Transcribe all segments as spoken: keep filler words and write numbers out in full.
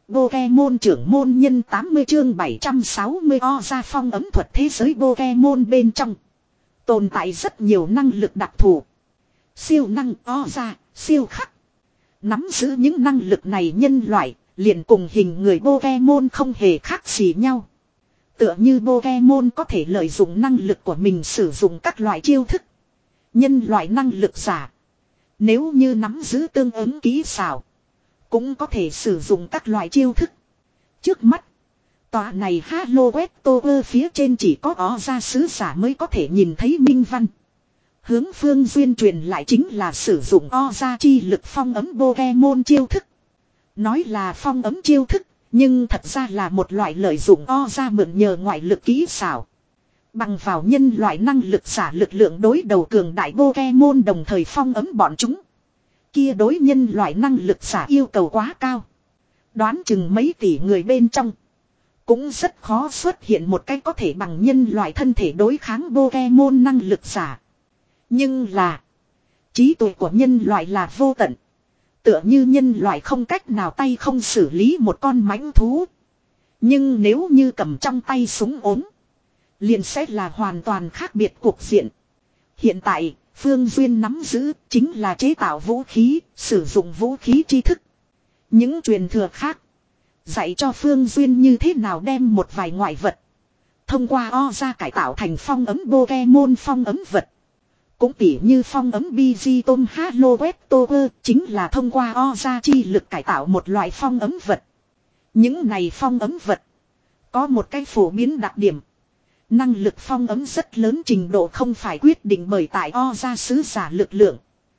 Pokemon trưởng môn nhân tám mươi chương bảy trăm sáu mươi o ra phong ấm thuật thế giới Pokemon bên trong. Tồn tại rất nhiều năng lực đặc thù. Siêu năng o ra, siêu khắc. Nắm giữ những năng lực này nhân loại, liền cùng hình người Pokemon không hề khác gì nhau. Tựa như Pokemon có thể lợi dụng năng lực của mình sử dụng các loại chiêu thức. Nhân loại năng lực giả. Nếu như nắm giữ tương ứng kỹ xảo. Cũng có thể sử dụng các loại chiêu thức. Trước mắt. Tòa này Halo Web Tower phía trên chỉ có ó ra sứ giả mới có thể nhìn thấy minh văn. Hướng phương duyên truyền lại chính là sử dụng o ra chi lực phong ấm Pokemon chiêu thức. Nói là phong ấm chiêu thức. Nhưng thật ra là một loại lợi dụng o ra mượn nhờ ngoại lực kỹ xảo. Bằng vào nhân loại năng lực giả lực lượng đối đầu cường đại Pokemon đồng thời phong ấm bọn chúng. Kia đối nhân loại năng lực giả yêu cầu quá cao. Đoán chừng mấy tỷ người bên trong. Cũng rất khó xuất hiện một cách có thể bằng nhân loại thân thể đối kháng Pokemon năng lực giả. Nhưng là. Trí tuệ của nhân loại là vô tận. Tựa như nhân loại không cách nào tay không xử lý một con mãnh thú. Nhưng nếu như cầm trong tay súng ốm. Liền sẽ là hoàn toàn khác biệt cuộc diện. Hiện tại, Phương Duyên nắm giữ chính là chế tạo vũ khí, sử dụng vũ khí tri thức. Những truyền thừa khác. Dạy cho Phương Duyên như thế nào đem một vài ngoại vật. Thông qua o ra cải tạo thành phong ấm Pokemon phong ấm vật. Cũng tỉ như phong ấm Pidgeotto Halo Web Tower chính là thông qua o ra chi lực cải tạo một loại phong ấm vật. Những này phong ấm vật. Có một cái phổ biến đặc điểm. Năng lực phong ấm rất lớn trình độ không phải quyết định bởi tại o ra sứ giả lực lượng.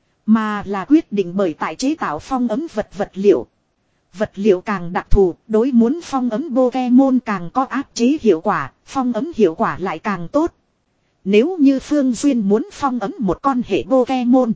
Mà là quyết định bởi tại chế tạo phong ấm vật vật liệu. Vật liệu càng đặc thù, đối muốn phong ấm Pokemon càng có áp chế hiệu quả, phong ấm hiệu quả lại càng tốt. Nếu như Phương Duyên muốn phong ấm một con hệ Pokemon.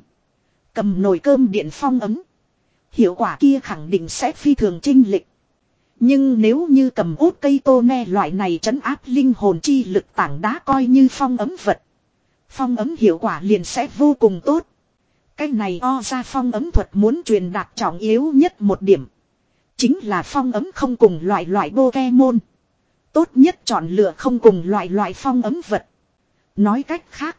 Cầm nồi cơm điện phong ấm. Hiệu quả kia khẳng định sẽ phi thường chênh lệch. Nhưng nếu như cầm ốt cây tô me loại này trấn áp linh hồn chi lực tảng đá coi như phong ấm vật. Phong ấm hiệu quả liền sẽ vô cùng tốt. Cái này o ra phong ấm thuật muốn truyền đạt trọng yếu nhất một điểm. Chính là phong ấm không cùng loại loại Pokemon. Tốt nhất chọn lựa không cùng loại loại phong ấm vật. Nói cách khác.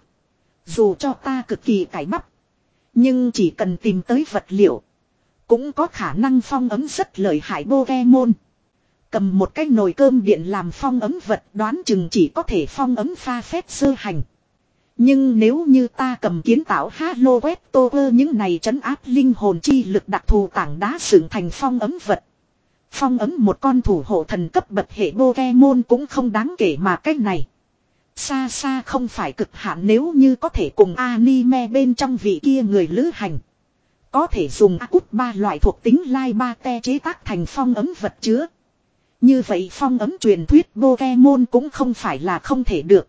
Dù cho ta cực kỳ cải bắp. Nhưng chỉ cần tìm tới vật liệu. Cũng có khả năng phong ấm rất lợi hại Pokemon. Cầm một cái nồi cơm điện làm phong ấm vật đoán chừng chỉ có thể phong ấm pha phép sơ hành. Nhưng nếu như ta cầm kiến tạo Halo Web Tower những này trấn áp linh hồn chi lực đặc thù tảng đá dựng thành phong ấm vật. Phong ấm một con thủ hộ thần cấp bậc hệ Pokemon cũng không đáng kể mà cách này. Xa xa không phải cực hạn nếu như có thể cùng anime bên trong vị kia người lữ hành. Có thể dùng Akut ba loại thuộc tính Lai Ba Te chế tác thành phong ấm vật chứa. Như vậy phong ấm truyền thuyết Pokemon cũng không phải là không thể được.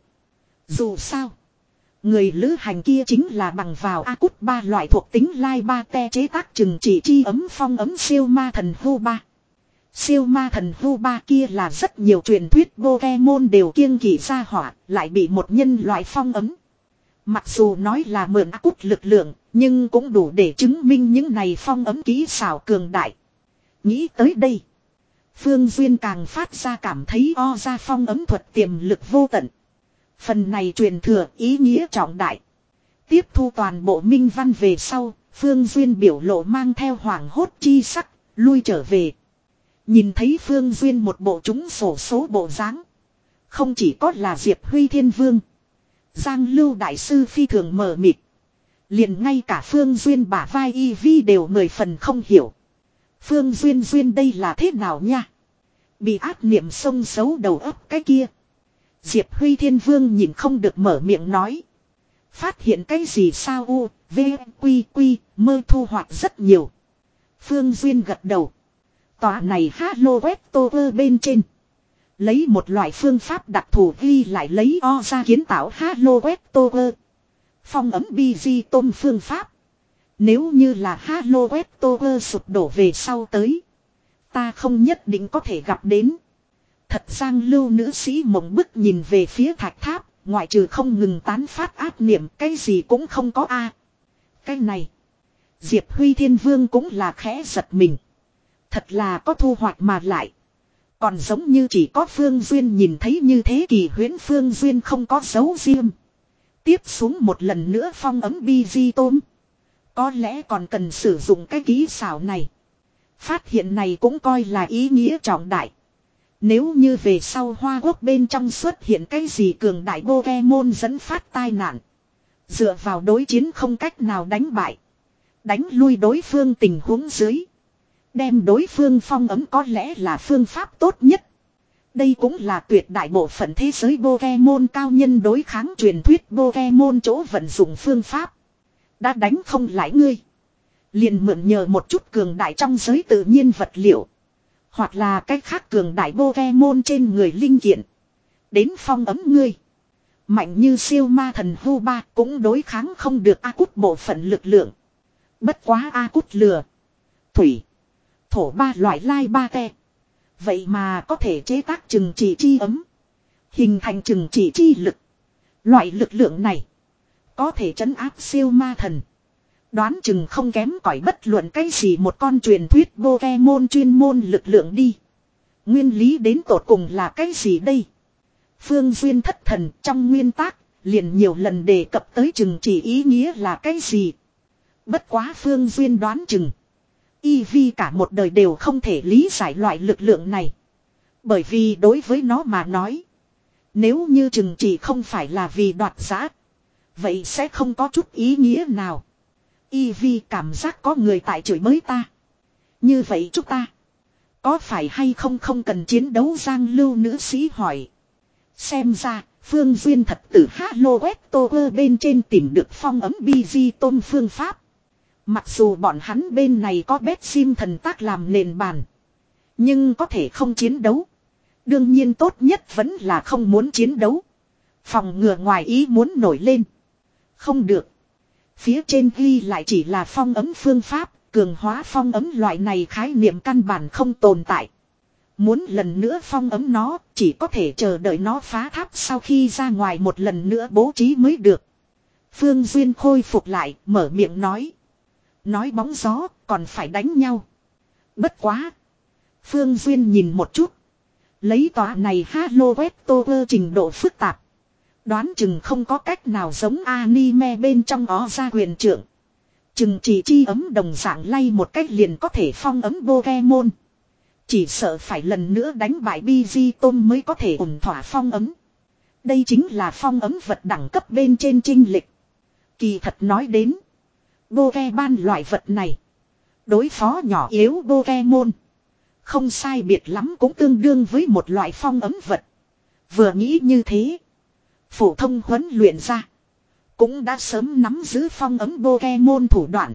Dù sao. Người lữ hành kia chính là bằng vào Akut ba loại thuộc tính Lai Ba Te chế tác chừng chỉ chi ấm phong ấm siêu ma thần Hu ba. Siêu ma thần Hu ba kia là rất nhiều truyền thuyết Pokemon đều kiêng kỵ ra hỏa, lại bị một nhân loại phong ấm. Mặc dù nói là mượn Akut lực lượng, nhưng cũng đủ để chứng minh những này phong ấm kỹ xảo cường đại. Nghĩ tới đây. Phương Duyên càng phát ra cảm thấy o ra phong ấm thuật tiềm lực vô tận. Phần này truyền thừa ý nghĩa trọng đại. Tiếp thu toàn bộ minh văn về sau, Phương Duyên biểu lộ mang theo hoảng hốt chi sắc, lui trở về. Nhìn thấy Phương Duyên một bộ trúng sổ số bộ dáng. Không chỉ có là Diệp Huy Thiên Vương. Giang Lưu Đại Sư phi thường mờ mịt. Liền ngay cả Phương Duyên bả vai y vi đều mười phần không hiểu. Phương Duyên Duyên đây là thế nào nha? Bị ác niệm sông xấu đầu óc cái kia. Diệp Huy Thiên Vương nhìn không được mở miệng nói. Phát hiện cái gì sao u, v, quy quy, mơ thu hoạch rất nhiều. Phương Duyên gật đầu. Tòa này Halo Web Tower bên trên. Lấy một loại phương pháp đặc thù ghi lại lấy o ra kiến tạo Halo Web Tower. Phong ấm Pidgeotto phương pháp. Nếu như là Halo Web Tower sụp đổ về sau tới. Ta không nhất định có thể gặp đến. Thật Giang Lưu nữ sĩ mộng bức nhìn về phía thạch tháp. Ngoại trừ không ngừng tán phát ác niệm cái gì cũng không có a. Cái này. Diệp Huy Thiên Vương cũng là khẽ giật mình. Thật là có thu hoạch mà lại. Còn giống như chỉ có Phương Duyên nhìn thấy như thế kỳ huyễn. Phương Duyên không có dấu riêng. Tiếp xuống một lần nữa phong ấm bi di tôm. Có lẽ còn cần sử dụng cái kỹ xảo này. Phát hiện này cũng coi là ý nghĩa trọng đại. Nếu như về sau Hoa Quốc bên trong xuất hiện cái gì cường đại Pokemon dẫn phát tai nạn. Dựa vào đối chiến không cách nào đánh bại. Đánh lui đối phương tình huống dưới. Đem đối phương phong ấm có lẽ là phương pháp tốt nhất. Đây cũng là tuyệt đại bộ phận thế giới Pokemon cao nhân đối kháng truyền thuyết Pokemon chỗ vận dụng phương pháp. Đã đánh không lại ngươi. Liền mượn nhờ một chút cường đại trong giới tự nhiên vật liệu. Hoặc là cách khác cường đại Pokemon trên người linh kiện. Đến phong ấm ngươi. Mạnh như siêu ma thần hưu ba cũng đối kháng không được A Cút bộ phận lực lượng. Bất quá A Cút lửa. Thủy. Thổ ba loại lai ba te. Vậy mà có thể chế tác chừng chỉ chi ấm. Hình thành chừng chỉ chi lực. Loại lực lượng này. Có thể trấn áp siêu ma thần. Đoán chừng không kém cỏi bất luận cái gì một con truyền thuyết Pokemon chuyên môn lực lượng đi. Nguyên lý đến tột cùng là cái gì đây? Phương Duyên thất thần trong nguyên tác, liền nhiều lần đề cập tới chừng chỉ ý nghĩa là cái gì. Bất quá Phương Duyên đoán chừng. Y Vi cả một đời đều không thể lý giải loại lực lượng này. Bởi vì đối với nó mà nói. Nếu như chừng chỉ không phải là vì đoạt giá. Vậy sẽ không có chút ý nghĩa nào. Y Vi cảm giác có người tại chửi bới ta. Như vậy chúng ta. Có phải hay không không cần chiến đấu Giang Lưu nữ sĩ hỏi. Xem ra Phương Duyên thật từ Halo Web bên trên tìm được phong ấm bi di tôm phương pháp. Mặc dù bọn hắn bên này có bét sim thần tác làm nền bàn. Nhưng có thể không chiến đấu. Đương nhiên tốt nhất vẫn là không muốn chiến đấu. Phòng ngừa ngoài ý muốn nổi lên. Không được. Phía trên ghi lại chỉ là phong ấm phương pháp. Cường hóa phong ấm loại này khái niệm căn bản không tồn tại. Muốn lần nữa phong ấm nó, chỉ có thể chờ đợi nó phá tháp sau khi ra ngoài một lần nữa bố trí mới được. Phương Duyên khôi phục lại, mở miệng nói. Nói bóng gió, còn phải đánh nhau. Bất quá. Phương Duyên nhìn một chút. Lấy tòa này Halo Web trình độ phức tạp. Đoán chừng không có cách nào giống anime bên trong ó ra quyền trưởng. Chừng chỉ chi ấm đồng dạng lay một cách liền có thể phong ấm Pokemon. Chỉ sợ phải lần nữa đánh bại Pidgeotto mới có thể ổn thỏa phong ấm. Đây chính là phong ấm vật đẳng cấp bên trên chênh lệch. Kỳ thật nói đến. Pokemon loại vật này. Đối phó nhỏ yếu Pokemon. Không sai biệt lắm cũng tương đương với một loại phong ấm vật. Vừa nghĩ như thế. Phổ thông huấn luyện ra. Cũng đã sớm nắm giữ phong ấm Pokemon thủ đoạn.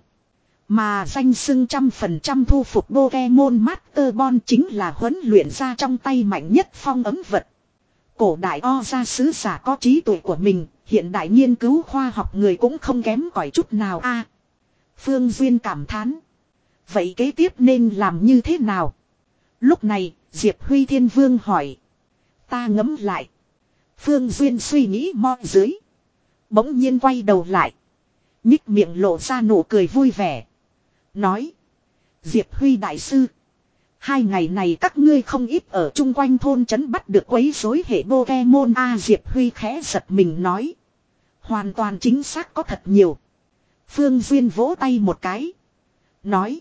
Mà danh xưng trăm phần trăm thu phục Pokemon Master Ball chính là huấn luyện ra trong tay mạnh nhất phong ấm vật. Cổ đại O gia sứ giả có trí tuệ của mình, hiện đại nghiên cứu khoa học người cũng không kém cỏi chút nào a. À, Phương Duyên cảm thán. Vậy kế tiếp nên làm như thế nào? Lúc này, Diệp Huy Thiên Vương hỏi. Ta ngẫm lại. Phương Duyên suy nghĩ mo dưới. Bỗng nhiên quay đầu lại. Nhích miệng lộ ra nụ cười vui vẻ. Nói. Diệp Huy đại sư. Hai ngày này các ngươi không ít ở chung quanh thôn trấn bắt được quấy rối hệ Pokemon a à, Diệp Huy khẽ giật mình nói. Hoàn toàn chính xác có thật nhiều. Phương Duyên vỗ tay một cái. Nói.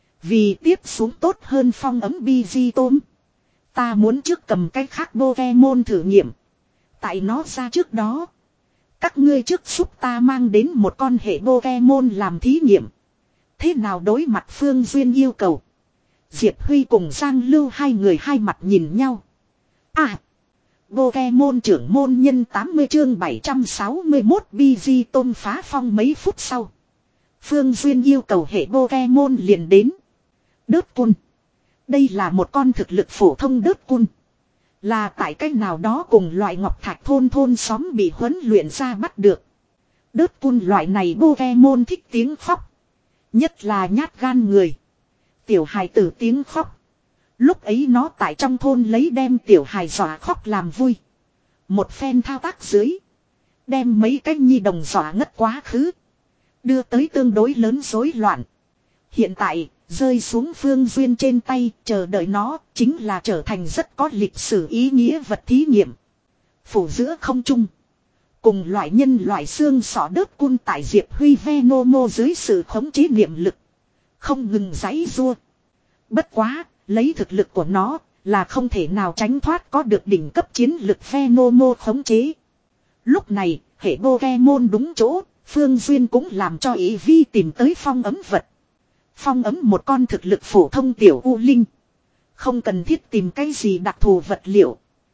Vì tiếp xuống tốt hơn phong ấm Pidgeotto. Ta muốn trước cầm cái khác Pokemon thử nghiệm. Tại nó ra trước đó. Các ngươi trước giúp ta mang đến một con hệ Pokemon làm thí nghiệm. Thế nào đối mặt Phương Duyên yêu cầu. Diệp Huy cùng Giang Lưu hai người hai mặt nhìn nhau. À. Pokemon trưởng môn nhân tám mươi chương bảy trăm sáu mươi mốt Pidgeotto phá phong mấy phút sau. Phương Duyên yêu cầu hệ Pokemon liền đến. Đớt cun. Đây là một con thực lực phổ thông đớt cun. Là tại cách nào đó cùng loại ngọc thạch thôn thôn xóm bị huấn luyện ra bắt được. Đớt cun loại này Pokemon thích tiếng khóc. Nhất là nhát gan người. Tiểu hài tử tiếng khóc. Lúc ấy nó tại trong thôn lấy đem tiểu hài dọa khóc làm vui. Một phen thao tác dưới. Đem mấy cái nhi đồng dọa ngất quá khứ. Đưa tới tương đối lớn rối loạn. Hiện tại, Rơi xuống Phương Duyên trên tay, chờ đợi nó, chính là trở thành rất có lịch sử ý nghĩa vật thí nghiệm. Phủ giữa không trung. Cùng loại nhân loại xương sọ đớt cun tại Diệp Huy Venomo dưới sự khống chế niệm lực. Không ngừng giãy rua. Bất quá, lấy thực lực của nó, là không thể nào tránh thoát có được đỉnh cấp chiến lực Venomo khống chế. Lúc này, hệ Pokemon đúng chỗ, Phương Duyên cũng làm cho ý vi tìm tới phong ấm vật. Phong ấm một con thực lực phổ thông tiểu U Linh. Không cần thiết tìm cái gì đặc thù vật liệu.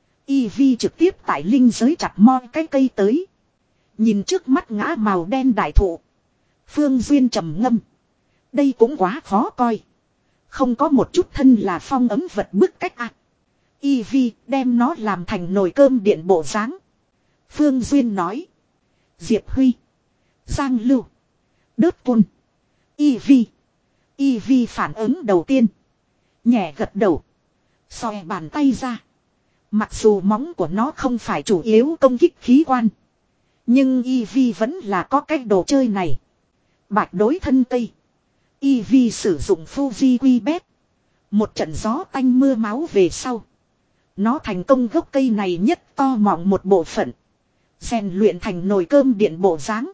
Y Vi trực tiếp tại linh giới chặt mo cái cây tới. Nhìn trước mắt ngã màu đen đại thụ. Phương Duyên trầm ngâm. Đây cũng quá khó coi. Không có một chút thân là phong ấm vật bức cách ạ. À. Y Vi đem nó làm thành nồi cơm điện bộ dáng. Phương Duyên nói. Diệp Huy. Giang Lưu. Đớt Cun. Y Vi. Y Vi phản ứng đầu tiên. Nhẹ gật đầu. Xòe bàn tay ra. Mặc dù móng của nó không phải chủ yếu công kích khí quan. Nhưng Y Vi vẫn là có cái đồ chơi này. Bạch đối thân cây. Y Vi sử dụng Fuji Qbet. Một trận gió tanh mưa máu về sau. Nó thành công gốc cây này nhất to mọng một bộ phận. Rèn luyện thành nồi cơm điện bộ dáng.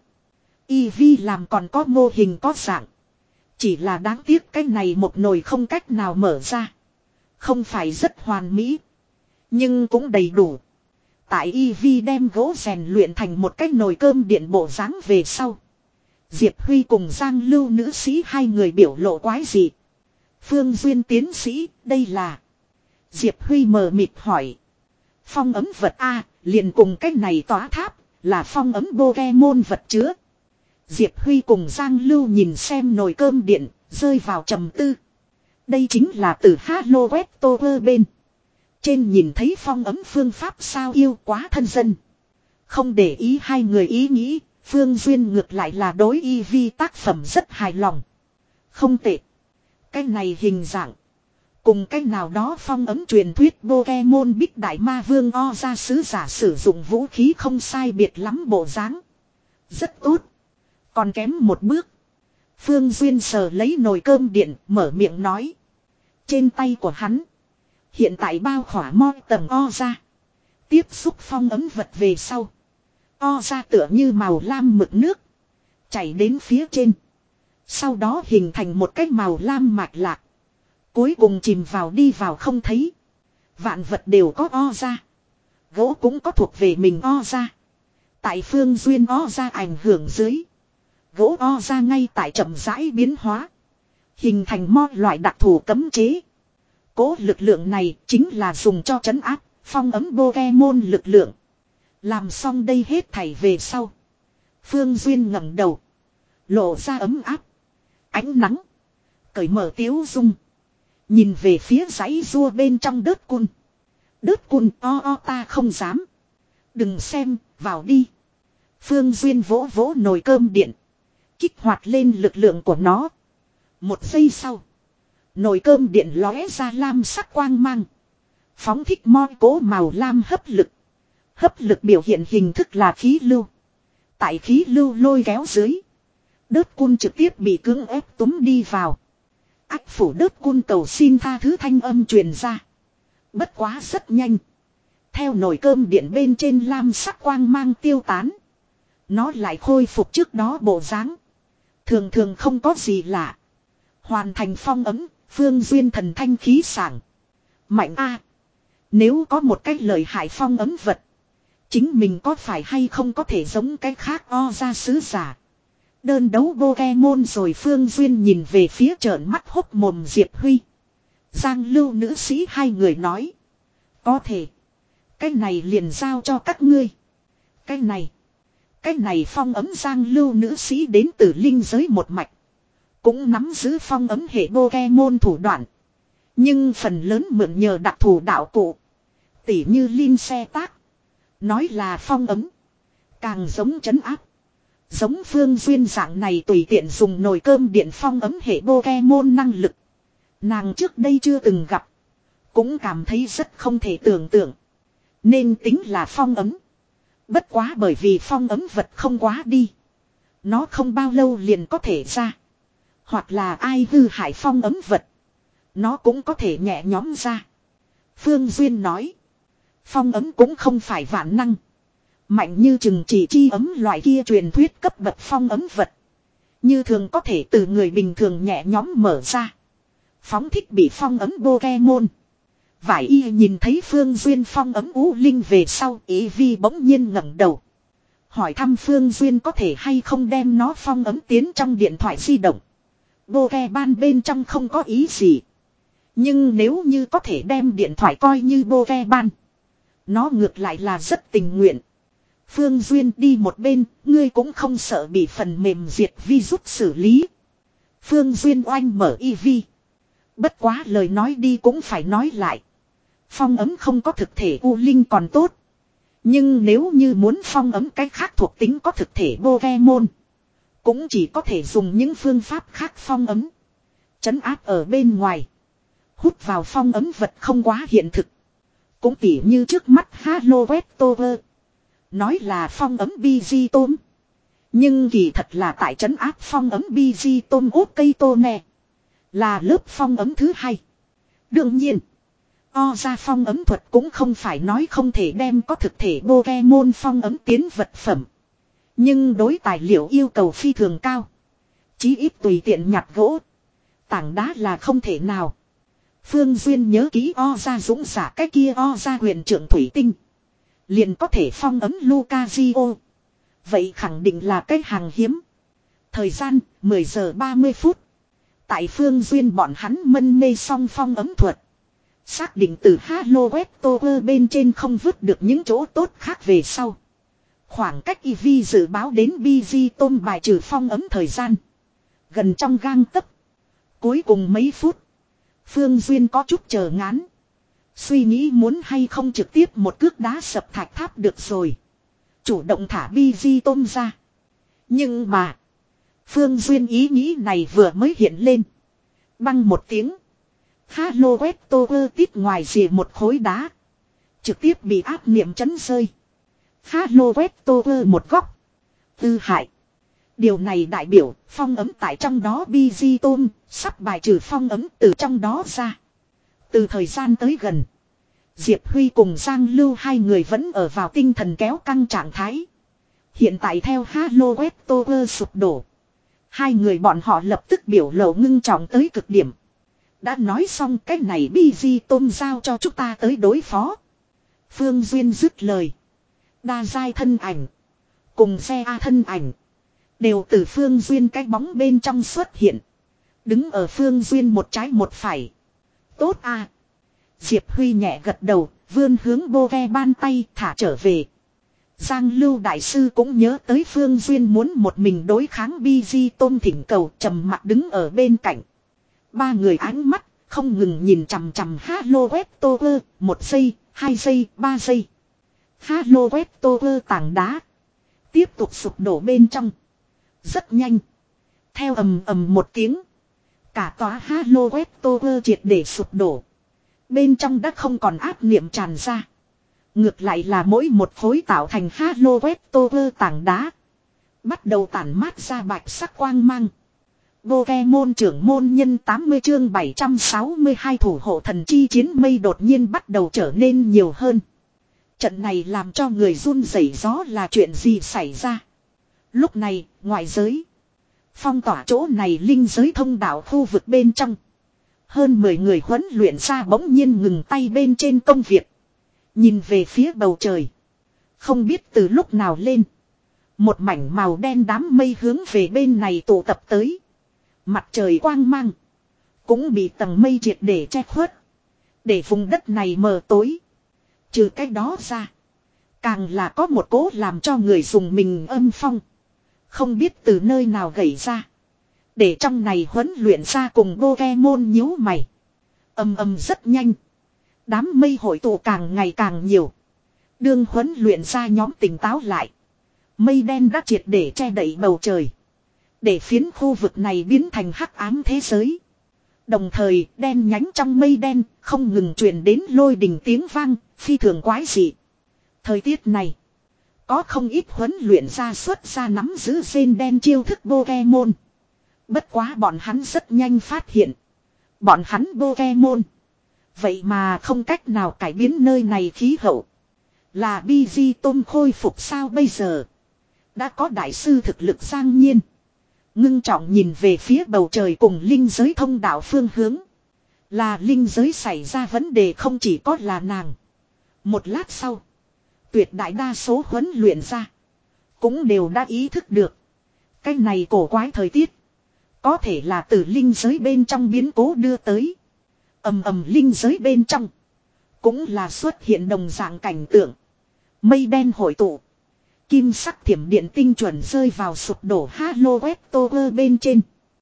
Y Vi làm còn có mô hình có dạng. Chỉ là đáng tiếc cái này một nồi không cách nào mở ra. Không phải rất hoàn mỹ. Nhưng cũng đầy đủ. Tại Y Vi đem gỗ rèn luyện thành một cái nồi cơm điện bộ dáng về sau. Diệp Huy cùng Giang Lưu nữ sĩ hai người biểu lộ quái dị. Phương Duyên tiến sĩ, đây là. Diệp Huy mờ mịt hỏi. Phong ấm vật A, liền cùng cái này tỏa tháp, là phong ấm Pokemon vật chứa. Diệp Huy cùng Giang Lưu nhìn xem nồi cơm điện, rơi vào trầm tư. Đây chính là từ Halo Webtober bên. Trên nhìn thấy phong ấm phương pháp sao yêu quá thân dân. Không để ý hai người ý nghĩ, Phương Duyên ngược lại là đối Y Vi tác phẩm rất hài lòng. Không tệ. Cái này hình dạng. Cùng cái nào đó phong ấm truyền thuyết Pokemon Bích Đại Ma Vương O ra sứ giả sử dụng vũ khí không sai biệt lắm bộ dáng. Rất tốt. Còn kém một bước. Phương Duyên sờ lấy nồi cơm điện mở miệng nói. Trên tay của hắn. Hiện tại bao khỏa mo tầng O ra. Tiếp xúc phong ấm vật về sau. O ra tựa như màu lam mực nước. Chảy đến phía trên. Sau đó hình thành một cái màu lam mạch lạc. Cuối cùng chìm vào đi vào không thấy. Vạn vật đều có O ra. Gỗ cũng có thuộc về mình O ra. Tại Phương Duyên O ra ảnh hưởng dưới. Gỗ O ra ngay tại chậm rãi biến hóa. Hình thành mo loại đặc thù cấm chế. Cố lực lượng này chính là dùng cho trấn áp, phong ấm Pokemon lực lượng. Làm xong đây hết thảy về sau. Phương Duyên ngẩng đầu. Lộ ra ấm áp. Ánh nắng. Cởi mở tiếu dung. Nhìn về phía dãy rua bên trong đớt cun. Đớt cun o o ta không dám. Đừng xem, vào đi. Phương Duyên vỗ vỗ nồi cơm điện. Kích hoạt lên lực lượng của nó. Một giây sau. Nồi cơm điện lóe ra lam sắc quang mang. Phóng thích mo cố màu lam hấp lực. Hấp lực biểu hiện hình thức là khí lưu. Tại khí lưu lôi kéo dưới. Đớt cun trực tiếp bị cưỡng ép túm đi vào. Ách phủ đớt cun cầu xin tha thứ thanh âm truyền ra. Bất quá rất nhanh. Theo nồi cơm điện bên trên lam sắc quang mang tiêu tán. Nó lại khôi phục trước đó bộ dáng. Thường thường không có gì lạ. Hoàn thành phong ấm, Phương Duyên thần thanh khí sảng. Mạnh a, nếu có một cái lợi hại phong ấm vật. Chính mình có phải hay không có thể giống cái khác O ra sứ giả. Đơn đấu Pokemon rồi Phương Duyên nhìn về phía trợn mắt hốc mồm Diệp Huy. Giang Lưu nữ sĩ hai người nói. Có thể. Cái này liền giao cho các ngươi. Cái này. Cái này phong ấm Giang Lưu nữ sĩ đến từ linh giới một mạch. Cũng nắm giữ phong ấm hệ Pokemon thủ đoạn. Nhưng phần lớn mượn nhờ đặc thù đạo cụ. Tỉ như Linh xe tác. Nói là phong ấm. Càng giống trấn áp. Giống Phương Duyên dạng này tùy tiện dùng nồi cơm điện phong ấm hệ Pokemon năng lực. Nàng trước đây chưa từng gặp. Cũng cảm thấy rất không thể tưởng tượng. Nên tính là phong ấm. Bất quá bởi vì phong ấm vật không quá đi. Nó không bao lâu liền có thể ra. Hoặc là ai hư hại phong ấm vật. Nó cũng có thể nhẹ nhõm ra. Phương Duyên nói. Phong ấm cũng không phải vạn năng. Mạnh như chừng chỉ chi ấm loại kia truyền thuyết cấp bậc phong ấm vật. Như thường có thể từ người bình thường nhẹ nhõm mở ra. Phóng thích bị phong ấm Pokemon. Vải y nhìn thấy Phương Duyên phong ấm U Linh về sau, ý vi bỗng nhiên ngẩng đầu. Hỏi thăm Phương Duyên có thể hay không đem nó phong ấm tiến trong điện thoại di động. Pokemon bên trong không có ý gì. Nhưng nếu như có thể đem điện thoại coi như Pokemon, nó ngược lại là rất tình nguyện. Phương Duyên đi một bên, ngươi cũng không sợ bị phần mềm diệt virus xử lý. Phương Duyên oanh mở e vê. Bất quá lời nói đi cũng phải nói lại. Phong ấm không có thực thể U Linh còn tốt. Nhưng nếu như muốn phong ấm cái khác thuộc tính có thực thể Pokemon, cũng chỉ có thể dùng những phương pháp khác phong ấm. Trấn áp ở bên ngoài. Hút vào phong ấm vật không quá hiện thực. Cũng tỉ như trước mắt Halo Westover. Nói là phong ấm bê giê tôm. Nhưng kỳ thật là tại trấn áp phong ấm bê giê tôm ốt cây tô nè. Là lớp phong ấm thứ hai. Đương nhiên. O ra phong ấm thuật cũng không phải nói không thể đem có thực thể Pokemon phong ấm tiến vật phẩm. Nhưng đối tài liệu yêu cầu phi thường cao. Chí ít tùy tiện nhặt gỗ. Tảng đá là không thể nào. Phương Duyên nhớ ký O ra dũng giả cái kia O ra huyền trưởng thủy tinh. Liền có thể phong ấm Lucario. Vậy khẳng định là cái hàng hiếm. Thời gian mười giờ ba mươi phút. Tại Phương Duyên bọn hắn mân mê xong phong ấm thuật. Xác định từ Halo Westover bên trên không vứt được những chỗ tốt khác về sau. Khoảng cách e vê dự báo đến bê giê tôm bài trừ phong ấm thời gian. Gần trong gang tấc. Cuối cùng mấy phút. Phương Duyên có chút chờ ngán. Suy nghĩ muốn hay không trực tiếp một cước đá sập thạch tháp được rồi. Chủ động thả bê giê tôm ra. Nhưng mà. Phương Duyên ý nghĩ này vừa mới hiện lên. Băng một tiếng. Halo Westover tít ngoài rìa một khối đá. Trực tiếp bị áp niệm chấn rơi. Halo Westover một góc. Tư hại. Điều này đại biểu phong ấm tại trong đó bê giê tôm sắp bài trừ phong ấm từ trong đó ra. Từ thời gian tới gần. Diệp Huy cùng Giang Lưu hai người vẫn ở vào tinh thần kéo căng trạng thái. Hiện tại theo Halo Westover sụp đổ. Hai người bọn họ lập tức biểu lộ ngưng trọng tới cực điểm. Đã nói xong cái này bê giê tôm giao cho chúng ta tới đối phó. Phương Duyên dứt lời. Đa giai thân ảnh. Cùng xe A thân ảnh. Đều từ Phương Duyên cái bóng bên trong xuất hiện. Đứng ở Phương Duyên một trái một phải. Tốt à. Diệp Huy nhẹ gật đầu. Vươn hướng bô ve ban tay thả trở về. Giang Lưu Đại Sư cũng nhớ tới Phương Duyên muốn một mình đối kháng bê giê tôm thỉnh cầu trầm mặc đứng ở bên cạnh. Ba người ánh mắt không ngừng nhìn chằm chằm Halo Westover. Một giây, hai giây, ba giây. Halo Westover tảng đá. Tiếp tục sụp đổ bên trong. Rất nhanh. Theo ầm ầm một tiếng. Cả tòa Halo Westover triệt để sụp đổ. Bên trong đã không còn áp niệm tràn ra. Ngược lại là mỗi một khối tạo thành Halo Westover tảng đá. Bắt đầu tản mát ra bạch sắc quang mang. Pokemon trưởng môn nhân tám mươi chương bảy trăm sáu mươi hai thủ hộ thần chi chiến mây đột nhiên bắt đầu trở nên nhiều hơn. Trận này làm cho người run rẩy gió là chuyện gì xảy ra. Lúc này, ngoại giới. Phong tỏa chỗ này linh giới thông đạo khu vực bên trong. Hơn mười người huấn luyện ra bỗng nhiên ngừng tay bên trên công việc. Nhìn về phía bầu trời. Không biết từ lúc nào lên. Một mảnh màu đen đám mây hướng về bên này tụ tập tới. Mặt trời quang mang. Cũng bị tầng mây triệt để che khuất. Để vùng đất này mờ tối. Trừ cái đó ra. Càng là có một cố làm cho người dùng mình âm phong. Không biết từ nơi nào gảy ra. Để trong này huấn luyện ra cùng Pokemon nhíu mày. Âm âm rất nhanh. Đám mây hội tụ càng ngày càng nhiều. Đương huấn luyện ra nhóm tỉnh táo lại. Mây đen đã triệt để che đậy bầu trời. Để phiến khu vực này biến thành hắc ám thế giới. Đồng thời đen nhánh trong mây đen không ngừng truyền đến lôi đình tiếng vang, phi thường quái dị. Thời tiết này. Có không ít huấn luyện ra xuất ra nắm giữ rên đen chiêu thức Pokemon. Bất quá bọn hắn rất nhanh phát hiện. Bọn hắn Pokemon. Vậy mà không cách nào cải biến nơi này khí hậu. Là Pidgeotto khôi phục sao bây giờ? Đã có đại sư thực lực Giang Nhiên. Ngưng trọng nhìn về phía bầu trời cùng linh giới thông đạo phương hướng. Là linh giới xảy ra vấn đề không chỉ có là nàng. Một lát sau. Tuyệt đại đa số huấn luyện ra. Cũng đều đã ý thức được. Cái này cổ quái thời tiết. Có thể là từ linh giới bên trong biến cố đưa tới. Ầm ầm linh giới bên trong. Cũng là xuất hiện đồng dạng cảnh tượng. Mây đen hội tụ. Kim sắc thiểm điện tinh chuẩn rơi vào sụp đổ Halo Webtober bên trên.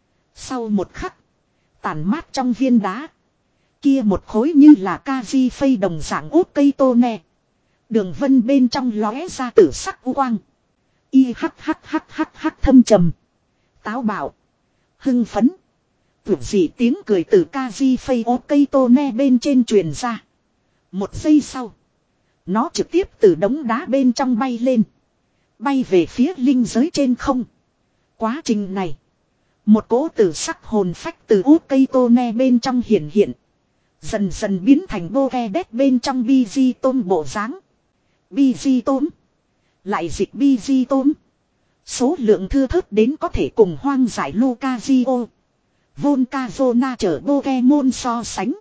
Sau một khắc. Tản mát trong viên đá. Kia một khối như là Kaji phây đồng dạng út cây tô nè. Đường vân bên trong lóe ra tử sắc u quang. Y hắc hắc hắc hắc hắc thâm trầm. Táo bạo. Hưng phấn. Tưởng gì tiếng cười từ Kaji phây út cây tô nè bên trên truyền ra. Một giây sau. Nó trực tiếp từ đống đá bên trong bay lên. Bay về phía linh giới trên không. Quá trình này. Một cỗ tử sắc hồn phách từ út cây tô ne bên trong hiện hiện. Dần dần biến thành bô ve đét bên trong Biji tôm bộ dáng. Biji tôm. Lại dịch Biji tôm. Số lượng thưa thớt đến có thể cùng hoang giải Lucario. Volcazona chở Pokemon so sánh.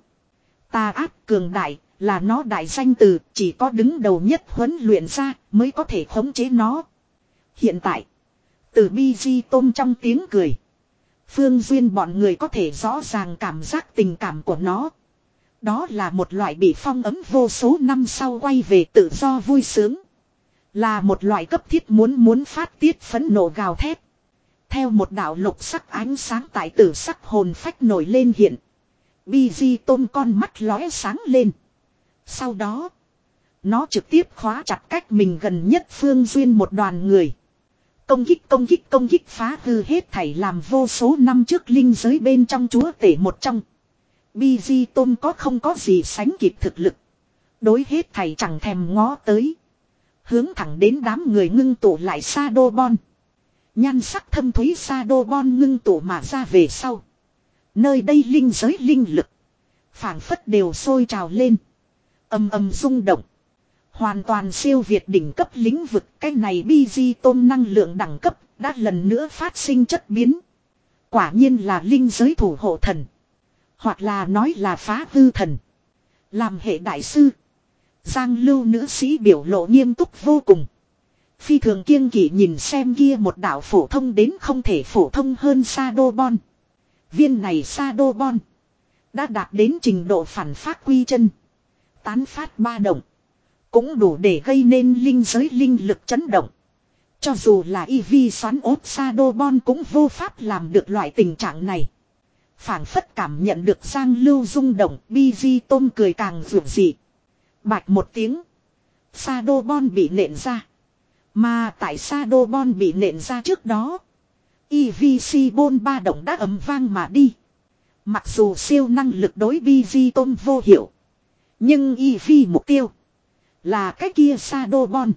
Tà ác cường đại. Là nó đại danh từ, chỉ có đứng đầu nhất huấn luyện ra mới có thể khống chế nó. Hiện tại, từ Biji tôm trong tiếng cười. Phương Duyên bọn người có thể rõ ràng cảm giác tình cảm của nó. Đó là một loại bị phong ấm vô số năm sau quay về tự do vui sướng. Là một loại cấp thiết muốn muốn phát tiết phẫn nộ gào thét. Theo một đạo lục sắc ánh sáng tại tử sắc hồn phách nổi lên hiện. Biji tôm con mắt lóe sáng lên. Sau đó, nó trực tiếp khóa chặt cách mình gần nhất Phương Duyên một đoàn người. Công kích công kích công kích phá hư hết thảy làm vô số năm trước linh giới bên trong chúa tể một trong. Biji tôm có không có gì sánh kịp thực lực. Đối hết thảy chẳng thèm ngó tới. Hướng thẳng đến đám người ngưng tụ lại Shadowball. Nhan sắc thâm thúy Shadowball ngưng tụ mà ra về sau. Nơi đây linh giới linh lực. Phảng phất đều sôi trào lên. Âm âm rung động. Hoàn toàn siêu việt đỉnh cấp lĩnh vực. Cái này Biji tôm năng lượng đẳng cấp đã lần nữa phát sinh chất biến. Quả nhiên là linh giới thủ hộ thần. Hoặc là nói là phá hư thần. Làm hệ đại sư. Giang lưu nữ sĩ biểu lộ nghiêm túc vô cùng. Phi thường kiêng kỵ nhìn xem kia một đạo phổ thông đến không thể phổ thông hơn Shadowball. Viên này Shadowball đã đạt đến trình độ phản phát quy chân. Tán phát ba động. Cũng đủ để gây nên linh giới linh lực chấn động. Cho dù là y vi xoắn ốt Shadowball cũng vô pháp làm được loại tình trạng này. Phảng phất cảm nhận được Giang lưu rung động. Biji tôm cười càng vượt dị. Bạch một tiếng. Shadowball bị nện ra. Mà tại Shadowball bị nện ra trước đó. i vê xê Ball ba động đã ấm vang mà đi. Mặc dù siêu năng lực đối Biji tôm vô hiệu. Nhưng i vê mục tiêu. Là cái kia Shadowball.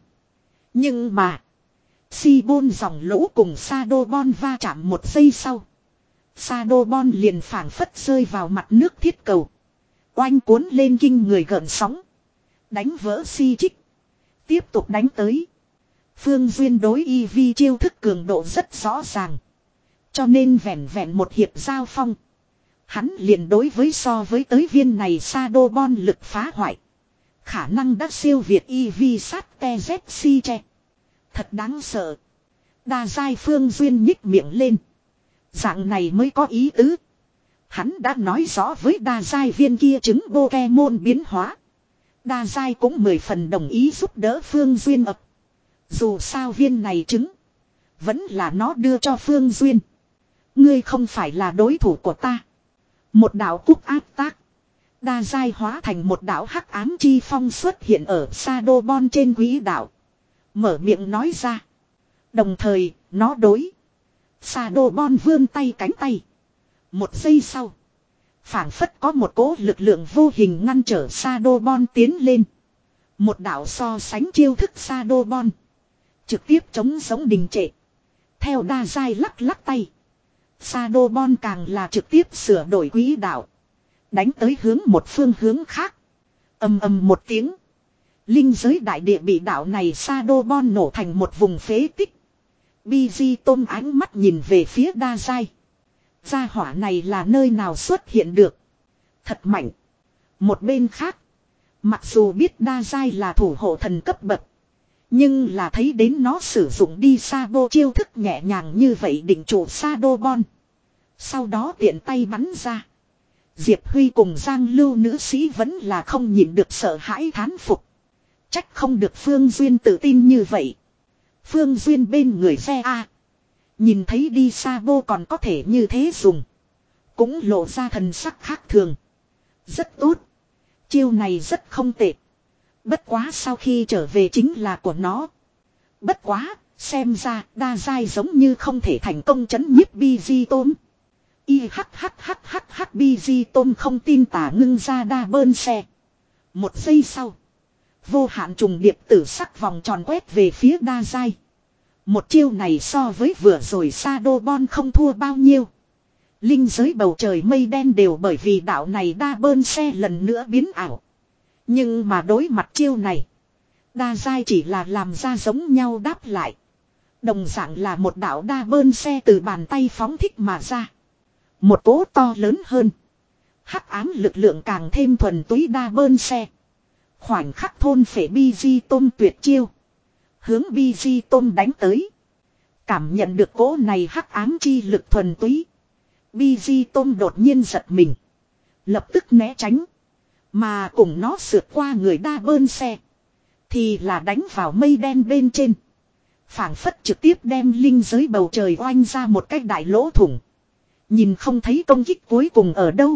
Nhưng mà. Si-Ball dòng lũ cùng Shadowball va chạm một giây sau. Shadowball liền phảng phất rơi vào mặt nước thiết cầu. Oanh cuốn lên kinh người gợn sóng. Đánh vỡ si trích. Tiếp tục đánh tới. Phương Duyên đối i vê chiêu thức cường độ rất rõ ràng. Cho nên vẹn vẹn một hiệp giao phong. Hắn liền đối với so với tới viên này Shadowball lực phá hoại. Khả năng đã siêu việt i vê sát te zét xê che. Thật đáng sợ. Đa giai Phương Duyên nhích miệng lên. Dạng này mới có ý tứ. Hắn đã nói rõ với đa giai viên kia trứng Pokemon biến hóa. Đa giai cũng mười phần đồng ý giúp đỡ Phương Duyên ập. Dù sao viên này trứng. Vẫn là nó đưa cho Phương Duyên. Ngươi không phải là đối thủ của ta. Một đạo cúc áp tác. Đa giai hóa thành một đạo hắc ám chi phong xuất hiện ở Shadowball trên quỹ đạo. Mở miệng nói ra. Đồng thời, nó đối. Shadowball vươn tay cánh tay. Một giây sau. Phảng phất có một cỗ lực lượng vô hình ngăn trở Shadowball tiến lên. Một đạo so sánh chiêu thức Shadowball. Trực tiếp chống giống đình trệ. Theo đa giai lắc lắc tay. Shadowball càng là trực tiếp sửa đổi quỹ đạo. Đánh tới hướng một phương hướng khác. Ầm ầm một tiếng. Linh giới đại địa bị đạo này Shadowball nổ thành một vùng phế tích. bê giê tôm ánh mắt nhìn về phía đa giai. Gia hỏa này là nơi nào xuất hiện được. Thật mạnh. Một bên khác. Mặc dù biết đa giai là thủ hộ thần cấp bậc. Nhưng là thấy đến nó sử dụng đi Sabo chiêu thức nhẹ nhàng như vậy định trụ Shadowball. Sau đó tiện tay bắn ra. Diệp Huy cùng Giang Lưu nữ sĩ vẫn là không nhịn được sợ hãi thán phục. Trách không được Phương Duyên tự tin như vậy. Phương Duyên bên người xe A. Nhìn thấy đi Sabo còn có thể như thế dùng. Cũng lộ ra thần sắc khác thường. Rất tốt. Chiêu này rất không tệ. Bất quá sau khi trở về chính là của nó. Bất quá, xem ra đa giai giống như không thể thành công chấn nhiếp bi di tôm. Y hắc hắc hắc hắc hắc bi di tôm không tin tả ngưng ra đa bơn xe. Một giây sau. Vô hạn trùng điệp tử sắc vòng tròn quét về phía đa giai. Một chiêu này so với vừa rồi Shadowball không thua bao nhiêu. Linh giới bầu trời mây đen đều bởi vì đạo này đa bơn xe lần nữa biến ảo. Nhưng mà đối mặt chiêu này. Đa giai chỉ là làm ra giống nhau đáp lại. Đồng dạng là một đạo đa bơn xe từ bàn tay phóng thích mà ra. Một cỗ to lớn hơn. Hắc ám lực lượng càng thêm thuần túy đa bơn xe. Khoảnh khắc thôn phệ bi di tôm tuyệt chiêu. Hướng bi di tôm đánh tới. Cảm nhận được cỗ này hắc ám chi lực thuần túy. Bi di tôm đột nhiên giật mình. Lập tức né tránh. Mà cùng nó sượt qua người đa bơn xe. Thì là đánh vào mây đen bên trên. Phảng phất trực tiếp đem linh giới bầu trời oanh ra một cái đại lỗ thủng. Nhìn không thấy công kích cuối cùng ở đâu.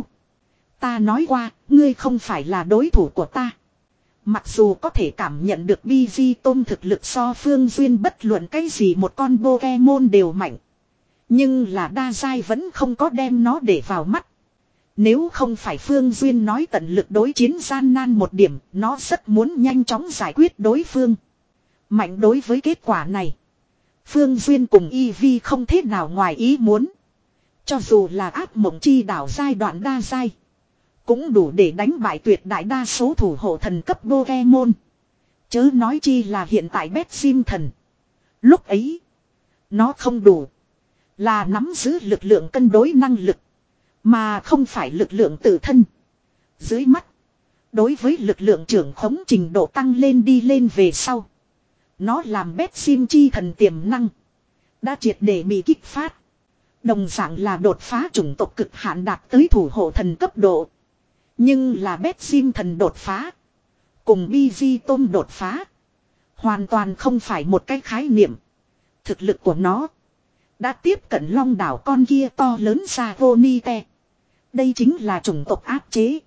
Ta nói qua, ngươi không phải là đối thủ của ta. Mặc dù có thể cảm nhận được bi di tôm thực lực so Phương Duyên bất luận cái gì một con Pokemon đều mạnh. Nhưng là đa giai vẫn không có đem nó để vào mắt. Nếu không phải Phương Duyên nói tận lực đối chiến gian nan một điểm, nó rất muốn nhanh chóng giải quyết đối phương. Mạnh đối với kết quả này. Phương Duyên cùng Eevee không thế nào ngoài ý muốn. Cho dù là ác mộng chi đảo giai đoạn đa giai. Cũng đủ để đánh bại tuyệt đại đa số thủ hộ thần cấp Pokemon. Chớ nói chi là hiện tại Bét Sim thần. Lúc ấy. Nó không đủ. Là nắm giữ lực lượng cân đối năng lực. Mà không phải lực lượng tự thân. Dưới mắt. Đối với lực lượng trưởng khống trình độ tăng lên đi lên về sau. Nó làm Bét Sim chi thần tiềm năng. Đã triệt để bị kích phát. Đồng dạng là đột phá chủng tộc cực hạn đạt tới thủ hộ thần cấp độ. Nhưng là Bét Sim thần đột phá. Cùng Bi Di Tôm đột phá. Hoàn toàn không phải một cái khái niệm. Thực lực của nó. Đã tiếp cận long đảo con kia to lớn Savonite. Đây chính là chủng tộc áp chế.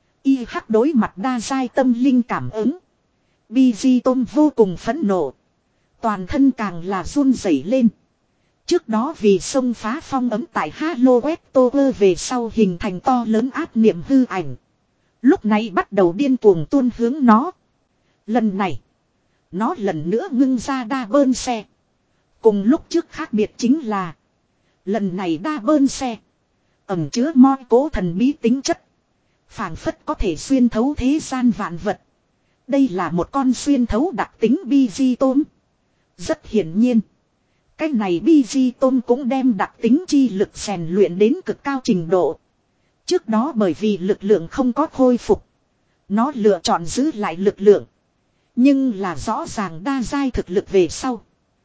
Y hắc đối mặt đa giai tâm linh cảm ứng. Bi Di Tôm vô cùng phẫn nộ. Toàn thân càng là run rẩy lên. Trước đó vì xông phá phong ấm tại Halo Wetover về sau hình thành to lớn áp niệm hư ảnh. Lúc này bắt đầu điên cuồng tuôn hướng nó. Lần này. Nó lần nữa ngưng ra đa bơn xe. Cùng lúc trước khác biệt chính là. Lần này đa bơn xe. Ẩm chứa moi cố thần bí tính chất. Phảng phất có thể xuyên thấu thế gian vạn vật. Đây là một con xuyên thấu đặc tính bi di tôm. Rất hiển nhiên. Cái này bi di tôm cũng đem đặc tính chi lực rèn luyện đến cực cao trình độ. Trước đó bởi vì lực lượng không có khôi phục. Nó lựa chọn giữ lại lực lượng. Nhưng là rõ ràng đa giai thực lực về sau.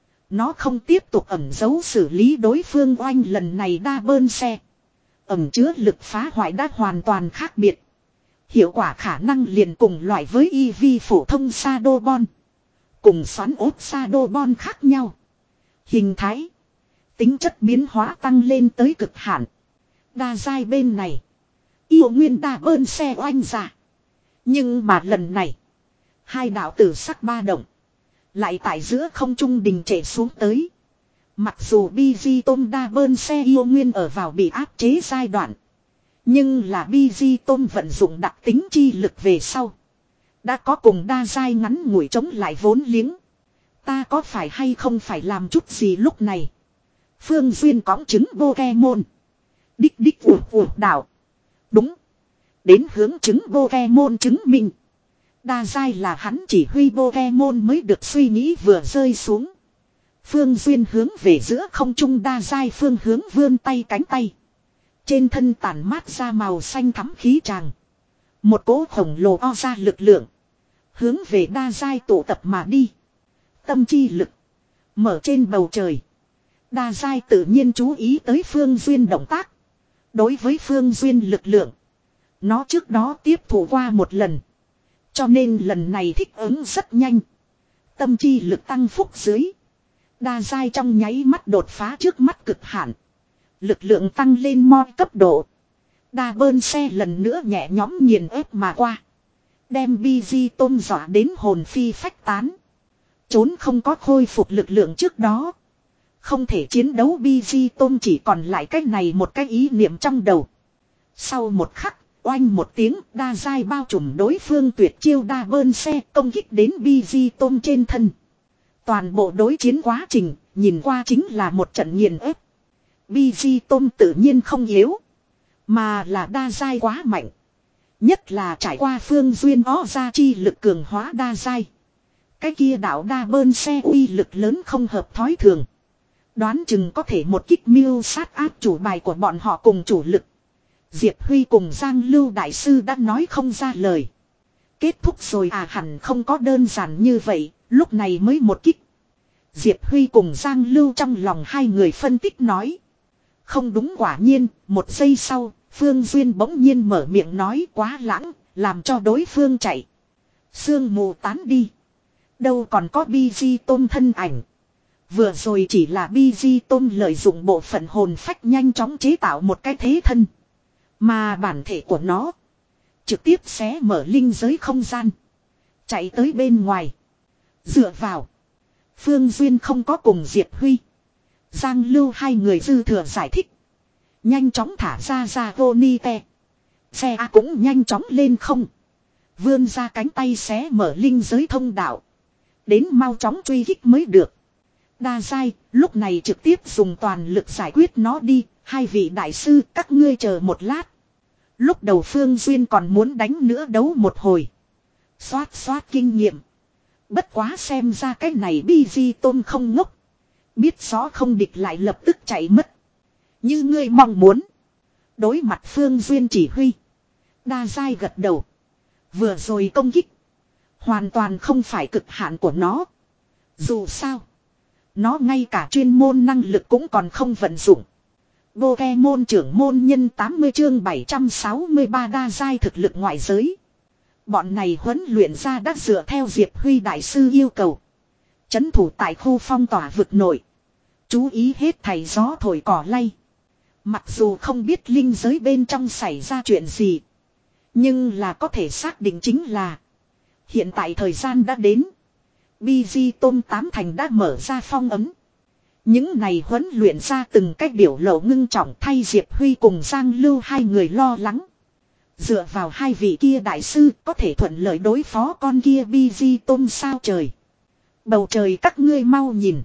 Nó không tiếp tục ẩn giấu xử lý đối phương oanh lần này đa bơn xe. Ẩn chứa lực phá hoại đã hoàn toàn khác biệt. Hiệu quả khả năng liền cùng loại với Eevee phổ thông Shadowball. Cùng xoắn ốt Shadowball khác nhau. Hình thái. Tính chất biến hóa tăng lên tới cực hạn. Đa giai bên này. Yêu nguyên đa bơn xe oanh ra. Nhưng mà lần này. Hai đạo tử sắc ba động. Lại tại giữa không trung đình trệ xuống tới. Mặc dù Bi Di Tôm đa bơn xe yêu nguyên ở vào bị áp chế giai đoạn. Nhưng là Bi Di Tôm vận dụng đặc tính chi lực về sau. Đã có cùng đa giai ngắn ngủi chống lại vốn liếng. Ta có phải hay không phải làm chút gì lúc này. Phương Duyên cõng trứng Pokemon. Đích đích ủa ủa đảo. Đúng. Đến hướng trứng Pokemon chứng minh. Đa giai là hắn chỉ huy Pokemon mới được suy nghĩ vừa rơi xuống. Phương Duyên hướng về giữa không trung đa giai phương hướng vươn tay cánh tay. Trên thân tản mát ra màu xanh thắm khí tràng. Một cỗ khổng lồ o ra lực lượng. Hướng về đa giai tụ tập mà đi. Tâm chi lực. Mở trên bầu trời. Đa giai tự nhiên chú ý tới Phương Duyên động tác. Đối với Phương Duyên lực lượng. Nó trước đó tiếp thủ qua một lần. Cho nên lần này thích ứng rất nhanh. Tâm chi lực tăng phúc dưới. Đa giai trong nháy mắt đột phá trước mắt cực hạn. Lực lượng tăng lên mo cấp độ. Đa bơn xe lần nữa nhẹ nhõm nghiền ép mà qua. Đem bi di tôm dọa đến hồn phi phách tán. Trốn không có khôi phục lực lượng trước đó. Không thể chiến đấu bi di tôm chỉ còn lại cái này một cái ý niệm trong đầu. Sau một khắc, oanh một tiếng đa giai bao trùm đối phương tuyệt chiêu đa bơn xe công kích đến bi di tôm trên thân. Toàn bộ đối chiến quá trình, nhìn qua chính là một trận nghiền ép. Bi di tôm tự nhiên không yếu. Mà là đa giai quá mạnh. Nhất là trải qua Phương Duyên ó ra chi lực cường hóa đa giai. Cái kia đạo đa bơn xe uy lực lớn không hợp thói thường. Đoán chừng có thể một kích miêu sát áp chủ bài của bọn họ cùng chủ lực. Diệp Huy cùng Giang Lưu Đại Sư đã nói không ra lời. Kết thúc rồi à, hẳn không có đơn giản như vậy, lúc này mới một kích. Diệp Huy cùng Giang Lưu trong lòng hai người phân tích nói. Không đúng, quả nhiên, một giây sau, Phương Duyên bỗng nhiên mở miệng nói quá lãng, làm cho đối phương chạy. Sương mù tán đi. Đâu còn có bi di tôm thân ảnh. Vừa rồi chỉ là bi di tôm lợi dụng bộ phận hồn phách nhanh chóng chế tạo một cái thế thân. Mà bản thể của nó trực tiếp xé mở linh giới không gian. Chạy tới bên ngoài. Dựa vào. Phương Duyên không có cùng Diệp Huy, Giang Lưu hai người dư thừa giải thích. Nhanh chóng thả ra ra vô ni te. Xe A cũng nhanh chóng lên không. Vươn ra cánh tay xé mở linh giới thông đạo. Đến mau chóng truy kích mới được. Đa giai lúc này trực tiếp dùng toàn lực giải quyết nó đi. Hai vị đại sư các ngươi chờ một lát. Lúc đầu Phương Duyên còn muốn đánh nữa đấu một hồi. Xoát xoát kinh nghiệm. Bất quá xem ra cái này bi di tôm không ngốc. Biết rõ không địch lại lập tức chạy mất. Như ngươi mong muốn. Đối mặt Phương Duyên chỉ huy. Đa giai gật đầu. Vừa rồi công kích. Hoàn toàn không phải cực hạn của nó. Dù sao. Nó ngay cả chuyên môn năng lực cũng còn không vận dụng. Pokemon trưởng môn nhân tám mươi chương bảy trăm sáu mươi ba đa giai thực lực ngoại giới. Bọn này huấn luyện ra đã dựa theo Diệp Huy đại sư yêu cầu. Chấn thủ tại khu phong tỏa vực nội. Chú ý hết thầy gió thổi cỏ lay. Mặc dù không biết linh giới bên trong xảy ra chuyện gì. Nhưng là có thể xác định chính là. Hiện tại thời gian đã đến. Bi Di Tôm Tám Thành đã mở ra phong ấm. Những này huấn luyện ra từng cách biểu lộ ngưng trọng thay Diệp Huy cùng Giang Lưu hai người lo lắng. Dựa vào hai vị kia đại sư có thể thuận lợi đối phó con kia Bi Di Tôm sao trời. Bầu trời các ngươi mau nhìn.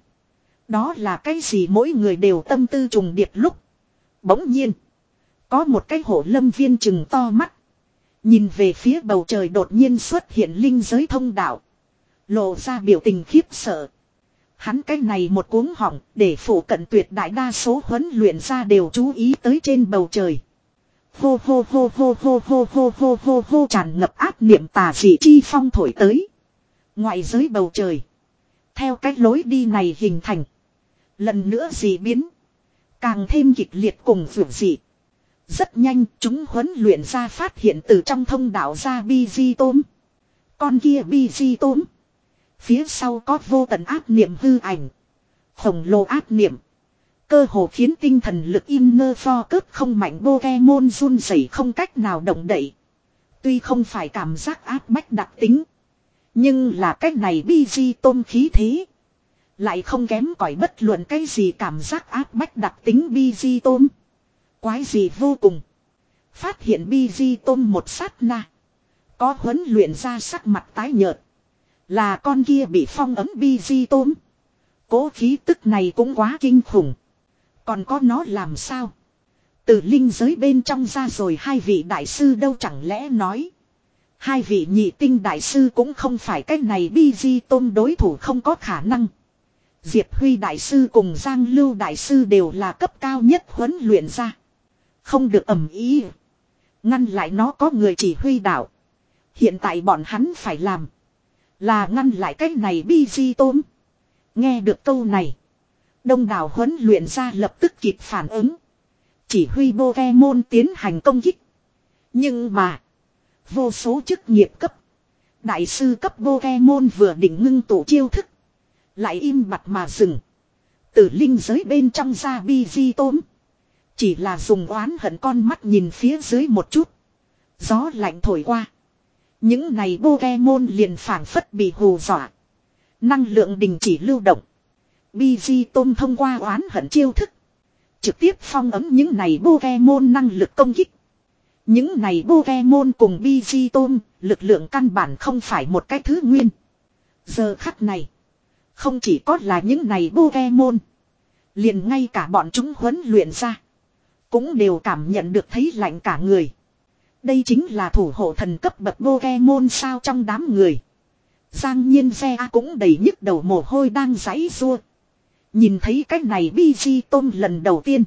Đó là cái gì mỗi người đều tâm tư trùng điệp lúc. Bỗng nhiên. Có một cái hổ lâm viên chừng to mắt. Nhìn về phía bầu trời đột nhiên xuất hiện linh giới thông đạo. Lộ ra biểu tình khiếp sợ. Hắn cái này một cuống họng để phủ cận tuyệt đại đa số huấn luyện ra đều chú ý tới trên bầu trời. Hô hô hô hô hô hô hô hô hô hô tràn ngập áp niệm tà dị chi phong thổi tới. Ngoại giới bầu trời. Theo cách lối đi này hình thành. Lần nữa dị biến. Càng thêm kịch liệt cùng vượt dị. Rất nhanh chúng huấn luyện ra phát hiện từ trong thông đạo ra Bi Di Tôm. Con kia Bi Di Tôm. Phía sau có vô tận áp niệm hư ảnh. Khổng lồ áp niệm. Cơ hồ khiến tinh thần lực inner focus không mạnh Pokemon run rẩy không cách nào động đậy. Tuy không phải cảm giác áp bách đặc tính. Nhưng là cách này Bi Di Tôm khí thế. Lại không kém cỏi bất luận cái gì cảm giác áp bách đặc tính Bi Di Tôm. Quái gì vô cùng. Phát hiện Bi Di Tôm một sát na. Có huấn luyện ra sắc mặt tái nhợt. Là con kia bị phong ấm Bi Di Tôm. Cố khí tức này cũng quá kinh khủng. Còn có nó làm sao? Từ linh giới bên trong ra rồi hai vị đại sư đâu chẳng lẽ nói. Hai vị nhị tinh đại sư cũng không phải cái này bi di tôm đối thủ không có khả năng. Diệp Huy đại sư cùng Giang Lưu đại sư đều là cấp cao nhất huấn luyện ra. Không được ầm ý. Ngăn lại nó có người chỉ huy đạo. Hiện tại bọn hắn phải làm. Là ngăn lại cái này bi di tôm. Nghe được câu này. Đông đảo huấn luyện ra lập tức kịp phản ứng. Chỉ huy Pokemon tiến hành công kích. Nhưng mà. Vô số chức nghiệp cấp. Đại sư cấp Pokemon vừa định ngưng tụ chiêu thức. Lại im bặt mà dừng. Từ linh giới bên trong ra bi di tôm. Chỉ là dùng oán hận con mắt nhìn phía dưới một chút. Gió lạnh thổi qua. Những này Pokemon liền phảng phất bị hù dọa. Năng lượng đình chỉ lưu động. Bi di tôm thông qua oán hận chiêu thức. Trực tiếp phong ấm những này Pokemon năng lực công kích. Những này Pokemon cùng bi di tôm, lực lượng căn bản không phải một cái thứ nguyên. Giờ khắc này. Không chỉ có là những này Pokemon. Liền ngay cả bọn chúng huấn luyện ra. Cũng đều cảm nhận được thấy lạnh cả người. Đây chính là thủ hộ thần cấp bậc Pokemon sao trong đám người. Giang Nhiên Xe cũng đầy nhức đầu mồ hôi đang giãy giụa. Nhìn thấy cái này bi di tôm lần đầu tiên.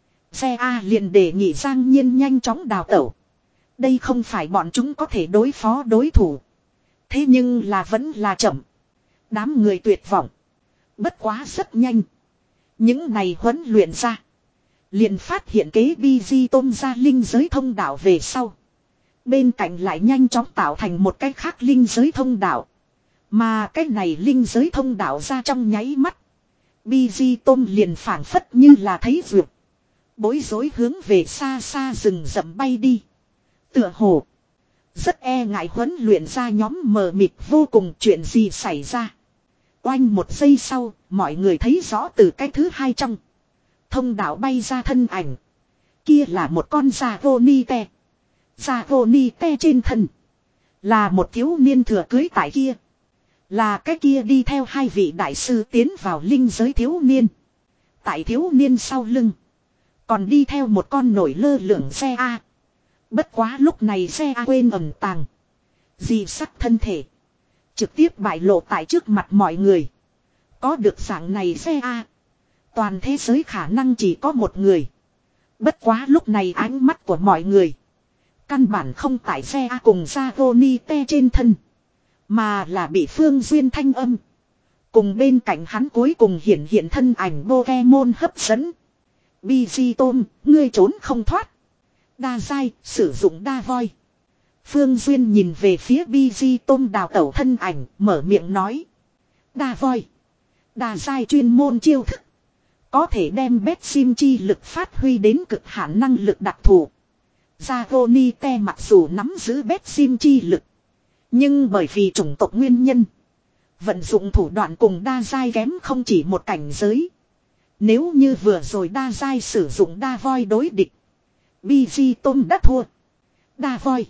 Xe A liền đề nghị Giang Nhiên nhanh chóng đào tẩu. Đây không phải bọn chúng có thể đối phó đối thủ. Thế nhưng là vẫn là chậm. Đám người tuyệt vọng. Bất quá rất nhanh. Những này huấn luyện ra. Liền phát hiện kế bi di tôm ra linh giới thông đạo về sau. Bên cạnh lại nhanh chóng tạo thành một cái khác linh giới thông đạo. Mà cái này linh giới thông đạo ra trong nháy mắt. Bi di tôm liền phảng phất như là thấy vượt. Bối rối hướng về xa xa rừng rậm bay đi. Tựa hồ. Rất e ngại huấn luyện ra nhóm mờ mịt vô cùng chuyện gì xảy ra. Oanh một giây sau, mọi người thấy rõ từ cái thứ hai trong. Thông đạo bay ra thân ảnh. Kia là một con Dragonite. Dragonite trên thân. Là một thiếu niên thừa cưới tại kia. Là cái kia đi theo hai vị đại sư tiến vào linh giới thiếu niên. Tại thiếu niên sau lưng. Còn đi theo một con nổi lơ lửng xe A. Bất quá lúc này xe A quên ẩn tàng. Di sắc thân thể. Trực tiếp bại lộ tại trước mặt mọi người. Có được dạng này xe A. Toàn thế giới khả năng chỉ có một người. Bất quá lúc này ánh mắt của mọi người. Căn bản không tại xe A cùng Dragonite trên thân. Mà là bị Phương Duyên thanh âm. Cùng bên cạnh hắn cuối cùng hiện hiện thân ảnh Pokemon hấp dẫn. Pidgeottom, ngươi trốn không thoát. Đa giai, sử dụng đa voi. Phương Duyên nhìn về phía Pidgeottom đào tẩu thân ảnh, mở miệng nói. Đa voi. Đa giai chuyên môn chiêu thức. Có thể đem bét sim chi lực phát huy đến cực hạn năng lực đặc thù. Dragonite mặc dù nắm giữ bét sim chi lực. Nhưng bởi vì chủng tộc nguyên nhân. Vận dụng thủ đoạn cùng đa giai kém không chỉ một cảnh giới. Nếu như vừa rồi đa giai sử dụng đa voi đối địch. Pidgeottom đã thua. Đa voi.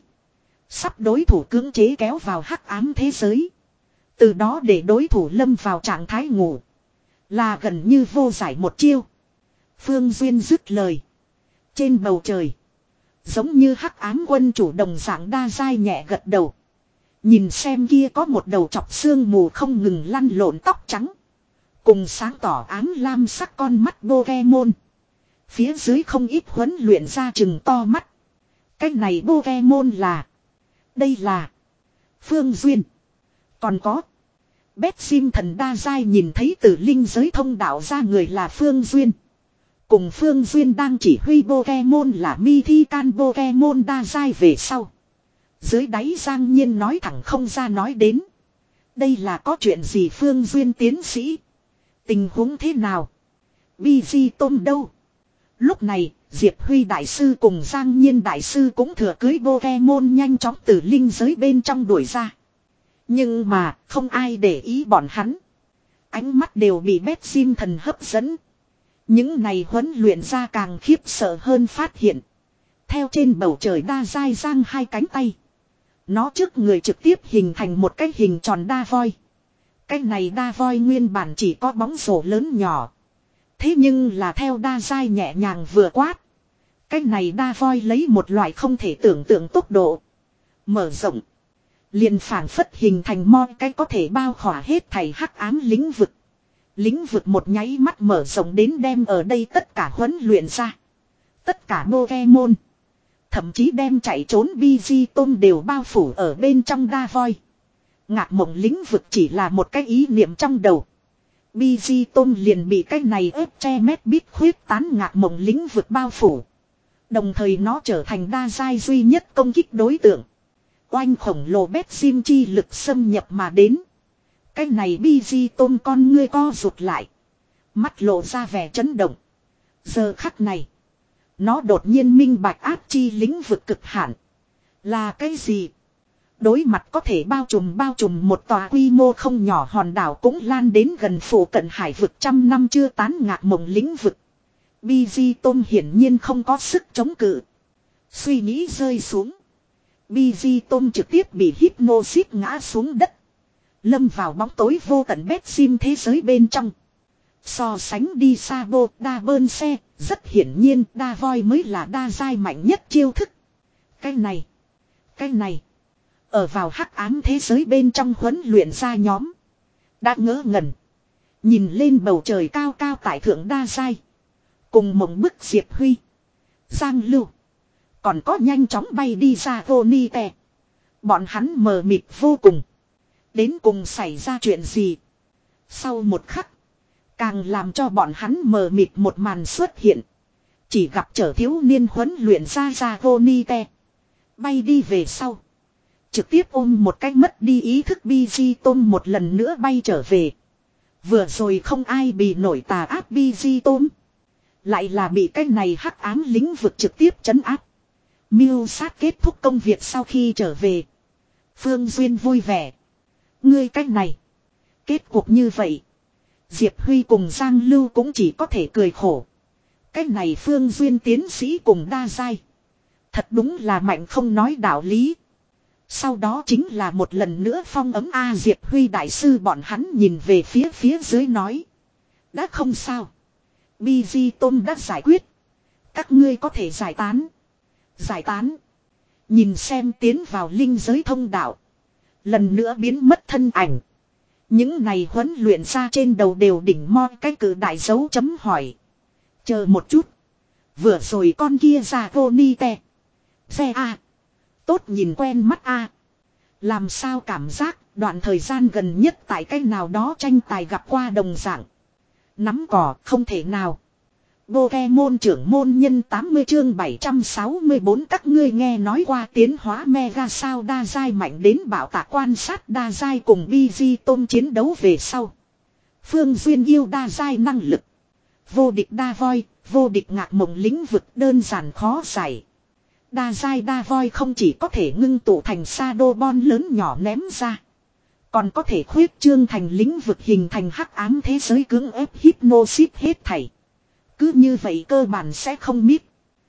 Sắp đối thủ cưỡng chế kéo vào hắc ám thế giới. Từ đó để đối thủ lâm vào trạng thái ngủ. Là gần như vô giải một chiêu. Phương Duyên dứt lời. Trên bầu trời. Giống như hắc ám quân chủ đồng dạng đa giai nhẹ gật đầu. Nhìn xem kia có một đầu chọc xương mù không ngừng lăn lộn tóc trắng. Cùng sáng tỏ ám lam sắc con mắt Pokemon. Phía dưới không ít huấn luyện ra chừng to mắt. Cái này Pokemon là. Đây là. Phương Duyên. Còn có. Bét sim thần đa giai nhìn thấy từ linh giới thông đạo ra người là Phương Duyên. Cùng Phương Duyên đang chỉ huy Pokemon là Mythical Pokemon đa giai về sau. Dưới đáy Giang Nhiên nói thẳng không ra nói đến. Đây là có chuyện gì Phương Duyên tiến sĩ? Tình huống thế nào? Pidgeottom đâu? Lúc này, Diệp Huy đại sư cùng Giang Nhiên đại sư cũng thừa cưới Pokemon nhanh chóng từ linh giới bên trong đuổi ra. Nhưng mà, không ai để ý bọn hắn. Ánh mắt đều bị bét sim thần hấp dẫn. Những này huấn luyện ra càng khiếp sợ hơn phát hiện. Theo trên bầu trời đa giai giang hai cánh tay. Nó trước người trực tiếp hình thành một cái hình tròn đa voi. Cái này đa voi nguyên bản chỉ có bóng rổ lớn nhỏ. Thế nhưng là theo đa giai nhẹ nhàng vừa quát. Cái này đa voi lấy một loại không thể tưởng tượng tốc độ. Mở rộng. Liền phảng phất hình thành mo cái có thể bao khỏa hết thảy hắc ám lĩnh vực. Lĩnh vực một nháy mắt mở rộng đến đem ở đây tất cả huấn luyện ra. Tất cả Pokemon. Thậm chí đem chạy trốn Pidgeotto đều bao phủ ở bên trong đa voi. Ngạc mộng lĩnh vực chỉ là một cái ý niệm trong đầu. Pidgeotto liền bị cái này ép che mét bít khuyết tán ngạc mộng lĩnh vực bao phủ. Đồng thời nó trở thành đa giai duy nhất công kích đối tượng. Oanh khổng lồ bét sim chi lực xâm nhập mà đến. Cái này Pidgeotto con ngươi co rụt lại. Mắt lộ ra vẻ chấn động. Giờ khắc này. Nó đột nhiên minh bạch áp chi lĩnh vực cực hạn. Là cái gì? Đối mặt có thể bao trùm bao trùm một tòa quy mô không nhỏ hòn đảo cũng lan đến gần phủ cận hải vực trăm năm chưa tán ngạc mộng lĩnh vực. Pidgeotto hiển nhiên không có sức chống cự. Suy nghĩ rơi xuống. Pidgeotto trực tiếp bị hypnosis ngã xuống đất. Lâm vào bóng tối vô tận bét sim thế giới bên trong. So sánh đi xa bô đa bơn xe, rất hiển nhiên đa voi mới là đa giai mạnh nhất chiêu thức. Cái này, cái này, ở vào hắc ám thế giới bên trong huấn luyện ra nhóm. Đã ngỡ ngẩn, nhìn lên bầu trời cao cao tại thượng đa giai. Cùng mộng bức Diệp Huy, Giang Lưu, còn có nhanh chóng bay đi ra vô ni tè. Bọn hắn mờ mịt vô cùng. Đến cùng xảy ra chuyện gì? Sau một khắc. Càng làm cho bọn hắn mờ mịt một màn xuất hiện. Chỉ gặp chở thiếu niên huấn luyện ra ra vô ni te. Bay đi về sau. Trực tiếp ôm một cách mất đi ý thức Pidgeotto một lần nữa bay trở về. Vừa rồi không ai bị nổi tà áp Pidgeotto. Lại là bị cái này hắc ám lĩnh vực trực tiếp trấn áp. Miêu sát kết thúc công việc sau khi trở về. Phương Duyên vui vẻ. Ngươi cách này. Kết cuộc như vậy. Diệp Huy cùng Giang Lưu cũng chỉ có thể cười khổ. Cái này Phương Duyên tiến sĩ cùng đa giai. Thật đúng là mạnh không nói đạo lý. Sau đó chính là một lần nữa phong ấm A Diệp Huy đại sư bọn hắn nhìn về phía phía dưới nói. Đã không sao. Pidgeotto đã giải quyết. Các ngươi có thể giải tán. Giải tán. Nhìn xem tiến vào linh giới thông đạo. Lần nữa biến mất thân ảnh. Những này huấn luyện ra trên đầu đều đỉnh mo cái cử đại dấu chấm hỏi. Chờ một chút. Vừa rồi con kia ra vô ni te. Xe A. Tốt nhìn quen mắt A. Làm sao cảm giác đoạn thời gian gần nhất tại cái nào đó tranh tài gặp qua đồng dạng. Nắm cỏ không thể nào. Pokemon trưởng môn nhân tám mươi chương bảy trăm sáu mươi bốn các ngươi nghe nói qua tiến hóa mega sao đa giai mạnh đến bảo tạc quan sát đa giai cùng Pidgeotto chiến đấu về sau. Phương Duyên yêu đa giai năng lực. Vô địch đa voi, vô địch ngạc mộng lĩnh vực đơn giản khó giải. Đa giai đa voi không chỉ có thể ngưng tụ thành shadow ball lớn nhỏ ném ra. Còn có thể khuyết trương thành lĩnh vực hình thành hắc ám thế giới cưỡng ép hypnosis hết thảy. Cứ như vậy cơ bản sẽ không miss.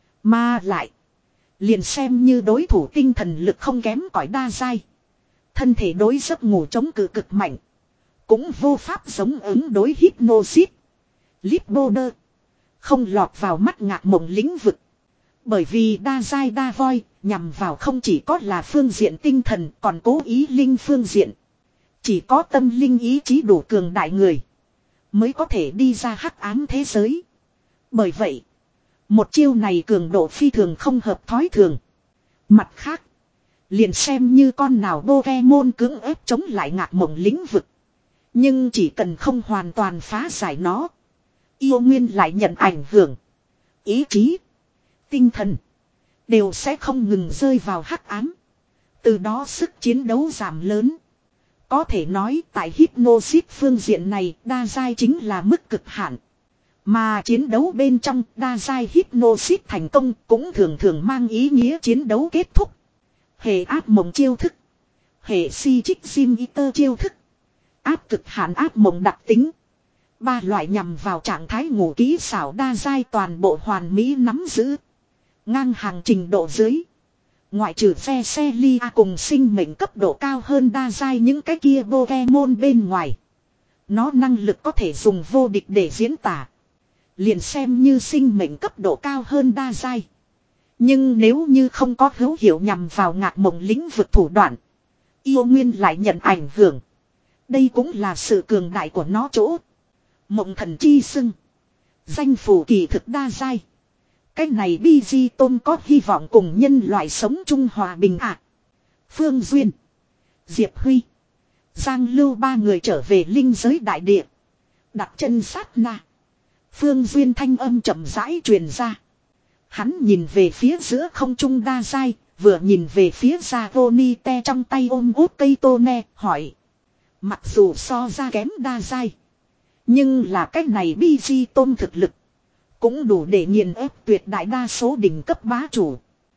Mà lại. Liền xem như đối thủ tinh thần lực không kém cỏi đa giai. Thân thể đối giấc ngủ chống cự cực mạnh. Cũng vô pháp giống ứng đối hypnosis. Lipboder. Không lọt vào mắt ngạc mộng lĩnh vực. Bởi vì đa giai đa voi nhằm vào không chỉ có là phương diện tinh thần còn cố ý linh phương diện. Chỉ có tâm linh ý chí đủ cường đại người. Mới có thể đi ra hắc ám thế giới. Bởi vậy, một chiêu này cường độ phi thường không hợp thói thường. Mặt khác, liền xem như con nào Pokemon cưỡng ép chống lại ngạc mộng lĩnh vực. Nhưng chỉ cần không hoàn toàn phá giải nó, yêu nguyên lại nhận ảnh hưởng. Ý chí, tinh thần, đều sẽ không ngừng rơi vào hắc ám. Từ đó sức chiến đấu giảm lớn. Có thể nói tại hypnosis phương diện này đa giai chính là mức cực hạn. Mà chiến đấu bên trong đa giai hypnosis thành công cũng thường thường mang ý nghĩa chiến đấu kết thúc. Hệ áp mộng chiêu thức. Hệ si trích sim iter chiêu thức. Áp cực hạn áp mộng đặc tính. Ba loại nhằm vào trạng thái ngủ kỹ xảo đa giai toàn bộ hoàn mỹ nắm giữ. Ngang hàng trình độ dưới. Ngoại trừ phe xe lia cùng sinh mệnh cấp độ cao hơn đa giai những cái kia Pokemon bên ngoài. Nó năng lực có thể dùng vô địch để diễn tả. Liền xem như sinh mệnh cấp độ cao hơn đa giai. Nhưng nếu như không có hữu hiệu nhằm vào ngạc mộng lĩnh vực thủ đoạn. Yêu nguyên lại nhận ảnh hưởng. Đây cũng là sự cường đại của nó chỗ. Mộng thần chi xưng. Danh phủ kỳ thực đa giai. Cái này Bi Di Tôn có hy vọng cùng nhân loại sống chung hòa bình ạ. À. Phương Duyên. Diệp Huy. Giang Lưu ba người trở về linh giới đại địa. Đặt chân sát na. Phương Duyên thanh âm chậm rãi truyền ra. Hắn nhìn về phía giữa không trung đa giai. Vừa nhìn về phía Zagonite trong tay ôm út cây tô ne hỏi. Mặc dù so ra kém đa giai. Nhưng là cách này Bi Di Tôn thực lực. Cũng đủ để nghiền ép tuyệt đại đa số đỉnh cấp bá chủ.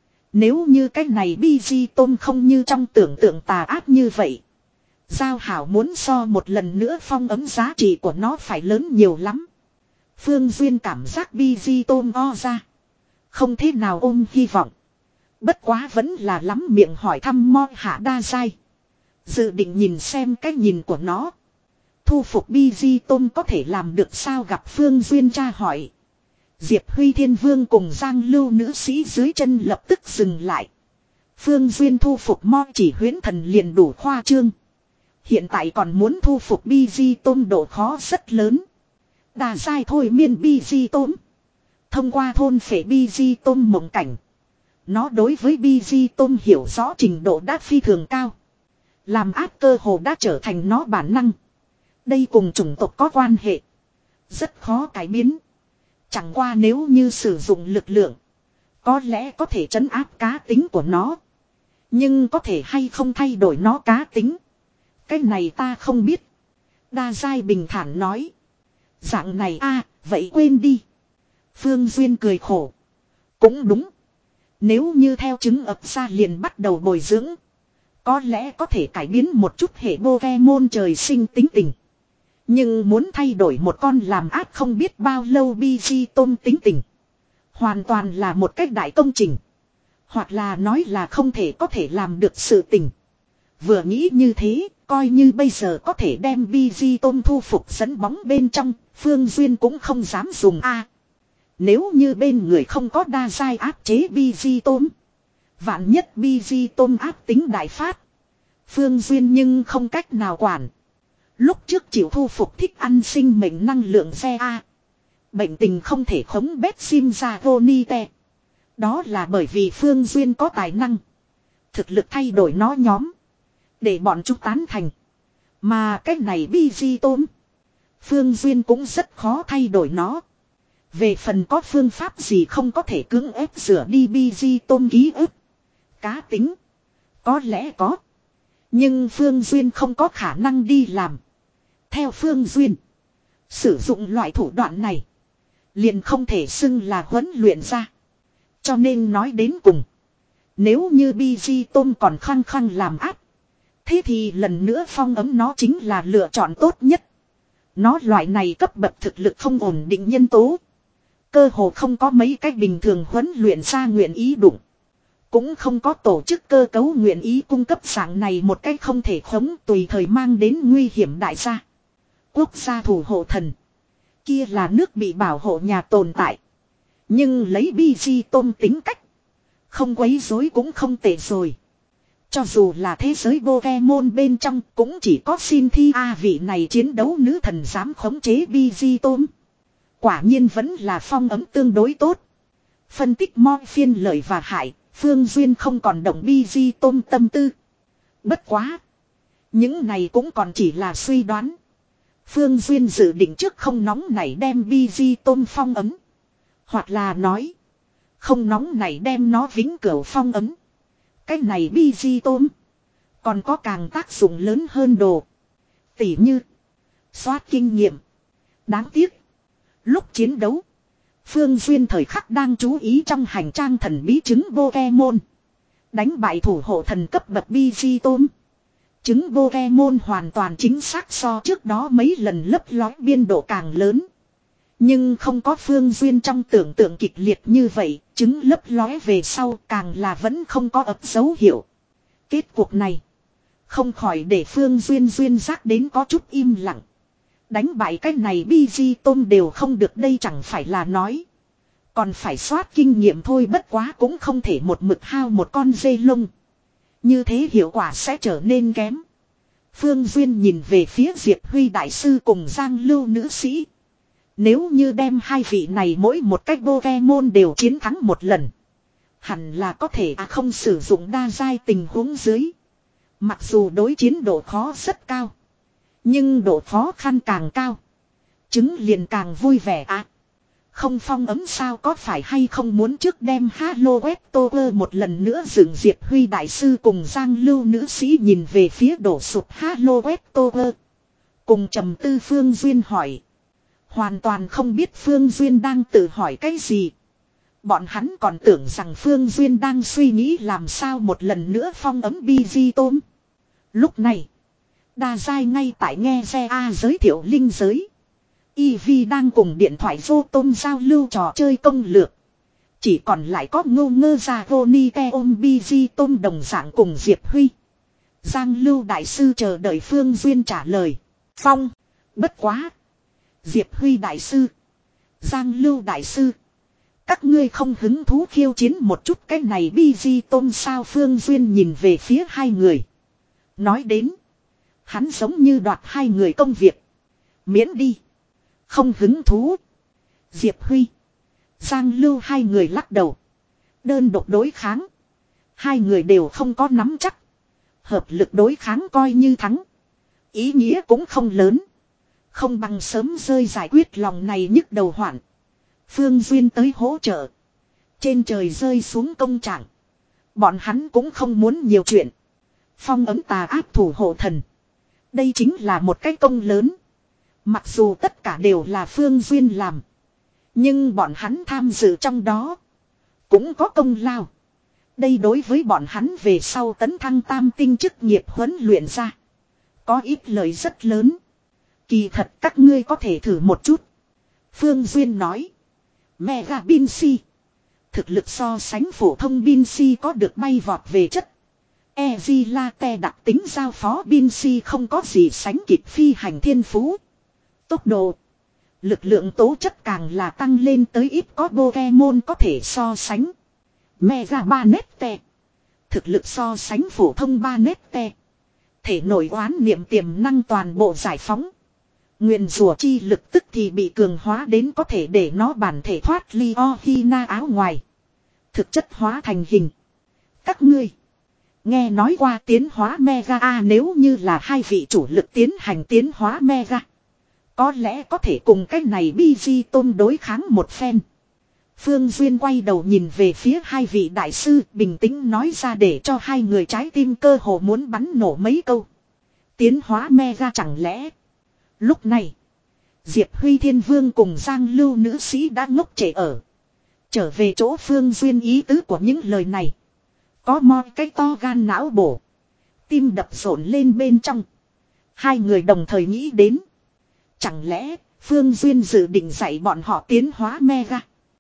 Nếu như cách này Bi Di Tôn không như trong tưởng tượng tà ác như vậy. Giao hảo muốn so một lần nữa phong ấm giá trị của nó phải lớn nhiều lắm. Phương Duyên cảm giác Bi Di Tôn o ra. Không thế nào ôm hy vọng. Bất quá vẫn là lắm miệng hỏi thăm mo hạ đa giai. Dự định nhìn xem cái nhìn của nó. Thu phục Bi Di Tôn có thể làm được sao gặp Phương Duyên tra hỏi. Diệp Huy Thiên Vương cùng Giang Lưu nữ sĩ dưới chân lập tức dừng lại. Phương Duyên thu phục mo chỉ huyễn thần liền đủ khoa trương. Hiện tại còn muốn thu phục Bi Di Tôn độ khó rất lớn. Đà sai thôi miên Bi Di Tôn. Thông qua thôn phệ Bi Di Tôn mộng cảnh. Nó đối với Bi Di Tôn hiểu rõ trình độ đã phi thường cao. Làm ác cơ hồ đã trở thành nó bản năng. Đây cùng chủng tộc có quan hệ. Rất khó cải biến. Chẳng qua nếu như sử dụng lực lượng. Có lẽ có thể trấn áp cá tính của nó. Nhưng có thể hay không thay đổi nó cá tính. Cái này ta không biết. Đa giai bình thản nói. Dạng này a vậy quên đi. Phương Duyên cười khổ. Cũng đúng. Nếu như theo chứng ập ra liền bắt đầu bồi dưỡng. Có lẽ có thể cải biến một chút hệ Pokemon trời sinh tính tình. Nhưng muốn thay đổi một con làm ác không biết bao lâu Bi Di Tôn tính tình. Hoàn toàn là một cách đại công trình. Hoặc là nói là không thể có thể làm được sự tình. Vừa nghĩ như thế, coi như bây giờ có thể đem Bi Di Tôn thu phục dẫn bóng bên trong, Phương Duyên cũng không dám dùng a. À, nếu như bên người không có đa giai áp chế Bi Di Tôn. Vạn nhất Bi Di Tôn áp tính đại phát. Phương Duyên nhưng không cách nào quản. Lúc trước chịu thu phục thích ăn sinh mệnh năng lượng xe A. Bệnh tình không thể khống bét sim ra vô ni te. Đó là bởi vì Phương Duyên có tài năng. Thực lực thay đổi nó nhóm. Để bọn chúng tán thành. Mà cách này Bi Di Tôn. Phương Duyên cũng rất khó thay đổi nó. Về phần có phương pháp gì không có thể cưỡng ép rửa đi Bi Di Tôn ký ức. Cá tính. Có lẽ có. Nhưng Phương Duyên không có khả năng đi làm. Theo Phương Duyên. Sử dụng loại thủ đoạn này. Liền không thể xưng là huấn luyện ra. Cho nên nói đến cùng. Nếu như Bi Di Tôn còn khăng khăng làm áp. Thế thì lần nữa phong ấm nó chính là lựa chọn tốt nhất. Nó loại này cấp bậc thực lực không ổn định nhân tố. Cơ hồ không có mấy cách bình thường huấn luyện ra nguyện ý đụng. Cũng không có tổ chức cơ cấu nguyện ý cung cấp dạng này một cách không thể khống tùy thời mang đến nguy hiểm đại gia. Quốc gia thủ hộ thần. Kia là nước bị bảo hộ nhà tồn tại. Nhưng lấy Bi Di Tôn tính cách. Không quấy rối cũng không tệ rồi. Cho dù là thế giới Pokemon bên trong cũng chỉ có Cynthia vị này chiến đấu nữ thần dám khống chế Bi Di Tôn. Quả nhiên vẫn là phong ấm tương đối tốt. Phân tích Morphin lợi và hại. Phương Duyên không còn động Bi Di Tôn tâm tư. Bất quá. Những này cũng còn chỉ là suy đoán. Phương Duyên dự định trước không nóng này đem Bi Di Tôn phong ấm. Hoặc là nói. Không nóng này đem nó vĩnh cửu phong ấm. Cái này Bi Di Tôn. Còn có càng tác dụng lớn hơn đồ. Tỉ như. Xoát kinh nghiệm. Đáng tiếc. Lúc chiến đấu. Phương Duyên thời khắc đang chú ý trong hành trang thần bí trứng Pokemon. Đánh bại thủ hộ thần cấp bậc Bi Di Tôn. Trứng Pokemon hoàn toàn chính xác so trước đó mấy lần lấp lói biên độ càng lớn. Nhưng không có Phương Duyên trong tưởng tượng kịch liệt như vậy, trứng lấp lói về sau càng là vẫn không có ập dấu hiệu. Kết cuộc này không khỏi để Phương Duyên Duyên giác đến có chút im lặng. Đánh bại cái này Biji tôm đều không được, đây chẳng phải là nói. Còn phải soát kinh nghiệm thôi, bất quá cũng không thể một mực hao một con dê lông. Như thế hiệu quả sẽ trở nên kém. Phương Duyên nhìn về phía Diệp Huy đại sư cùng Giang Lưu nữ sĩ. Nếu như đem hai vị này mỗi một cách Pokemon đều chiến thắng một lần, hẳn là có thể à không sử dụng đa giai tình huống dưới. Mặc dù đối chiến độ khó rất cao, nhưng độ khó khăn càng cao, trứng liền càng vui vẻ à. Không phong ấm sao, có phải hay không muốn trước đem Halo Webtober một lần nữa dựng? Diệp Huy đại sư cùng Giang Lưu nữ sĩ nhìn về phía đổ sụp Halo Webtober, cùng trầm tư Phương Duyên hỏi. Hoàn toàn không biết Phương Duyên đang tự hỏi cái gì. Bọn hắn còn tưởng rằng Phương Duyên đang suy nghĩ làm sao một lần nữa phong ấm Biji tôm. Lúc này, Đa Giai ngay tại nghe xe A giới thiệu linh giới. Eevee đang cùng điện thoại vô tôm giao lưu trò chơi công lược. Chỉ còn lại có ngô ngơ ra Ronike ôm Biji tôm đồng dạng cùng Diệp Huy. Giang Lưu đại sư chờ đợi Phương Duyên trả lời. Phong, bất quá. Diệp Huy đại sư, Giang Lưu đại sư, các ngươi không hứng thú khiêu chiến một chút cái này Biji tôm sao? Phương Duyên nhìn về phía hai người, nói đến, hắn giống như đoạt hai người công việc. Miễn đi. Không hứng thú. Diệp Huy, Giang Lưu hai người lắc đầu. Đơn độc đối kháng, hai người đều không có nắm chắc. Hợp lực đối kháng coi như thắng, ý nghĩa cũng không lớn. Không bằng sớm rơi giải quyết lòng này nhức đầu hoạn. Phương Duyên tới hỗ trợ. Trên trời rơi xuống công trạng, bọn hắn cũng không muốn nhiều chuyện. Phong ấm tà áp thủ hộ thần, đây chính là một cái công lớn. Mặc dù tất cả đều là Phương Duyên làm, nhưng bọn hắn tham dự trong đó cũng có công lao. Đây đối với bọn hắn về sau tấn thăng tam tinh chức nghiệp huấn luyện ra, có ít lợi rất lớn. Kỳ thật các ngươi có thể thử một chút. Phương Duyên nói. Mega Binsi, thực lực so sánh phổ thông Binsi có được bay vọt về chất. Ezilate đặc tính giao phó Binsi không có gì sánh kịp phi hành thiên phú. Tốc độ, lực lượng tố chất càng là tăng lên tới ít có Pokemon có thể so sánh. Mega Banette, thực lực so sánh phổ thông Banette. Thể nội oán niệm tiềm năng toàn bộ giải phóng. Nguyền rủa chi lực tức thì bị cường hóa đến có thể để nó bản thể thoát ly Ohina áo ngoài, thực chất hóa thành hình. Các ngươi nghe nói qua tiến hóa Mega A? Nếu như là hai vị chủ lực tiến hành tiến hóa Mega, có lẽ có thể cùng cái này Biji tôm đối kháng một phen. Phương Duyên quay đầu nhìn về phía hai vị đại sư, bình tĩnh nói ra để cho hai người trái tim cơ hồ muốn bắn nổ mấy câu. Tiến hóa Mega chẳng lẽ? Lúc này, Diệp Huy Thiên Vương cùng Giang Lưu nữ sĩ đã ngốc trệ ở. Trở về chỗ Phương Duyên ý tứ của những lời này, có mo cái to gan não bổ, tim đập rộn lên bên trong. Hai người đồng thời nghĩ đến, chẳng lẽ Phương Duyên dự định dạy bọn họ tiến hóa Mega?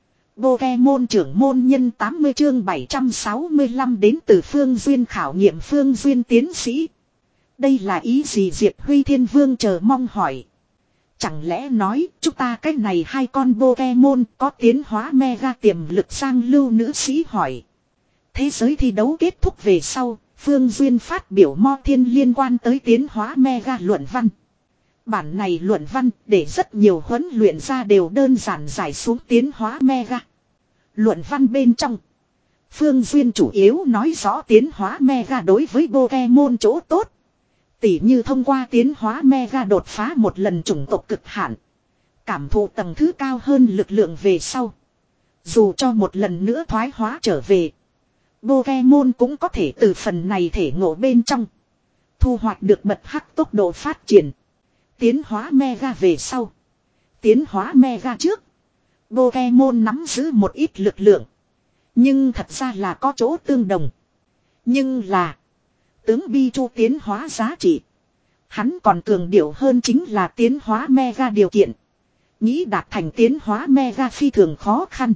Pokemon trưởng môn nhân tám mươi chương bảy trăm sáu mươi lăm đến từ Phương Duyên khảo nghiệm Phương Duyên tiến sĩ. Đây là ý gì? Diệp Huy Thiên Vương chờ mong hỏi. Chẳng lẽ nói chúng ta cái này hai con Pokemon có tiến hóa Mega tiềm lực? Giang Lưu nữ sĩ hỏi. Thế giới thi đấu kết thúc về sau, Phương Duyên phát biểu mo thiên liên quan tới tiến hóa Mega luận văn. Bản này luận văn để rất nhiều huấn luyện ra đều đơn giản giải xuống tiến hóa Mega. Luận văn bên trong, Phương Duyên chủ yếu nói rõ tiến hóa Mega đối với Pokemon chỗ tốt. Tỉ như thông qua tiến hóa Mega đột phá một lần chủng tộc cực hạn, cảm thụ tầng thứ cao hơn lực lượng về sau, dù cho một lần nữa thoái hóa trở về, Pokemon cũng có thể từ phần này thể ngộ bên trong thu hoạch được bật hắc tốc độ phát triển. Tiến hóa Mega về sau, tiến hóa Mega trước, Pokemon nắm giữ một ít lực lượng, nhưng thật ra là có chỗ tương đồng. Nhưng là tướng Pichu tiến hóa giá trị, hắn còn cường điệu hơn chính là tiến hóa Mega điều kiện. Nghĩ đạt thành tiến hóa Mega phi thường khó khăn.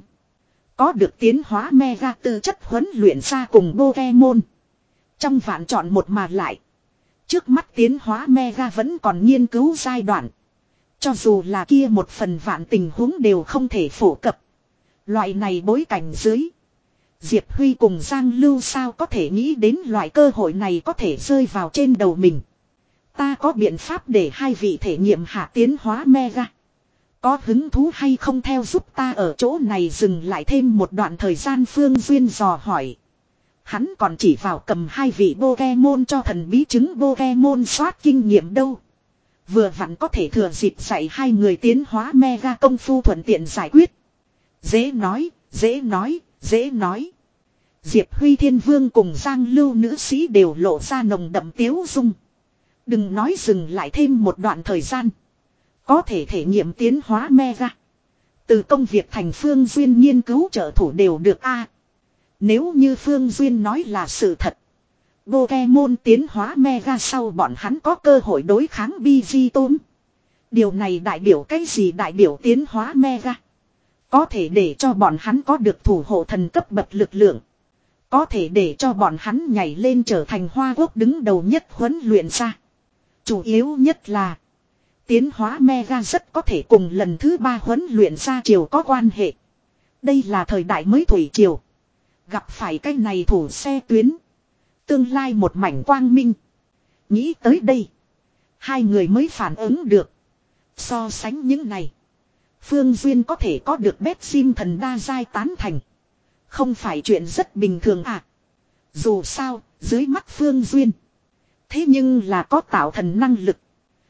Có được tiến hóa Mega tư chất huấn luyện ra cùng Pokemon, trong vạn chọn một mà lại. Trước mắt tiến hóa Mega vẫn còn nghiên cứu giai đoạn, Cho dù là kia một phần vạn tình huống đều không thể phổ cập. Loại này bối cảnh dưới. Diệp Huy cùng Giang Lưu sao có thể nghĩ đến loại cơ hội này có thể rơi vào trên đầu mình. Ta có biện pháp để hai vị thể nghiệm hạ tiến hóa mega. Có hứng thú hay không theo giúp ta ở chỗ này dừng lại thêm một đoạn thời gian, Phương Duyên dò hỏi. Hắn còn chỉ vào cầm hai vị Pokemon cho thần bí chứng Pokemon soát kinh nghiệm đâu. Vừa vặn có thể thừa dịp dạy hai người tiến hóa mega công phu thuận tiện giải quyết. Dễ nói, dễ nói, dễ nói. Diệp Huy Thiên Vương cùng Giang Lưu nữ sĩ đều lộ ra nồng đậm tiếu dung. Đừng nói dừng lại thêm một đoạn thời gian. Có thể thể nghiệm tiến hóa mega. Từ công việc thành Phương Duyên nghiên cứu trợ thủ đều được a. Nếu như Phương Duyên nói là sự thật. Pokemon tiến hóa mega sau bọn hắn có cơ hội đối kháng Pidgeottom. Điều này đại biểu cái gì? Đại biểu tiến hóa mega có thể để cho bọn hắn có được thủ hộ thần cấp bậc lực lượng. Có thể để cho bọn hắn nhảy lên trở thành Hoa Quốc đứng đầu nhất huấn luyện ra. Chủ yếu nhất là tiến hóa mega rất có thể cùng lần thứ ba huấn luyện ra triều có quan hệ. Đây là thời đại mới thủy triều. Gặp phải cái này thủ xe tuyến. Tương lai một mảnh quang minh. Nghĩ tới đây. Hai người mới phản ứng được. So sánh những này. Phương Duyên có thể có được bét sim thần đa giai tán thành. Không phải chuyện rất bình thường à. Dù sao, dưới mắt Phương Duyên. Thế nhưng là có tạo thần năng lực.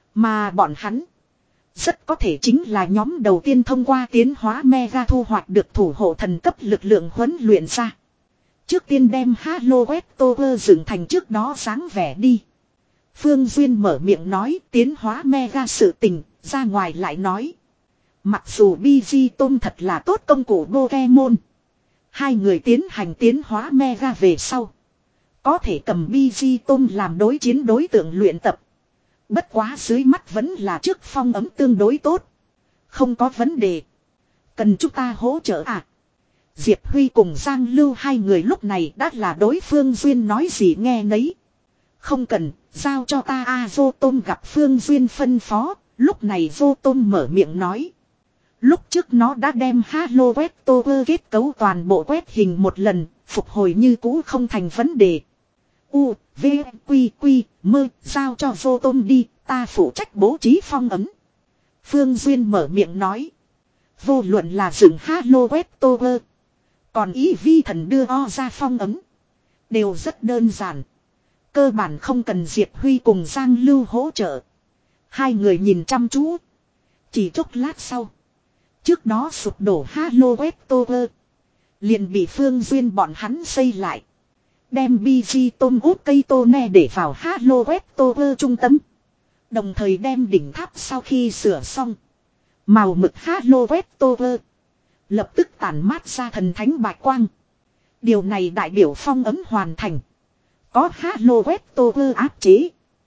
Mà bọn hắn. Rất có thể chính là nhóm đầu tiên thông qua tiến hóa mega thu hoạch được thủ hộ thần cấp lực lượng huấn luyện ra. Trước tiên đem Halo Wetover dựng thành trước đó sáng vẻ đi. Phương Duyên mở miệng nói tiến hóa mega sự tình, ra ngoài lại nói. Mặc dù Pidgeottom thật là tốt công cụ Pokemon. Hai người tiến hành tiến hóa mega về sau. Có thể cầm Pidgeottom làm đối chiến đối tượng luyện tập. Bất quá dưới mắt vẫn là trước phong ấm tương đối tốt. Không có vấn đề. Cần chúng ta hỗ trợ à? Diệp Huy cùng Giang Lưu hai người lúc này đã là đối Phương Duyên nói gì nghe nấy. Không cần, giao cho ta a. Vô Tôm gặp Phương Duyên phân phó, lúc này Vô Tôm mở miệng nói. Lúc trước nó đã đem Halo Wetover kết cấu toàn bộ quét hình một lần, phục hồi như cũ không thành vấn đề. U, V, Quy, Quy, Mơ, giao cho Vô Tôm đi, ta phụ trách bố trí phong ấm. Phương Duyên mở miệng nói. Vô luận là dựng Halo Wetover. Còn ý vi thần đưa o ra phong ấm. Đều rất đơn giản. Cơ bản không cần Diệp Huy cùng Giang Lưu hỗ trợ. Hai người nhìn chăm chú. Chỉ chốc lát sau. Trước đó sụp đổ Halo Wetover. Liền bị Phương Duyên bọn hắn xây lại. Đem Pidgeottom út cây tô ne để vào Halo Wetover trung tâm. Đồng thời đem đỉnh tháp sau khi sửa xong. Màu mực Halo Wetover. Lập tức tản mát ra thần thánh bạch quang. Điều này đại biểu phong ấm hoàn thành. Có Halo Wetover áp chế.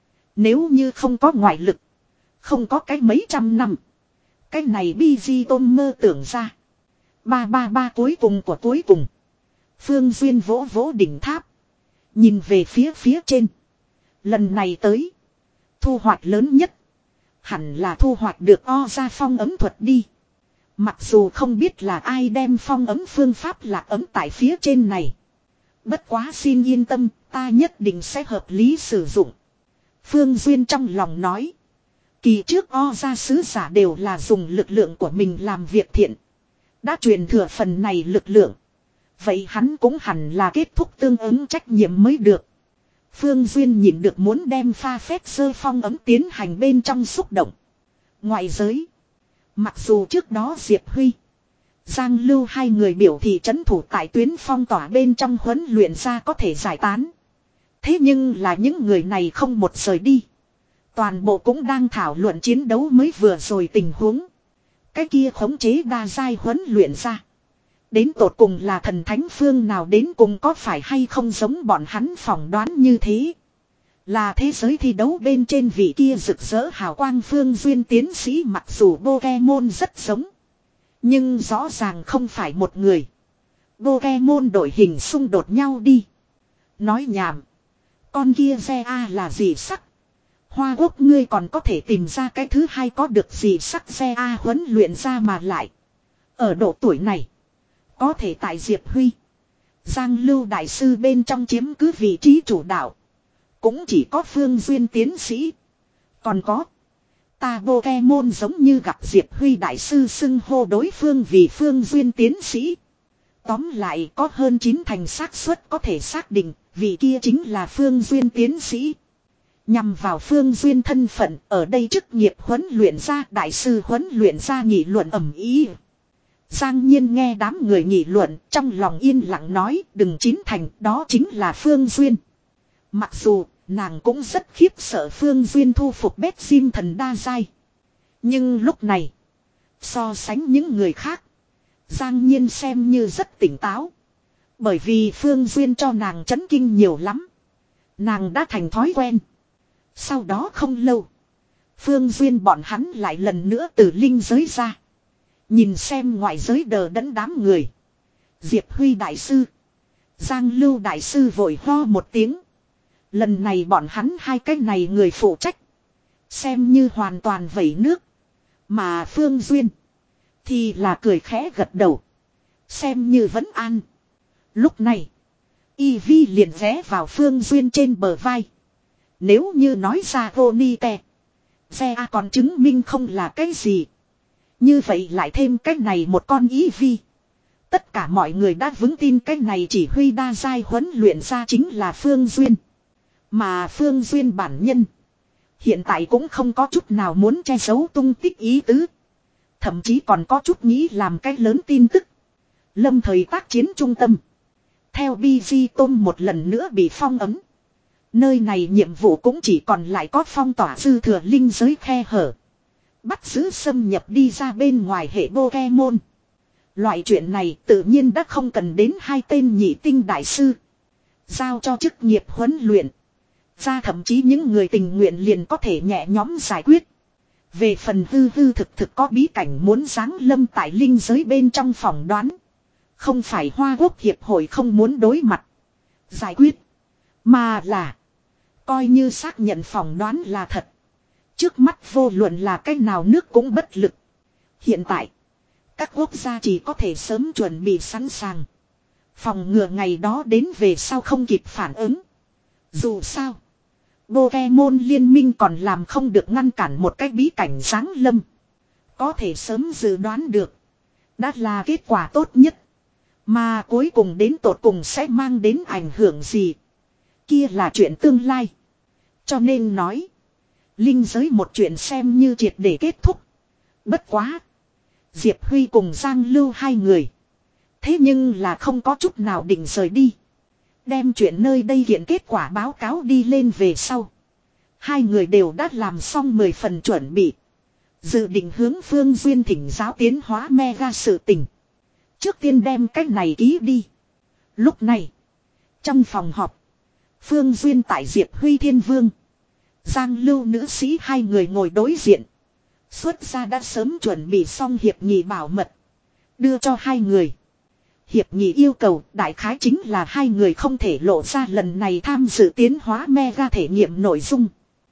Nếu như không có ngoại lực. Không có cái mấy trăm năm. Cái này Pidgeottom mơ tưởng ra. Ba ba ba cuối cùng của cuối cùng. Phương Duyên vỗ vỗ đỉnh tháp. Nhìn về phía phía trên. Lần này tới. Thu hoạch lớn nhất. Hẳn là thu hoạch được o ra phong ấm thuật đi. Mặc dù không biết là ai đem phong ấm phương pháp lạc ấm tại phía trên này. Bất quá xin yên tâm, ta nhất định sẽ hợp lý sử dụng. Phương Duyên trong lòng nói. Kỳ trước o ra sứ giả đều là dùng lực lượng của mình làm việc thiện. Đã truyền thừa phần này lực lượng. Vậy hắn cũng hẳn là kết thúc tương ứng trách nhiệm mới được. Phương Duyên nhìn được muốn đem pha phép sơ phong ấm tiến hành bên trong xúc động. Ngoại giới. Mặc dù trước đó Diệp Huy. Giang Lưu hai người biểu thị trấn thủ tại tuyến phong tỏa bên trong huấn luyện ra có thể giải tán. Thế nhưng là những người này không một rời đi. Toàn bộ cũng đang thảo luận chiến đấu mới vừa rồi tình huống. Cái kia khống chế đa giai huấn luyện ra. Đến tột cùng là thần thánh phương nào, đến cùng có phải hay không giống bọn hắn phỏng đoán như thế. Là thế giới thi đấu bên trên vị kia rực rỡ hào quang Phương Duyên tiến sĩ, mặc dù Pokemon rất giống. Nhưng rõ ràng không phải một người. Pokemon đổi hình xung đột nhau đi. Nói nhảm. Con kia ve a là gì sắc. Hoa Quốc ngươi còn có thể tìm ra cái thứ hai có được gì sắc xe A huấn luyện ra mà lại. Ở độ tuổi này. Có thể tại Diệp Huy. Giang Lưu Đại Sư bên trong chiếm cứ vị trí chủ đạo. Cũng chỉ có Phương Duyên tiến sĩ. Còn có. Ta Pokemon giống như gặp Diệp Huy Đại Sư xưng hô đối phương vì Phương Duyên tiến sĩ. Tóm lại có hơn chín thành xác suất có thể xác định vị kia chính là Phương Duyên tiến sĩ. Nhằm vào Phương Duyên thân phận ở đây chức nghiệp huấn luyện ra đại sư huấn luyện ra nghị luận ầm ý. Giang Nhiên nghe đám người nghị luận trong lòng yên lặng nói đừng chín thành đó chính là Phương Duyên. Mặc dù nàng cũng rất khiếp sợ Phương Duyên thu phục bét sim thần đa giai. Nhưng lúc này so sánh những người khác Giang Nhiên xem như rất tỉnh táo. Bởi vì Phương Duyên cho nàng chấn kinh nhiều lắm. Nàng đã thành thói quen. Sau đó không lâu Phương Duyên bọn hắn lại lần nữa từ linh giới ra. Nhìn xem ngoại giới đờ đẫn đám người. Diệp Huy Đại Sư Giang Lưu Đại Sư vội ho một tiếng. Lần này bọn hắn hai cái này người phụ trách xem như hoàn toàn vẩy nước. Mà Phương Duyên thì là cười khẽ gật đầu. Xem như vẫn an. Lúc này Y Vi liền ghé vào Phương Duyên trên bờ vai. Nếu như nói ra Ronite Xe A còn chứng minh không là cái gì. Như vậy lại thêm cái này một con Y Vi. Tất cả mọi người đã vững tin cái này chỉ huy đa giai huấn luyện ra chính là Phương Duyên. Mà Phương Duyên bản nhân hiện tại cũng không có chút nào muốn che giấu tung tích ý tứ. Thậm chí còn có chút nghĩ làm cái lớn tin tức. Lâm thời tác chiến trung tâm. Theo bê giê Tôm một lần nữa bị phong ấn. Nơi này nhiệm vụ cũng chỉ còn lại có phong tỏa dư thừa linh giới khe hở. Bắt giữ xâm nhập đi ra bên ngoài hệ Pokemon. Loại chuyện này tự nhiên đã không cần đến hai tên nhị tinh đại sư. Giao cho chức nghiệp huấn luyện. Ra thậm chí những người tình nguyện liền có thể nhẹ nhõm giải quyết. Về phần hư hư thực thực có bí cảnh muốn giáng lâm tại linh giới bên trong phỏng đoán. Không phải Hoa Quốc Hiệp hội không muốn đối mặt. Giải quyết. Mà là. Coi như xác nhận phỏng đoán là thật. Trước mắt vô luận là cách nào nước cũng bất lực. Hiện tại. Các quốc gia chỉ có thể sớm chuẩn bị sẵn sàng. Phòng ngừa ngày đó đến về sau không kịp phản ứng. Dù sao. Pokemon liên minh còn làm không được ngăn cản một cái bí cảnh giáng lâm. Có thể sớm dự đoán được. Đã là kết quả tốt nhất. Mà cuối cùng đến tột cùng sẽ mang đến ảnh hưởng gì. Kia là chuyện tương lai. Cho nên nói. Linh giới một chuyện xem như triệt để kết thúc. Bất quá. Diệp Huy cùng Giang Lưu hai người. Thế nhưng là không có chút nào định rời đi. Đem chuyện nơi đây hiện kết quả báo cáo đi lên về sau. Hai người đều đã làm xong mười phần chuẩn bị. Dự định hướng Phương Duyên thỉnh giáo tiến hóa mega sự tình. Trước tiên đem cách này ký đi. Lúc này. Trong phòng họp. Phương Duyên tại Diệp Huy Thiên Vương. Giang Lưu nữ sĩ hai người ngồi đối diện. Xuất ra đã sớm chuẩn bị xong hiệp nghị bảo mật. Đưa cho hai người. Hiệp nghị yêu cầu đại khái chính là hai người không thể lộ ra lần này tham dự tiến hóa mega thể nghiệm nội dung.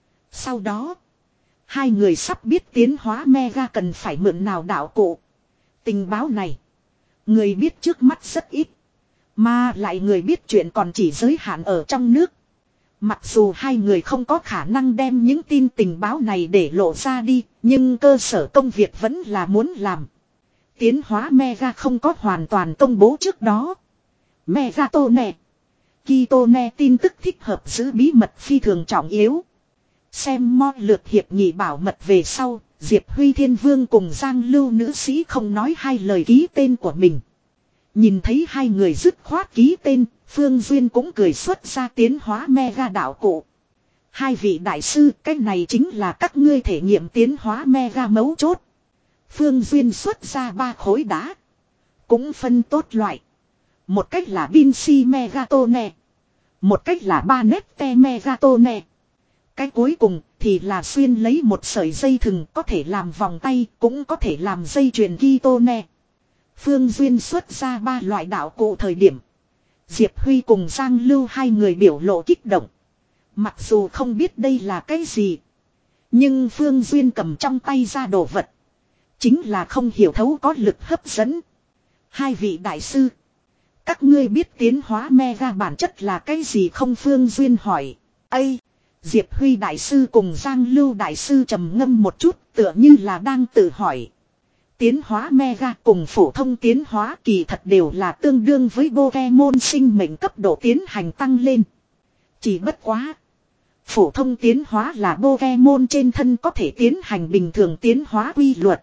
Sau đó. Hai người sắp biết tiến hóa mega cần phải mượn nào đạo cụ. Tình báo này. Người biết trước mắt rất ít. Mà lại người biết chuyện còn chỉ giới hạn ở trong nước. Mặc dù hai người không có khả năng đem những tin tình báo này để lộ ra đi. Nhưng cơ sở công việc vẫn là muốn làm. Tiến hóa Mega không có hoàn toàn công bố trước đó. Megatone, Kitone tin tức thích hợp giữ bí mật phi thường trọng yếu. Xem mo lượt hiệp nghị bảo mật về sau, Diệp Huy Thiên Vương cùng Giang Lưu nữ sĩ không nói hai lời ký tên của mình. Nhìn thấy hai người dứt khoát ký tên, Phương Duyên cũng cười xuất ra tiến hóa Mega đạo cụ. Hai vị đại sư, cái này chính là các ngươi thể nghiệm tiến hóa Mega mấu chốt. Phương Duyên xuất ra ba khối đá. Cũng phân tốt loại. Một cách là Vinci Megatone. Một cách là Banette Megatone. Cái cuối cùng thì là xuyên lấy một sợi dây thừng có thể làm vòng tay cũng có thể làm dây chuyền Kitone. Phương Duyên xuất ra ba loại đạo cụ thời điểm. Diệp Huy cùng Giang Lưu hai người biểu lộ kích động. Mặc dù không biết đây là cái gì. Nhưng Phương Duyên cầm trong tay ra đồ vật. Chính là không hiểu thấu có lực hấp dẫn. Hai vị đại sư. Các ngươi biết tiến hóa mega bản chất là cái gì không? Phương Duyên hỏi. Ây! Diệp Huy đại sư cùng Giang Lưu đại sư trầm ngâm một chút, tựa như là đang tự hỏi. Tiến hóa mega cùng phổ thông tiến hóa kỳ thật đều là tương đương với Pokemon sinh mệnh cấp độ tiến hành tăng lên. Chỉ bất quá. Phổ thông tiến hóa là Pokemon trên thân có thể tiến hành bình thường tiến hóa quy luật.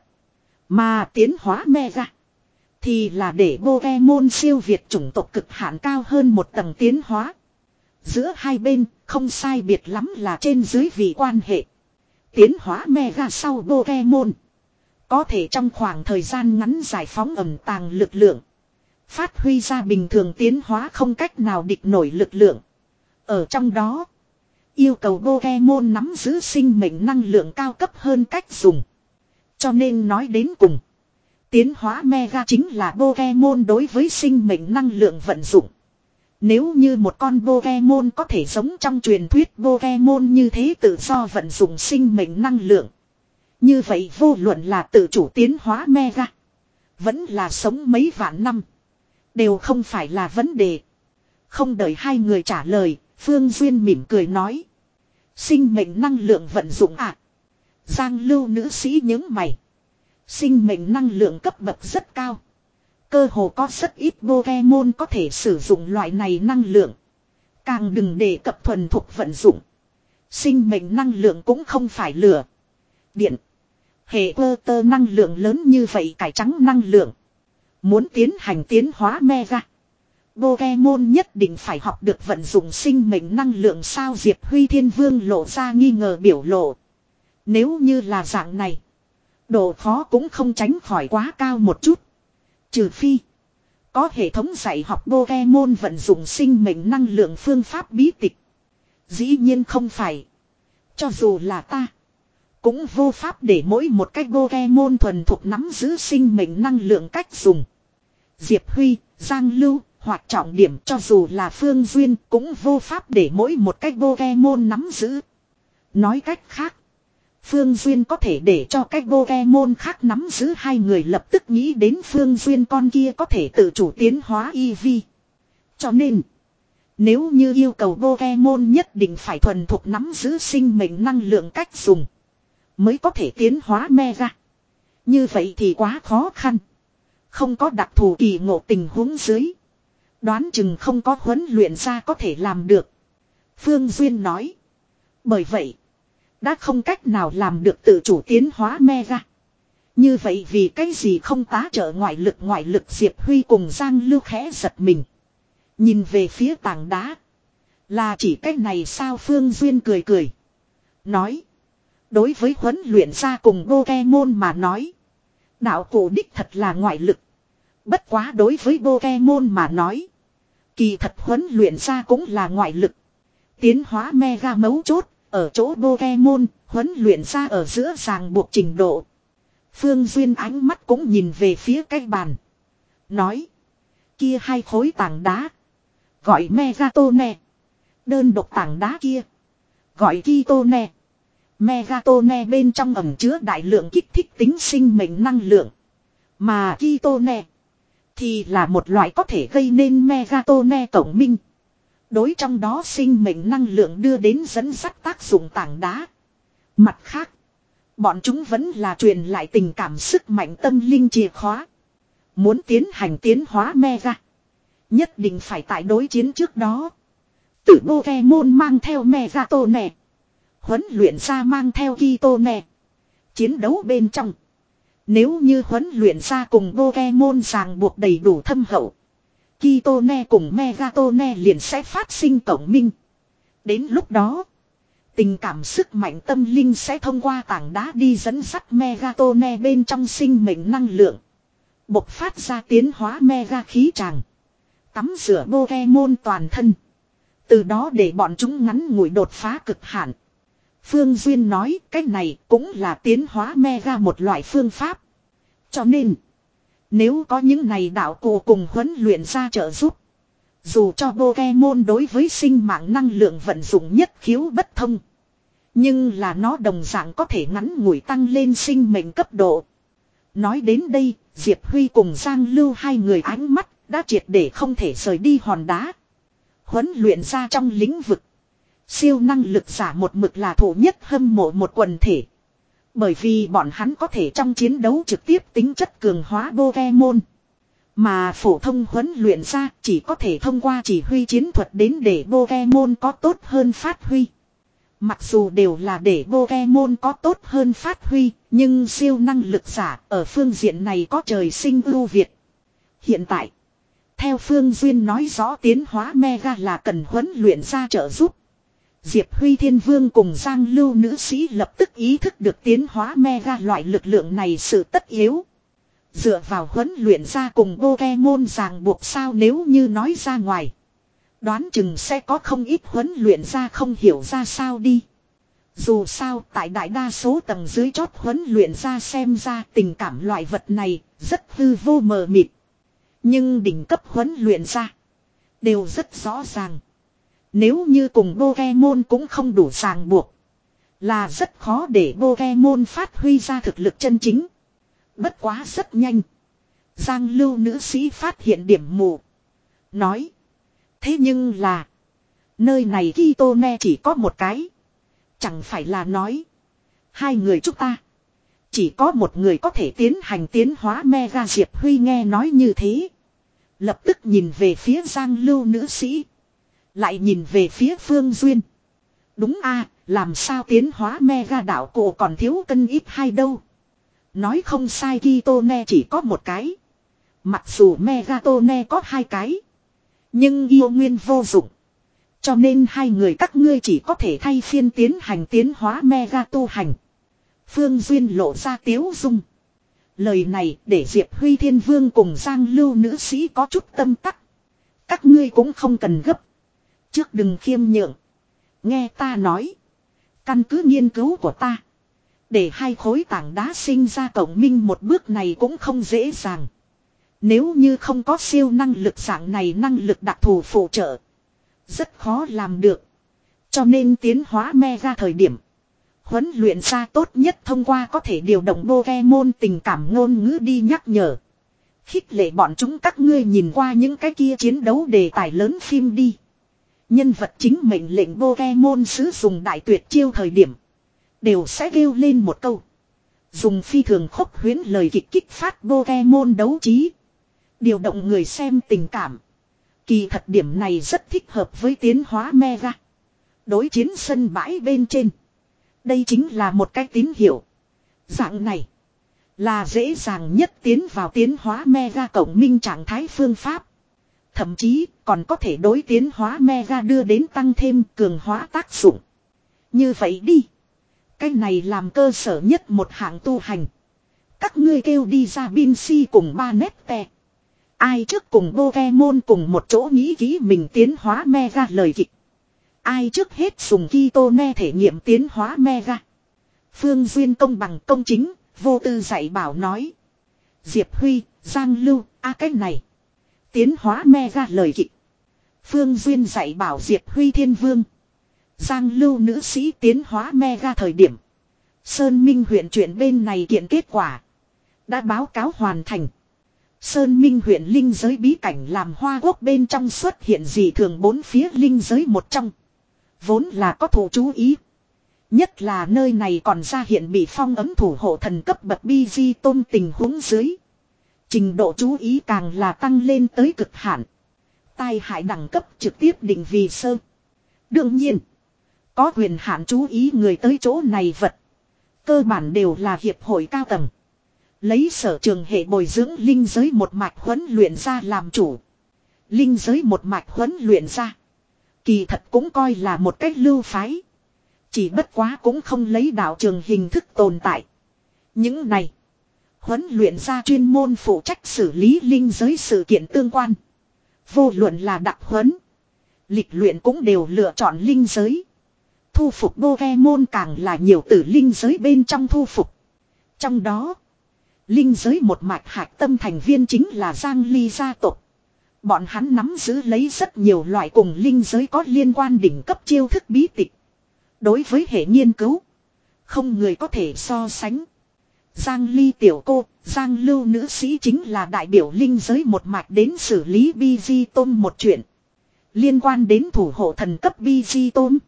Mà tiến hóa mega thì là để Pokemon siêu việt chủng tộc cực hạn cao hơn một tầng tiến hóa. Giữa hai bên không sai biệt lắm là trên dưới vị quan hệ. Tiến hóa mega sau Pokemon có thể trong khoảng thời gian ngắn giải phóng ẩn tàng lực lượng. Phát huy ra bình thường tiến hóa không cách nào địch nổi lực lượng. Ở trong đó yêu cầu Pokemon nắm giữ sinh mệnh năng lượng cao cấp hơn cách dùng. Cho nên nói đến cùng, tiến hóa mega chính là Pokemon đối với sinh mệnh năng lượng vận dụng. Nếu như một con Pokemon có thể giống trong truyền thuyết Pokemon như thế tự do vận dụng sinh mệnh năng lượng. Như vậy vô luận là tự chủ tiến hóa mega, vẫn là sống mấy vạn năm, đều không phải là vấn đề. Không đợi hai người trả lời, Phương Duyên mỉm cười nói. Sinh mệnh năng lượng vận dụng à? Giang Lưu nữ sĩ nhướng mày. Sinh mệnh năng lượng cấp bậc rất cao. Cơ hồ có rất ít Pokemon có thể sử dụng loại này năng lượng. Càng đừng đề cập thuần thục vận dụng. Sinh mệnh năng lượng cũng không phải lửa, điện, hệ cơ tơ năng lượng lớn như vậy cải trắng năng lượng. Muốn tiến hành tiến hóa mega, Pokemon nhất định phải học được vận dụng sinh mệnh năng lượng sao? Diệp Huy Thiên Vương lộ ra nghi ngờ biểu lộ. Nếu như là dạng này, độ khó cũng không tránh khỏi quá cao một chút. Trừ phi có hệ thống dạy học Pokemon vận dụng sinh mệnh năng lượng phương pháp bí tịch. Dĩ nhiên không phải. Cho dù là ta, cũng vô pháp để mỗi một cái Pokemon thuần thục nắm giữ sinh mệnh năng lượng cách dùng. Diệp Huy, Giang Lưu, hoặc trọng điểm cho dù là Phương Duyên cũng vô pháp để mỗi một cái Pokemon nắm giữ. Nói cách khác, Phương Duyên có thể để cho cái Pokemon khác nắm giữ, hai người lập tức nghĩ đến Phương Duyên con kia có thể tự chủ tiến hóa Eevee. Cho nên, nếu như yêu cầu Pokemon nhất định phải thuần thục nắm giữ sinh mệnh năng lượng cách dùng mới có thể tiến hóa mega, như vậy thì quá khó khăn. Không có đặc thù kỳ ngộ tình huống dưới, đoán chừng không có huấn luyện ra có thể làm được. Phương Duyên nói. Bởi vậy, đã không cách nào làm được tự chủ tiến hóa mega. Như vậy vì cái gì không tá trợ ngoại lực? Ngoại lực? Diệp Huy cùng Giang Lưu khẽ giật mình, nhìn về phía tảng đá. Là chỉ cái này sao? Phương Duyên cười cười, nói. Đối với huấn luyện ra cùng Pokemon mà nói, đạo cụ đích thật là ngoại lực. Bất quá đối với Pokemon mà nói, kỳ thật huấn luyện ra cũng là ngoại lực. Tiến hóa mega mấu chốt ở chỗ Pokemon, huấn luyện ra ở giữa ràng buộc trình độ. Phương Duyên ánh mắt cũng nhìn về phía cái bàn, nói. Kia hai khối tảng đá gọi Megatone. Đơn độc tảng đá kia gọi Kitone. Megatone bên trong ẩn chứa đại lượng kích thích tính sinh mệnh năng lượng. Mà Kitone thì là một loại có thể gây nên Megatone cộng minh, đối trong đó sinh mệnh năng lượng đưa đến dẫn dắt tác dụng tảng đá. Mặt khác, bọn chúng vẫn là truyền lại tình cảm sức mạnh tâm linh chìa khóa. Muốn tiến hành tiến hóa mega, nhất định phải tại đối chiến trước đó, tử Pokemon mang theo Megatone, huấn luyện ra mang theo Kitone. Chiến đấu bên trong, nếu như huấn luyện ra cùng Pokemon ràng buộc đầy đủ thâm hậu, Kitone cùng Megatone liền sẽ phát sinh cộng minh. Đến lúc đó, tình cảm sức mạnh tâm linh sẽ thông qua tảng đá đi dẫn dắt Megatone bên trong sinh mệnh năng lượng, bộc phát ra tiến hóa mega khí tràng, tắm rửa Pokemon toàn thân, từ đó để bọn chúng ngắn ngủi đột phá cực hạn. Phương Duyên nói cái này cũng là tiến hóa mega một loại phương pháp. Cho nên, nếu có những này đạo cụ cùng huấn luyện ra trợ giúp, dù cho Pokemon đối với sinh mạng năng lượng vận dụng nhất khiếu bất thông, Nhưng là nó đồng dạng có thể ngắn ngủi tăng lên sinh mệnh cấp độ. Nói đến đây, Diệp Huy cùng Giang Lưu hai người ánh mắt đã triệt để không thể rời đi hòn đá. Huấn luyện ra trong lĩnh vực. Siêu năng lực giả một mực là thủ nhất hâm mộ một quần thể. Bởi vì bọn hắn có thể trong chiến đấu trực tiếp tính chất cường hóa Pokemon. Mà phổ thông huấn luyện ra chỉ có thể thông qua chỉ huy chiến thuật đến để Pokemon có tốt hơn phát huy. Mặc dù đều là để Pokemon có tốt hơn phát huy, nhưng siêu năng lực giả ở phương diện này có trời sinh ưu việt. Hiện tại, theo Phương Duyên nói rõ tiến hóa Mega là cần huấn luyện ra trợ giúp. Diệp Huy Thiên Vương cùng Giang Lưu nữ sĩ lập tức ý thức được tiến hóa Mega loại lực lượng này sự tất yếu. Dựa vào huấn luyện ra cùng Pokemon ràng buộc sao nếu như nói ra ngoài. Đoán chừng sẽ có không ít huấn luyện ra không hiểu ra sao đi. Dù sao tại đại đa số tầng dưới chót huấn luyện ra xem ra tình cảm loại vật này rất hư vô mờ mịt. Nhưng đỉnh cấp huấn luyện ra đều rất rõ ràng. Nếu như cùng Pokemon cũng không đủ ràng buộc, là rất khó để Pokemon phát huy ra thực lực chân chính. Bất quá rất nhanh, Giang Lưu nữ sĩ phát hiện điểm mù. Nói, thế nhưng là, nơi này Kitone chỉ có một cái. Chẳng phải là nói, hai người chúng ta, chỉ có một người có thể tiến hành tiến hóa Mega. Diệp Huy nghe nói như thế, lập tức nhìn về phía Giang Lưu nữ sĩ. Lại nhìn về phía Phương Duyên. Đúng a, làm sao tiến hóa Mega đạo cổ còn thiếu cân ít hai đâu. Nói không sai, Kitone chỉ có một cái. Mặc dù Megatone có hai cái, nhưng yêu nguyên vô dụng. Cho nên hai người các ngươi chỉ có thể thay phiên tiến hành tiến hóa Mega tu hành. Phương Duyên lộ ra tiếu dung. Lời này để Diệp Huy Thiên Vương cùng Giang Lưu nữ sĩ có chút tâm tắc. Các ngươi cũng không cần gấp. Trước đừng khiêm nhượng. Nghe ta nói. Căn cứ nghiên cứu của ta, để hai khối tảng đá sinh ra cộng minh một bước này cũng không dễ dàng. Nếu như không có siêu năng lực dạng này năng lực đặc thù phụ trợ, rất khó làm được. Cho nên tiến hóa Mega thời điểm, huấn luyện ra tốt nhất thông qua có thể điều động Pokemon tình cảm ngôn ngữ đi nhắc nhở. Khích lệ bọn chúng. Các ngươi nhìn qua những cái kia chiến đấu đề tài lớn phim đi. Nhân vật chính mệnh lệnh Pokemon sử dụng đại tuyệt chiêu thời điểm, đều sẽ kêu lên một câu. Dùng phi thường khốc huyễn lời kịch kích phát Pokemon đấu trí. Điều động người xem tình cảm. Kỳ thật điểm này rất thích hợp với tiến hóa Mega. Đối chiến sân bãi bên trên, đây chính là một cái tín hiệu. Dạng này là dễ dàng nhất tiến vào tiến hóa Mega cộng minh trạng thái phương pháp. Thậm chí còn có thể đối tiến hóa Mega đưa đến tăng thêm cường hóa tác dụng. Như vậy đi, cái này làm cơ sở nhất một hạng tu hành. Các ngươi kêu đi ra Binsi cùng ba Nette. Ai trước cùng Pokemon cùng một chỗ nghĩ kỹ mình tiến hóa Mega lời kịch. Ai trước hết dùng Kitone thể nghiệm tiến hóa Mega. Phương Duyên công bằng công chính, vô tư dạy bảo nói. Diệp Huy, Giang Lưu, a à cái này. Tiến hóa Mega lời kịch. Phương Duyên dạy bảo Diệp Huy Thiên Vương. Giang Lưu nữ sĩ tiến hóa Mega thời điểm, Sơn Minh huyện chuyện bên này kiện kết quả đã báo cáo hoàn thành. Sơn Minh huyện linh giới bí cảnh làm Hoa Quốc bên trong xuất hiện dị thường bốn phía linh giới một trong. Vốn là có thủ chú ý. Nhất là nơi này còn ra hiện bị phong ấm thủ hộ thần cấp bậc bi di tôn tình huống dưới. Trình độ chú ý càng là tăng lên tới cực hạn. Tai hại đẳng cấp trực tiếp định vì sơ. Đương nhiên, có quyền hạn chú ý người tới chỗ này vật, cơ bản đều là hiệp hội cao tầng. Lấy sở trường hệ bồi dưỡng linh giới một mạch huấn luyện ra làm chủ. Linh giới một mạch huấn luyện ra, kỳ thật cũng coi là một cách lưu phái. Chỉ bất quá cũng không lấy đạo trường hình thức tồn tại. Những này huấn luyện ra chuyên môn phụ trách xử lý linh giới sự kiện tương quan. Vô luận là đặc huấn, lịch luyện cũng đều lựa chọn linh giới. Thu phục Pokemon càng là nhiều từ linh giới bên trong thu phục. Trong đó, linh giới một mạch hạch tâm thành viên chính là Giang Ly gia tộc. Bọn hắn nắm giữ lấy rất nhiều loại cùng linh giới có liên quan đỉnh cấp chiêu thức bí tịch. Đối với hệ nghiên cứu, không người có thể so sánh. Giang Ly tiểu cô, Giang Lưu nữ sĩ chính là đại biểu linh giới một mạch đến xử lý bi di tôm một chuyện. Liên quan đến thủ hộ thần cấp bi di tôm.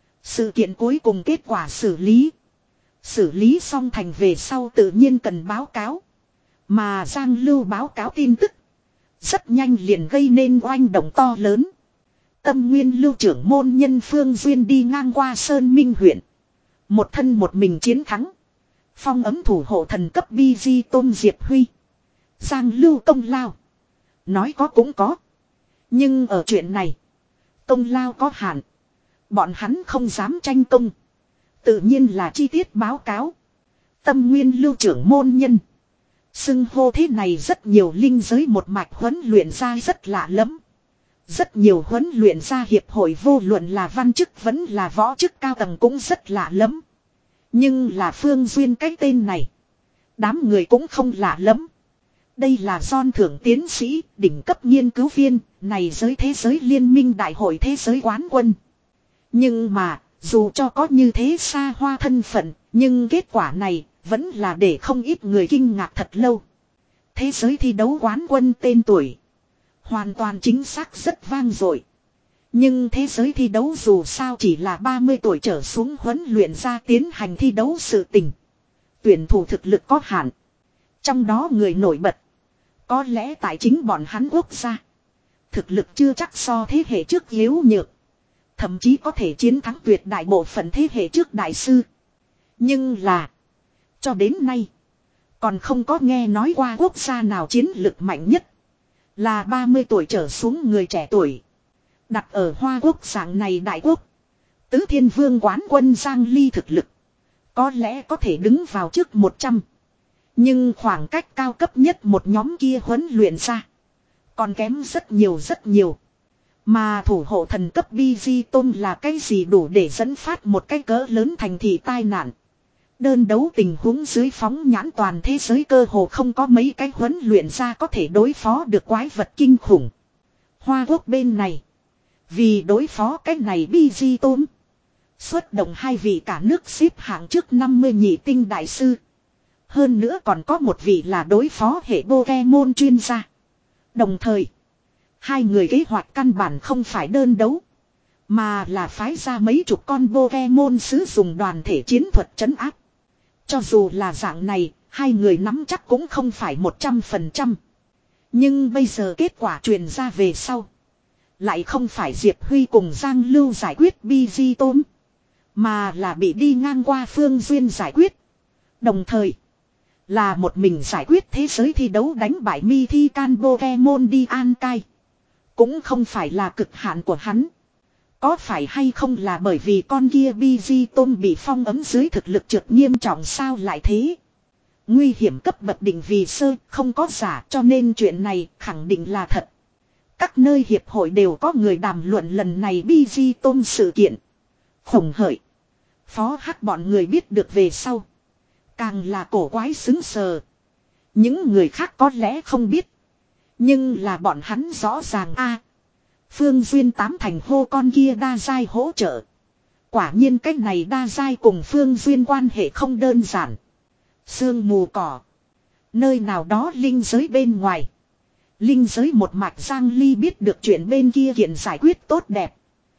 Sự kiện cuối cùng kết quả xử lý. Xử lý xong thành về sau tự nhiên cần báo cáo. Mà Giang Lưu báo cáo tin tức. Rất nhanh liền gây nên oanh động to lớn. Tâm nguyên lưu trưởng môn nhân Phương Duyên đi ngang qua Sơn Minh huyện. Một thân một mình chiến thắng. Phong ấm thủ hộ thần cấp bi di tôm Diệp Huy. Giang Lưu công lao. Nói có cũng có. Nhưng ở chuyện này. Công lao có hạn. Bọn hắn không dám tranh công. Tự nhiên là chi tiết báo cáo. Tâm nguyên lưu trưởng môn nhân. Xưng hô thế này rất nhiều linh giới một mạch huấn luyện ra rất lạ lắm. Rất nhiều huấn luyện ra hiệp hội vô luận là văn chức vẫn là võ chức cao tầng cũng rất lạ lắm. Nhưng là Phương Duyên cái tên này. Đám người cũng không lạ lắm. Đây là John thưởng tiến sĩ, đỉnh cấp nghiên cứu viên, này giới thế giới liên minh đại hội thế giới quán quân. Nhưng mà, dù cho có như thế xa hoa thân phận, nhưng kết quả này vẫn là để không ít người kinh ngạc thật lâu. Thế giới thi đấu quán quân tên tuổi. Hoàn toàn chính xác rất vang dội. Nhưng thế giới thi đấu dù sao chỉ là ba mươi tuổi trở xuống huấn luyện ra tiến hành thi đấu sự tình. Tuyển thủ thực lực có hạn. Trong đó người nổi bật. Có lẽ tại chính bọn hắn quốc gia. Thực lực chưa chắc so thế hệ trước yếu nhược. Thậm chí có thể chiến thắng tuyệt đại bộ phận thế hệ trước đại sư. Nhưng là. Cho đến nay. Còn không có nghe nói qua quốc gia nào chiến lực mạnh nhất. Là ba mươi tuổi trở xuống người trẻ tuổi. Đặt ở Hoa Quốc dạng này đại quốc. Tứ Thiên Vương quán quân Giang Ly thực lực. Có lẽ có thể đứng vào trước một trăm. Nhưng khoảng cách cao cấp nhất một nhóm kia huấn luyện ra. Còn kém rất nhiều rất nhiều. Mà thủ hộ thần cấp bi di tôm là cái gì đủ để dẫn phát một cái cỡ lớn thành thị tai nạn. Đơn đấu tình huống dưới phóng nhãn toàn thế giới cơ hồ không có mấy cái huấn luyện ra có thể đối phó được quái vật kinh khủng. Hoa Quốc bên này. Vì đối phó cái này bi di tôm. Xuất động hai vị cả nước xếp hạng trước năm mươi nhị tinh đại sư. Hơn nữa còn có một vị là đối phó hệ Pokemon chuyên gia. Đồng thời. Hai người kế hoạch căn bản không phải đơn đấu. Mà là phái ra mấy chục con Pokemon sử dụng đoàn thể chiến thuật trấn áp. Cho dù là dạng này, hai người nắm chắc cũng không phải một trăm phần trăm. Nhưng bây giờ kết quả truyền ra về sau. Lại không phải Diệp Huy cùng Giang Lưu giải quyết bi di tôm. Mà là bị đi ngang qua Phương Duyên giải quyết. Đồng thời. Là một mình giải quyết thế giới thi đấu đánh bại mi thi can Pokemon đi an cai. Cũng không phải là cực hạn của hắn. Có phải hay không là bởi vì con kia bi di tôm bị phong ấm dưới thực lực trượt nghiêm trọng sao lại thế. Nguy hiểm cấp bậc định vì sơ không có giả cho nên chuyện này khẳng định là thật. Các nơi hiệp hội đều có người đàm luận lần này bi di tôm sự kiện. Khổng hởi. Phó hắc bọn người biết được về sau. Càng là cổ quái xứng sờ. Những người khác có lẽ không biết. Nhưng là bọn hắn rõ ràng a. Phương Duyên tám thành hô con kia đa giai hỗ trợ. Quả nhiên cách này đa giai cùng Phương Duyên quan hệ không đơn giản. Sương mù cỏ. Nơi nào đó linh giới bên ngoài. Linh giới một mạch Giang Ly biết được chuyện bên kia kiện giải quyết tốt đẹp.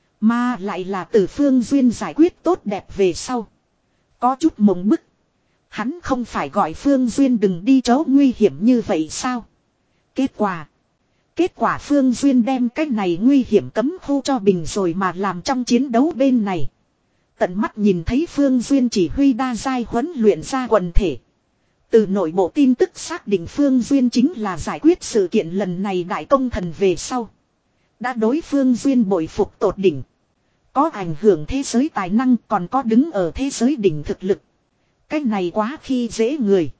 Mà lại là từ Phương Duyên giải quyết tốt đẹp về sau. Có chút mộng bức. Hắn không phải gọi Phương Duyên đừng đi chỗ nguy hiểm như vậy sao? Kết quả. Kết quả Phương Duyên đem cái này nguy hiểm cấm khu cho bình rồi mà làm trong chiến đấu bên này. Tận mắt nhìn thấy Phương Duyên chỉ huy đa giai huấn luyện ra quần thể. Từ nội bộ tin tức xác định Phương Duyên chính là giải quyết sự kiện lần này đại công thần về sau. Đã đối Phương Duyên bội phục tột đỉnh. Có ảnh hưởng thế giới tài năng còn có đứng ở thế giới đỉnh thực lực. Cái này quá khi dễ người.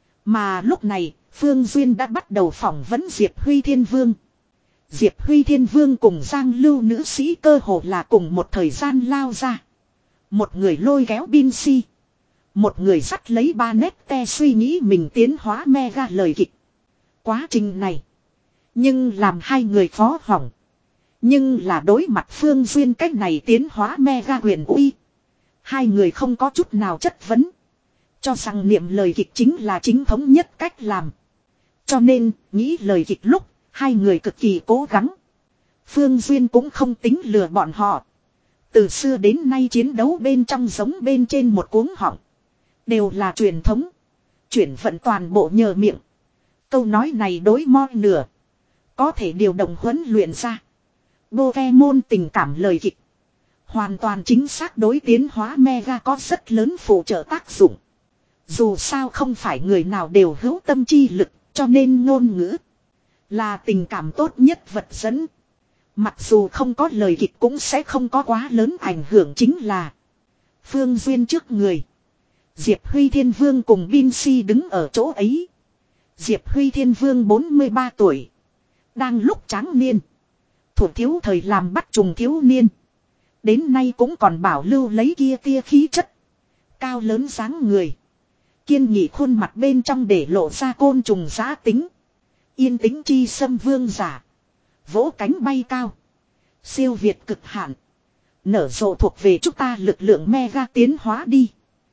Mà lúc này, Phương Duyên đã bắt đầu phỏng vấn Diệp Huy Thiên Vương. Diệp Huy Thiên Vương cùng Giang Lưu nữ sĩ cơ hồ là cùng một thời gian lao ra. Một người lôi kéo Bin Si. Một người dắt lấy ba nét te suy nghĩ mình tiến hóa mega lời kịch. Quá trình này. Nhưng làm hai người phó hỏng. Nhưng là đối mặt Phương Duyên cách này tiến hóa mega huyền uy. Hai người không có chút nào chất vấn. Cho rằng niệm lời kịch chính là chính thống nhất cách làm. Cho nên, nghĩ lời kịch lúc, hai người cực kỳ cố gắng. Phương Duyên cũng không tính lừa bọn họ. Từ xưa đến nay chiến đấu bên trong giống bên trên một cuống họng. Đều là truyền thống. Chuyển vận toàn bộ nhờ miệng. Câu nói này đối moi nửa. Có thể điều động huấn luyện ra. Pokemon tình cảm lời kịch. Hoàn toàn chính xác đối tiến hóa Mega có rất lớn phụ trợ tác dụng. Dù sao không phải người nào đều hữu tâm chi lực, cho nên ngôn ngữ là tình cảm tốt nhất vật dẫn. Mặc dù không có lời kịch cũng sẽ không có quá lớn ảnh hưởng chính là Phương Duyên trước người. Diệp Huy Thiên Vương cùng Binsi đứng ở chỗ ấy. Diệp Huy Thiên Vương bốn mươi ba tuổi. Đang lúc tráng niên. Thủ thiếu thời làm bắt trùng thiếu niên. Đến nay cũng còn bảo lưu lấy kia tia khí chất. Cao lớn dáng người. Kiên nghị khuôn mặt bên trong để lộ ra côn trùng giá tính. Yên tĩnh chi xâm vương giả. Vỗ cánh bay cao. Siêu việt cực hạn. Nở rộ thuộc về chúng ta lực lượng mega tiến hóa đi.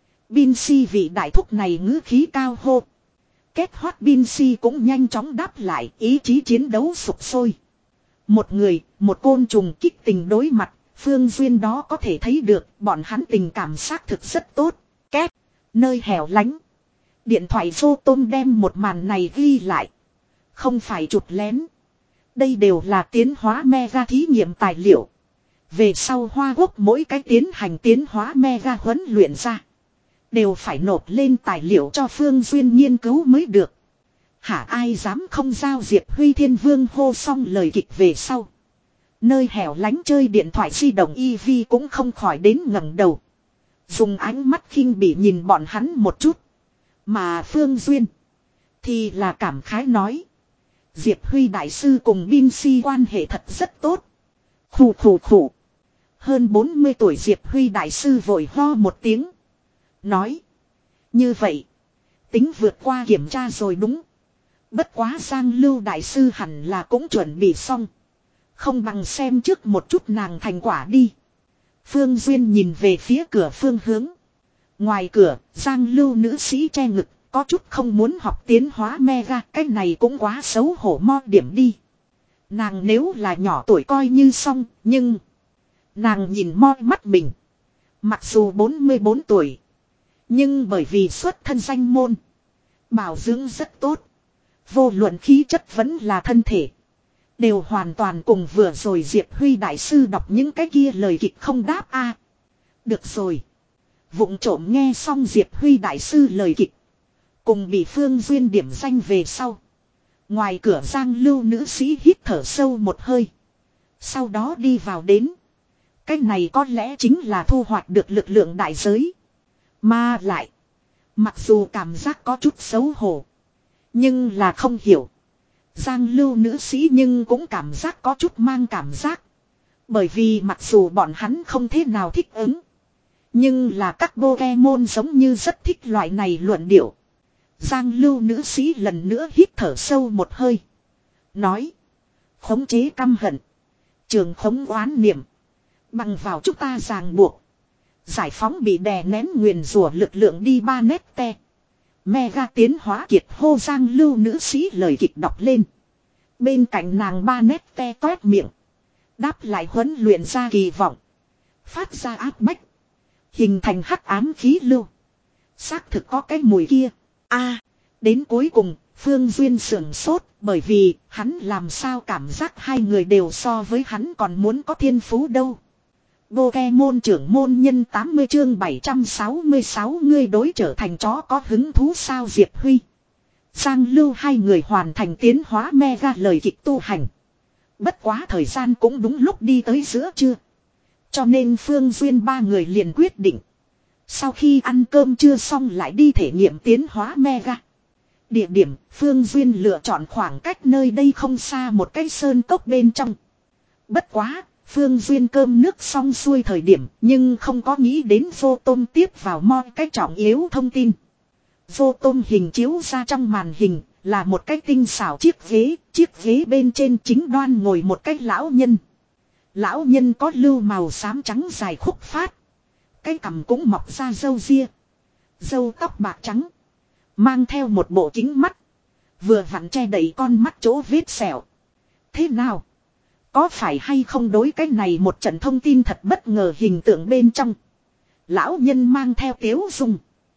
Binsi vị đại thúc này ngữ khí cao hô. Kết hoát Binsi cũng nhanh chóng đáp lại, ý chí chiến đấu sục sôi. Một người, một côn trùng kích tình đối mặt, Phương Duyên đó có thể thấy được bọn hắn tình cảm xác thực rất tốt. Két, nơi hẻo lánh. Điện thoại vô tôm đem một màn này ghi lại. Không phải chụp lén. Đây đều là tiến hóa mega thí nghiệm tài liệu. Về sau Hoa Quốc mỗi cái tiến hành tiến hóa mega huấn luyện ra. Đều phải nộp lên tài liệu cho Phương Duyên nghiên cứu mới được. Hả ai dám không giao Diệp Huy Thiên Vương hô xong lời kịch về sau. Nơi hẻo lánh chơi điện thoại di động e vê cũng không khỏi đến ngẩng đầu. Dùng ánh mắt khinh bỉ nhìn bọn hắn một chút. Mà Phương Duyên thì là cảm khái nói. Diệp Huy Đại Sư cùng Binsi quan hệ thật rất tốt. Khủ khủ khủ. Hơn bốn mươi tuổi Diệp Huy Đại Sư vội ho một tiếng. Nói. Như vậy. Tính vượt qua kiểm tra rồi đúng. Bất quá Giang Lưu Đại Sư hẳn là cũng chuẩn bị xong. Không bằng xem trước một chút nàng thành quả đi. Phương Duyên nhìn về phía cửa phương hướng. Ngoài cửa, Giang Lưu nữ sĩ che ngực. Có chút không muốn học tiến hóa mega. Cái này cũng quá xấu hổ mo điểm đi. Nàng nếu là nhỏ tuổi coi như xong. Nhưng nàng nhìn mo mắt mình. Mặc dù bốn mươi bốn tuổi. Nhưng bởi vì xuất thân danh môn. Bảo dưỡng rất tốt. Vô luận khí chất vẫn là thân thể. Đều hoàn toàn cùng vừa rồi Diệp Huy Đại Sư đọc những cái kia lời kịch không đáp a. Được rồi. Vụng trộm nghe xong Diệp Huy Đại Sư lời kịch. Cùng bị Phương Duyên điểm danh về sau. Ngoài cửa Giang Lưu nữ sĩ hít thở sâu một hơi. Sau đó đi vào đến. Cái này có lẽ chính là thu hoạch được lực lượng đại giới. Mà lại. Mặc dù cảm giác có chút xấu hổ. Nhưng là không hiểu. Giang Lưu nữ sĩ nhưng cũng cảm giác có chút mang cảm giác. Bởi vì mặc dù bọn hắn không thế nào thích ứng. Nhưng là các Pokemon giống như rất thích loại này luận điệu. Giang Lưu nữ sĩ lần nữa hít thở sâu một hơi. Nói. Khống chế căm hận. Trường khống oán niệm. Bằng vào chúng ta ràng buộc. Giải phóng bị đè nén nguyền rủa lực lượng đi ba nét te. Mega tiến hóa kiệt hô Giang Lưu nữ sĩ lời kịch đọc lên. Bên cạnh nàng ba nét te toét miệng. Đáp lại huấn luyện ra kỳ vọng. Phát ra áp bách. Hình thành hắc ám khí lưu. Xác thực có cái mùi kia. A, đến cuối cùng, Phương Duyên sưởng sốt. Bởi vì, hắn làm sao cảm giác hai người đều so với hắn còn muốn có thiên phú đâu. Pokemon trưởng môn nhân tám mươi chương bảy trăm sáu mươi sáu ngươi đối trở thành chó có hứng thú sao Diệp Huy. Giang Lưu hai người hoàn thành tiến hóa mega lời kịch tu hành. Bất quá thời gian cũng đúng lúc đi tới giữa trưa. Cho nên Phương Duyên ba người liền quyết định. Sau khi ăn cơm trưa xong lại đi thể nghiệm tiến hóa mega. Địa điểm Phương Duyên lựa chọn khoảng cách nơi đây không xa một cái sơn cốc bên trong. Bất quá. Phương Duyên cơm nước xong xuôi thời điểm nhưng không có nghĩ đến vô tôm tiếp vào mo cái trọng yếu thông tin. Vô tôm hình chiếu ra trong màn hình là một cái tinh xảo chiếc ghế, chiếc ghế bên trên chính đoan ngồi một cái lão nhân. Lão nhân có lưu màu xám trắng dài khúc phát. Cái cằm cũng mọc ra râu ria. Râu tóc bạc trắng. Mang theo một bộ kính mắt. Vừa vặn che đậy con mắt chỗ vết sẹo. Thế nào? Có phải hay không đối cái này một trận thông tin thật bất ngờ hình tượng bên trong. Lão nhân mang theo tiếu dung.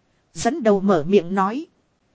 Dẫn đầu mở miệng nói.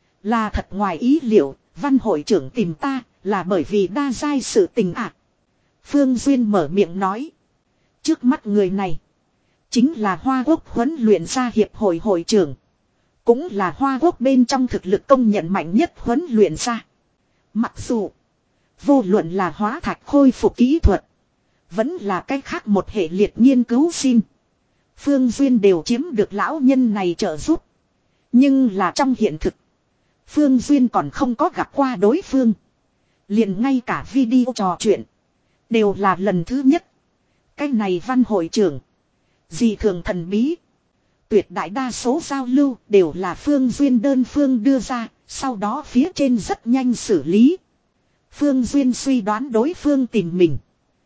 Là thật ngoài ý liệu, văn hội trưởng tìm ta, là bởi vì đa giai sự tình ạ. À. Phương Duyên mở miệng nói. Trước mắt người này. Chính là Hoa Quốc huấn luyện gia hiệp hội hội trưởng. Cũng là Hoa Quốc bên trong thực lực công nhận mạnh nhất huấn luyện gia. Mặc dù. Vô luận là hóa thạch khôi phục kỹ thuật. Vẫn là cách khác một hệ liệt nghiên cứu xin. Phương Duyên đều chiếm được lão nhân này trợ giúp. Nhưng là trong hiện thực. Phương Duyên còn không có gặp qua đối phương. Liền ngay cả video trò chuyện. Đều là lần thứ nhất. Cái này văn hội trưởng. Dị thường thần bí. Tuyệt đại đa số giao lưu đều là Phương Duyên đơn phương đưa ra. Sau đó phía trên rất nhanh xử lý. Phương Duyên suy đoán đối phương tìm mình.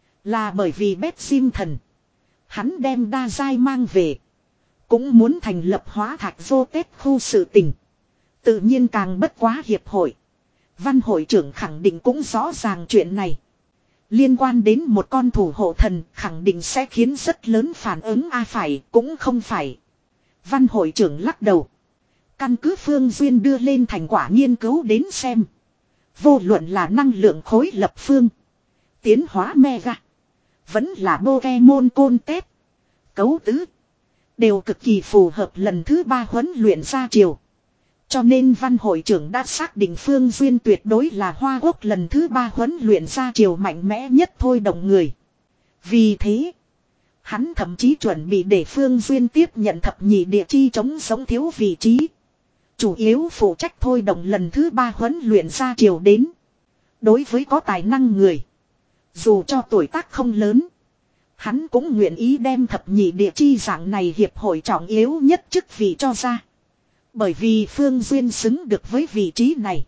Là bởi vì bét sim thần. Hắn đem đa giai mang về. Cũng muốn thành lập hóa thạch vô tết khu sự tình. Tự nhiên càng bất quá hiệp hội. Văn hội trưởng khẳng định cũng rõ ràng chuyện này. Liên quan đến một con thủ hộ thần khẳng định sẽ khiến rất lớn phản ứng a à phải cũng không phải. Văn hội trưởng lắc đầu. Căn cứ Phương Duyên đưa lên thành quả nghiên cứu đến xem. Vô luận là năng lượng khối lập phương. Tiến hóa mega. Vẫn là Pokemon côn tép. Cấu tứ. Đều cực kỳ phù hợp lần thứ ba huấn luyện ra chiều. Cho nên văn hội trưởng đã xác định Phương Duyên tuyệt đối là Hoa Quốc lần thứ ba huấn luyện ra chiều mạnh mẽ nhất thôi động người. Vì thế. Hắn thậm chí chuẩn bị để Phương Duyên tiếp nhận thập nhị địa chi chống sống thiếu vị trí. Chủ yếu phụ trách thôi động lần thứ ba huấn luyện ra chiều đến. Đối với có tài năng người. Dù cho tuổi tác không lớn. Hắn cũng nguyện ý đem thập nhị địa chi dạng này hiệp hội trọng yếu nhất chức vị cho ra. Bởi vì Phương Duyên xứng được với vị trí này.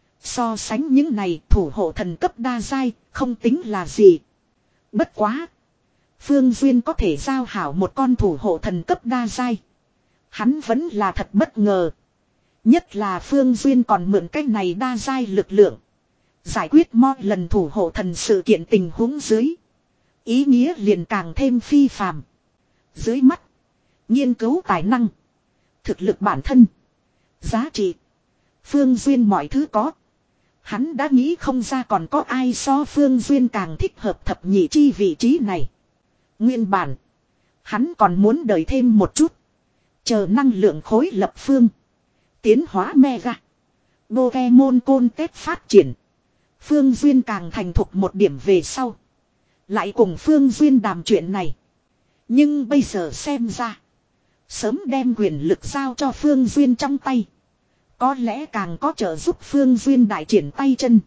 So sánh những này thủ hộ thần cấp đa giai không tính là gì. Bất quá. Phương Duyên có thể giao hảo một con thủ hộ thần cấp đa giai. Hắn vẫn là thật bất ngờ. Nhất là Phương Duyên còn mượn cái này đa giai lực lượng. Giải quyết mọi lần thủ hộ thần sự kiện tình huống dưới. Ý nghĩa liền càng thêm phi phàm. Dưới mắt. Nghiên cứu tài năng. Thực lực bản thân. Giá trị. Phương Duyên mọi thứ có. Hắn đã nghĩ không ra còn có ai so Phương Duyên càng thích hợp thập nhị chi vị trí này. Nguyên bản. Hắn còn muốn đợi thêm một chút. Chờ năng lượng khối lập phương. Tiến hóa mega. Pokemon côn tết phát triển. Phương Duyên càng thành thục một điểm về sau. Lại cùng Phương Duyên đàm chuyện này. Nhưng bây giờ xem ra. Sớm đem quyền lực giao cho Phương Duyên trong tay. Có lẽ càng có trợ giúp Phương Duyên đại triển tay chân.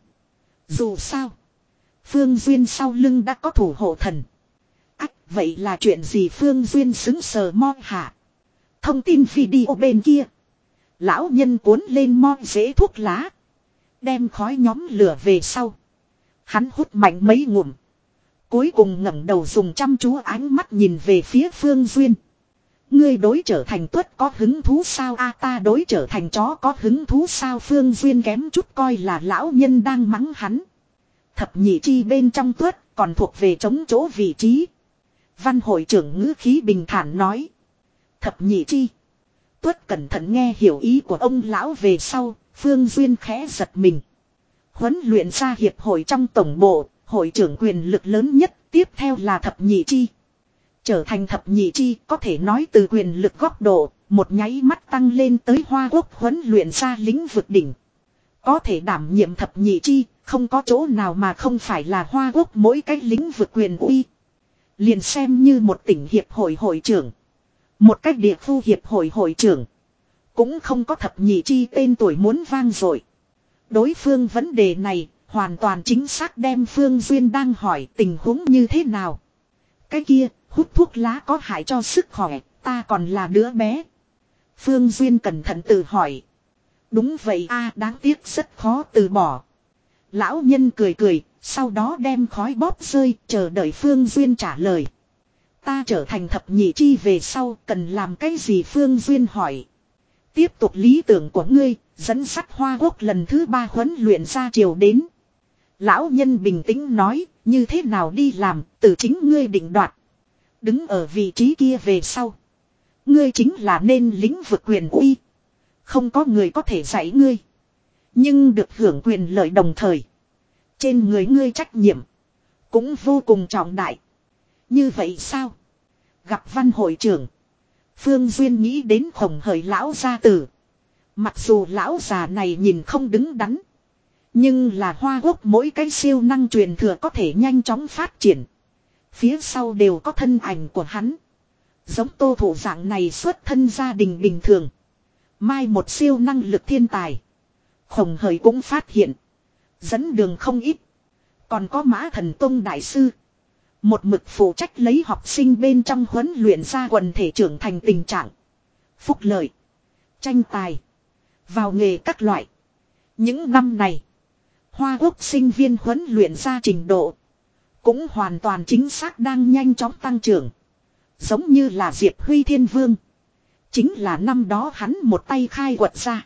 Dù sao. Phương Duyên sau lưng đã có thủ hộ thần. Ách vậy là chuyện gì Phương Duyên xứng sờ mo hả. Thông tin video bên kia. Lão nhân cuốn lên mo rễ thuốc lá. Đem khói nhóm lửa về sau. Hắn hút mạnh mấy ngụm. Cuối cùng ngẩng đầu dùng chăm chú ánh mắt nhìn về phía Phương Duyên. Ngươi đối trở thành tuất có hứng thú sao a ta đối trở thành chó có hứng thú sao Phương Duyên kém chút coi là lão nhân đang mắng hắn. Thập nhị chi bên trong tuất còn thuộc về chống chỗ vị trí. Văn hội trưởng ngữ khí bình thản nói. Thập nhị chi. Tuất cẩn thận nghe hiểu ý của ông lão về sau, Phương Duyên khẽ giật mình. Huấn luyện ra hiệp hội trong tổng bộ, hội trưởng quyền lực lớn nhất, tiếp theo là thập nhị chi. Trở thành thập nhị chi có thể nói từ quyền lực góc độ, một nháy mắt tăng lên tới Hoa Quốc huấn luyện ra lĩnh vực đỉnh. Có thể đảm nhiệm thập nhị chi, không có chỗ nào mà không phải là Hoa Quốc mỗi cái lĩnh vực quyền uy. Liền xem như một tỉnh hiệp hội hội trưởng. Một cách địa khu hiệp hội hội trưởng. Cũng không có thập nhị chi tên tuổi muốn vang dội. Đối phương vấn đề này hoàn toàn chính xác đem Phương Duyên đang hỏi tình huống như thế nào. Cái kia hút thuốc lá có hại cho sức khỏe, ta còn là đứa bé. Phương Duyên cẩn thận tự hỏi. Đúng vậy a đáng tiếc rất khó từ bỏ. Lão nhân cười cười, sau đó đem khói bóp rơi, chờ đợi Phương Duyên trả lời. Ta trở thành thập nhị chi về sau cần làm cái gì Phương Duyên hỏi. Tiếp tục lý tưởng của ngươi, dẫn sắt Hoa Quốc lần thứ ba huấn luyện ra triều đến. Lão nhân bình tĩnh nói, như thế nào đi làm, từ chính ngươi định đoạt. Đứng ở vị trí kia về sau. Ngươi chính là nên lĩnh vực quyền uy. Không có người có thể dạy ngươi. Nhưng được hưởng quyền lợi đồng thời. Trên người ngươi trách nhiệm. Cũng vô cùng trọng đại. Như vậy sao? Gặp Văn hội trưởng. Phương Duyên nghĩ đến Khổng Hởi lão gia tử. Mặc dù lão già này nhìn không đứng đắn. Nhưng là Hoa Quốc mỗi cái siêu năng truyền thừa có thể nhanh chóng phát triển. Phía sau đều có thân ảnh của hắn. Giống Tô Thủ dạng này xuất thân gia đình bình thường. Mai một siêu năng lực thiên tài. Khổng Hởi cũng phát hiện. Dẫn đường không ít. Còn có Mã Thần Tông đại sư. Một mực phụ trách lấy học sinh bên trong huấn luyện ra quần thể trưởng thành tình trạng. Phúc lợi. Tranh tài. Vào nghề các loại. Những năm này. Hoa Quốc sinh viên huấn luyện ra trình độ. Cũng hoàn toàn chính xác đang nhanh chóng tăng trưởng. Giống như là Diệp Huy Thiên Vương. Chính là năm đó hắn một tay khai quật ra.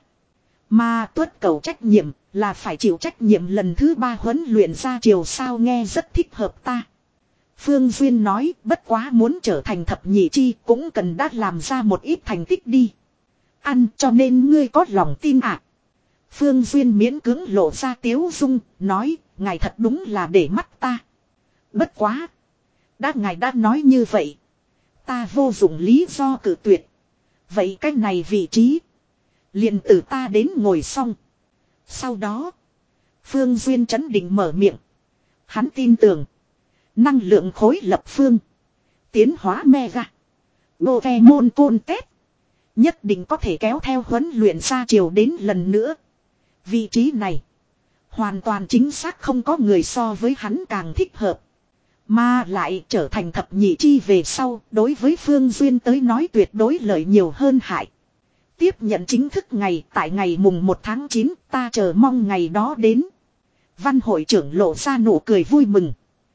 Mà Tuất Cầu trách nhiệm là phải chịu trách nhiệm lần thứ ba huấn luyện ra triều sao nghe rất thích hợp ta. Phương Duyên nói bất quá muốn trở thành thập nhị chi cũng cần đã làm ra một ít thành tích đi. Ăn cho nên ngươi có lòng tin ạ. À? Phương Duyên miễn cưỡng lộ ra tiếu dung, nói, ngài thật đúng là để mắt ta. Bất quá. Đã ngài đã nói như vậy. Ta vô dụng lý do cự tuyệt. Vậy cái này vị trí. Liền từ ta đến ngồi xong. Sau đó. Phương Duyên trấn định mở miệng. Hắn tin tưởng. Năng lượng khối lập phương. Tiến hóa mega. Pokemon Contest. Nhất định có thể kéo theo huấn luyện ra triều đến lần nữa. Vị trí này. Hoàn toàn chính xác không có người so với hắn càng thích hợp. Mà lại trở thành thập nhị chi về sau. Đối với Phương Duyên tới nói tuyệt đối lợi nhiều hơn hại. Tiếp nhận chính thức ngày tại ngày mùng một tháng chín ta chờ mong ngày đó đến. Văn hội trưởng lộ ra nụ cười vui mừng.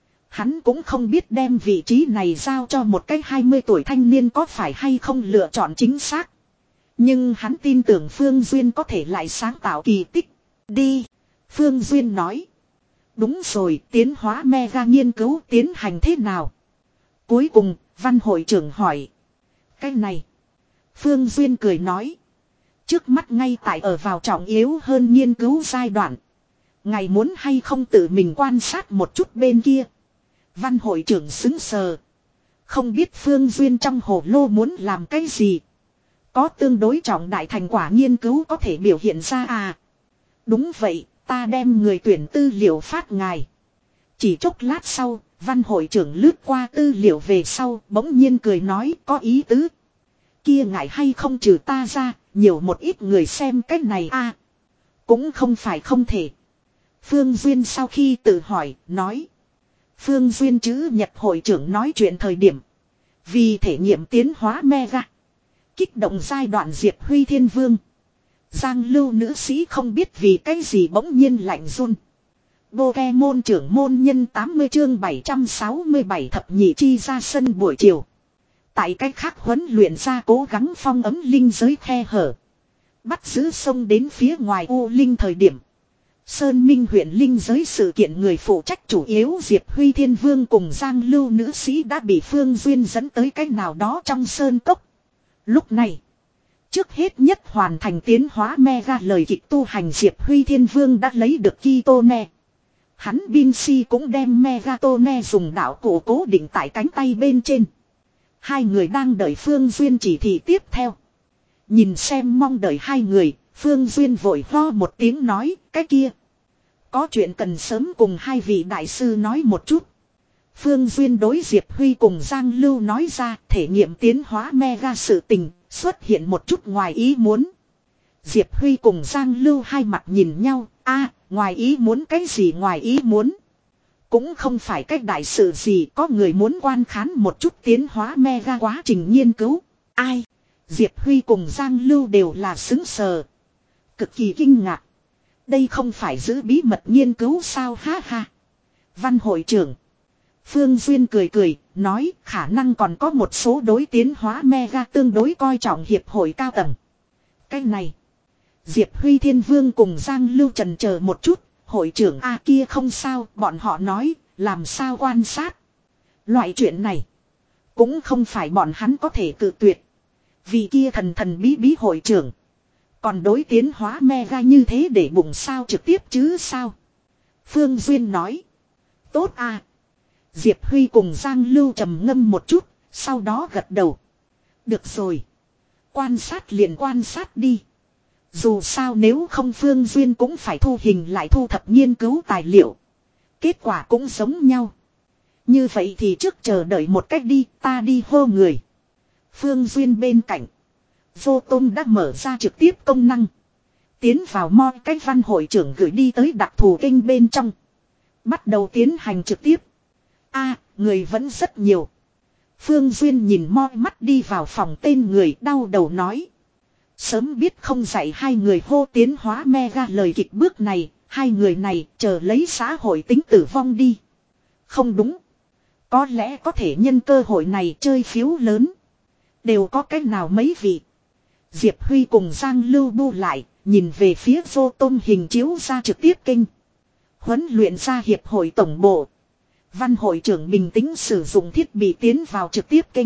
Hắn cũng không biết đem vị trí này giao cho một cái hai mươi tuổi thanh niên có phải hay không lựa chọn chính xác. Nhưng hắn tin tưởng Phương Duyên có thể lại sáng tạo kỳ tích. Đi. Phương Duyên nói. Đúng rồi, tiến hóa mega nghiên cứu tiến hành thế nào? Cuối cùng, văn hội trưởng hỏi. Cái này. Phương Duyên cười nói. Trước mắt ngay tại ở vào trọng yếu hơn nghiên cứu giai đoạn. Ngài muốn hay không tự mình quan sát một chút bên kia. Văn hội trưởng xứng sờ. Không biết Phương Duyên trong hồ lô muốn làm cái gì. Có tương đối trọng đại thành quả nghiên cứu có thể biểu hiện ra à. Đúng vậy, ta đem người tuyển tư liệu phát ngài. Chỉ chốc lát sau, văn hội trưởng lướt qua tư liệu về sau, bỗng nhiên cười nói có ý tứ. Kia ngại hay không trừ ta ra, nhiều một ít người xem cách này à. Cũng không phải không thể. Phương Duyên sau khi tự hỏi, nói. Phương Duyên chữ nhật hội trưởng nói chuyện thời điểm. Vì thể nghiệm tiến hóa mega. Kích động giai đoạn Diệp Huy Thiên Vương. Giang lưu nữ sĩ không biết vì cái gì bỗng nhiên lạnh run. Pokemon trưởng môn nhân tám mươi chương bảy trăm sáu mươi bảy thập nhị chi ra sân buổi chiều. Tại cách khác huấn luyện ra cố gắng phong ấm linh giới khe hở. Bắt giữ sông đến phía ngoài U Linh thời điểm. Sơn Minh huyện linh giới sự kiện người phụ trách chủ yếu Diệp Huy Thiên Vương cùng Giang lưu nữ sĩ đã bị Phương Duyên dẫn tới cách nào đó trong sơn cốc. Lúc này. Trước hết nhất hoàn thành tiến hóa mega lời kịch tu hành Diệp Huy Thiên Vương đã lấy được Kitone. Hắn Binsi cũng đem Megatone dùng đạo cổ cố định tại cánh tay bên trên. Hai người đang đợi Phương Duyên chỉ thị tiếp theo. Nhìn xem mong đợi hai người, Phương Duyên vội ho một tiếng nói, cái kia. Có chuyện cần sớm cùng hai vị đại sư nói một chút. Phương Duyên đối Diệp Huy cùng Giang Lưu nói ra thể nghiệm tiến hóa mega sự tình, xuất hiện một chút ngoài ý muốn. Diệp Huy cùng Giang Lưu hai mặt nhìn nhau, a ngoài ý muốn cái gì ngoài ý muốn. Cũng không phải cái đại sự gì có người muốn quan khán một chút tiến hóa mega quá trình nghiên cứu. Ai? Diệp Huy cùng Giang Lưu đều là xứng sờ. Cực kỳ kinh ngạc. Đây không phải giữ bí mật nghiên cứu sao ha ha. Văn hội trưởng. Phương Duyên cười cười, nói khả năng còn có một số đối tiến hóa mega tương đối coi trọng hiệp hội cao tầng. Cái này. Diệp Huy Thiên Vương cùng Giang Lưu Trần chờ một chút, hội trưởng A kia không sao, bọn họ nói, làm sao quan sát. Loại chuyện này, cũng không phải bọn hắn có thể cự tuyệt. Vì kia thần thần bí bí hội trưởng. Còn đối tiến hóa mega như thế để bụng sao trực tiếp chứ sao. Phương Duyên nói. Tốt à. Diệp Huy cùng Giang Lưu trầm ngâm một chút, sau đó gật đầu. Được rồi. Quan sát liền quan sát đi. Dù sao nếu không Phương Duyên cũng phải thu hình lại thu thập nghiên cứu tài liệu. Kết quả cũng giống nhau. Như vậy thì trước chờ đợi một cách đi, ta đi hô người. Phương Duyên bên cạnh. Vô Tôn đã mở ra trực tiếp công năng. Tiến vào mo cách văn hội trưởng gửi đi tới đặc thù kênh bên trong. Bắt đầu tiến hành trực tiếp. A, người vẫn rất nhiều. Phương Duyên nhìn mo mắt đi vào phòng tên người đau đầu nói. Sớm biết không dạy hai người hô tiến hóa mega lời kịch bước này, hai người này chờ lấy xã hội tính tử vong đi. Không đúng. Có lẽ có thể nhân cơ hội này chơi phiếu lớn. Đều có cách nào mấy vị. Diệp Huy cùng Giang Lưu bu lại, nhìn về phía Vô Tôn hình chiếu ra trực tiếp kênh. Huấn luyện ra hiệp hội tổng bộ. Văn hội trưởng bình tĩnh sử dụng thiết bị tiến vào trực tiếp kênh.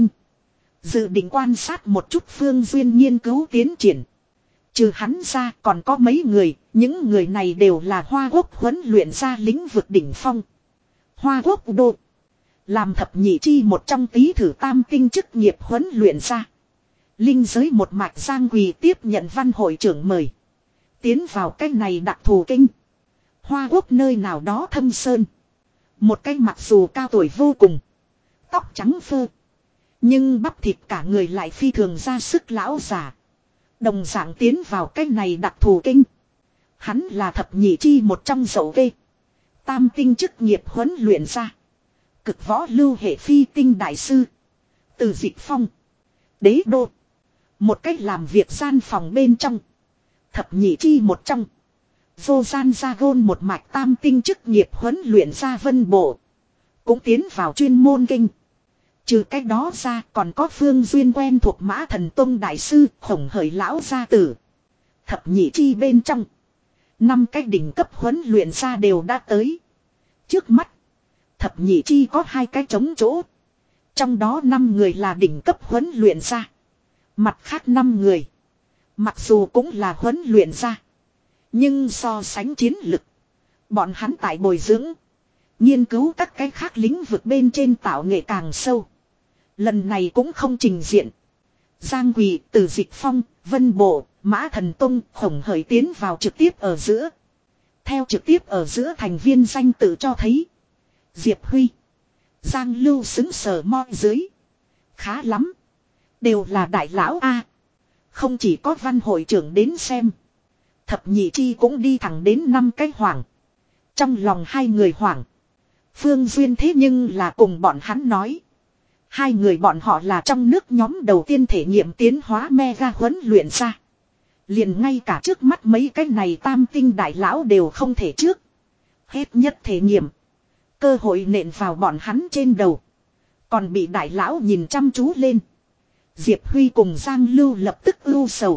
Dự định quan sát một chút Phương Duyên nghiên cứu tiến triển. Trừ hắn ra còn có mấy người, những người này đều là Hoa Quốc huấn luyện ra lĩnh vực đỉnh phong. Hoa Quốc Đô. Làm thập nhị chi một trong tý thử tam tinh chức nghiệp huấn luyện ra. Linh giới một mạch Giang Quỳ tiếp nhận văn hội trưởng mời. Tiến vào cái này đặc thù kinh. Hoa Quốc nơi nào đó thâm sơn. Một cái mặc dù cao tuổi vô cùng. Tóc trắng phơ. Nhưng bắp thịt cả người lại phi thường ra sức lão già. Đồng dạng tiến vào cái này đặc thù kinh. Hắn là thập nhị chi một trong dậu vê. Tam tinh chức nghiệp huấn luyện ra. Cực võ lưu hệ phi tinh đại sư. Từ Dịch Phong. Đế đô. Một cách làm việc gian phòng bên trong. Thập nhị chi một trong. Vô gian ra gôn một mạch tam tinh chức nghiệp huấn luyện ra vân bộ. Cũng tiến vào chuyên môn kinh. Trừ cách đó ra còn có Phương Duyên quen thuộc Mã Thần Tông đại sư Khổng Hởi lão gia tử. Thập nhị chi bên trong. Năm cách đỉnh cấp huấn luyện ra đều đã tới. Trước mắt. Thập nhị chi có hai cái trống chỗ. Trong đó năm người là đỉnh cấp huấn luyện ra. Mặt khác năm người. Mặc dù cũng là huấn luyện ra. Nhưng so sánh chiến lực. Bọn hắn tại bồi dưỡng. Nghiên cứu các cái khác lĩnh vực bên trên tạo nghệ càng sâu. Lần này cũng không trình diện. Giang Quỳ, Từ Dịch Phong, Vân Bộ, Mã Thần Tông, Khổng Hởi tiến vào trực tiếp ở giữa. Theo trực tiếp ở giữa thành viên danh tự cho thấy. Diệp Huy. Giang Lưu xứng sở mo dưới. Khá lắm. Đều là đại lão A. Không chỉ có văn hội trưởng đến xem. Thập nhị chi cũng đi thẳng đến năm cái hoảng. Trong lòng hai người hoảng. Phương Duyên thế nhưng là cùng bọn hắn nói. Hai người bọn họ là trong nước nhóm đầu tiên thể nghiệm tiến hóa mega huấn luyện ra. Liền ngay cả trước mắt mấy cái này tam tinh đại lão đều không thể trước. Hết nhất thể nghiệm. Cơ hội nện vào bọn hắn trên đầu. Còn bị đại lão nhìn chăm chú lên. Diệp Huy cùng Giang Lưu lập tức ưu sầu.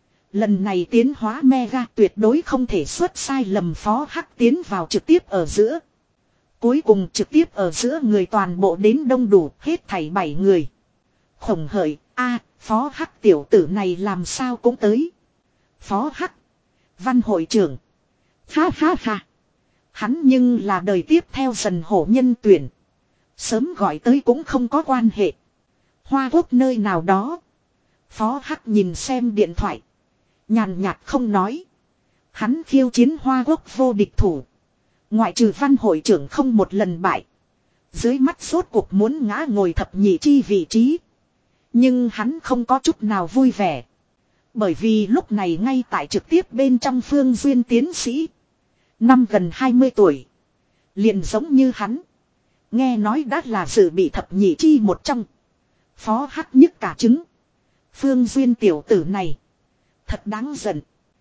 Lần này tiến hóa mega tuyệt đối không thể xuất sai lầm phó hắc tiến vào trực tiếp ở giữa. Cuối cùng trực tiếp ở giữa người toàn bộ đến đông đủ hết thảy bảy người. Khổng Hởi, a phó hắc tiểu tử này làm sao cũng tới. Phó hắc. Văn hội trưởng. Ha ha ha. Hắn nhưng là đời tiếp theo dần hổ nhân tuyển. Sớm gọi tới cũng không có quan hệ. Hoa Quốc nơi nào đó. Phó hắc nhìn xem điện thoại. Nhàn nhạt không nói. Hắn khiêu chiến Hoa Quốc vô địch thủ. Ngoại trừ văn hội trưởng không một lần bại. Dưới mắt sốt cuộc muốn ngã ngồi thập nhị chi vị trí. Nhưng hắn không có chút nào vui vẻ. Bởi vì lúc này ngay tại trực tiếp bên trong Phương Duyên tiến sĩ. Năm gần hai mươi tuổi. Liền giống như hắn. Nghe nói đã là dự bị thập nhị chi một trong. Phó hắc nhức cả trứng. Phương Duyên tiểu tử này. Thật đáng giận.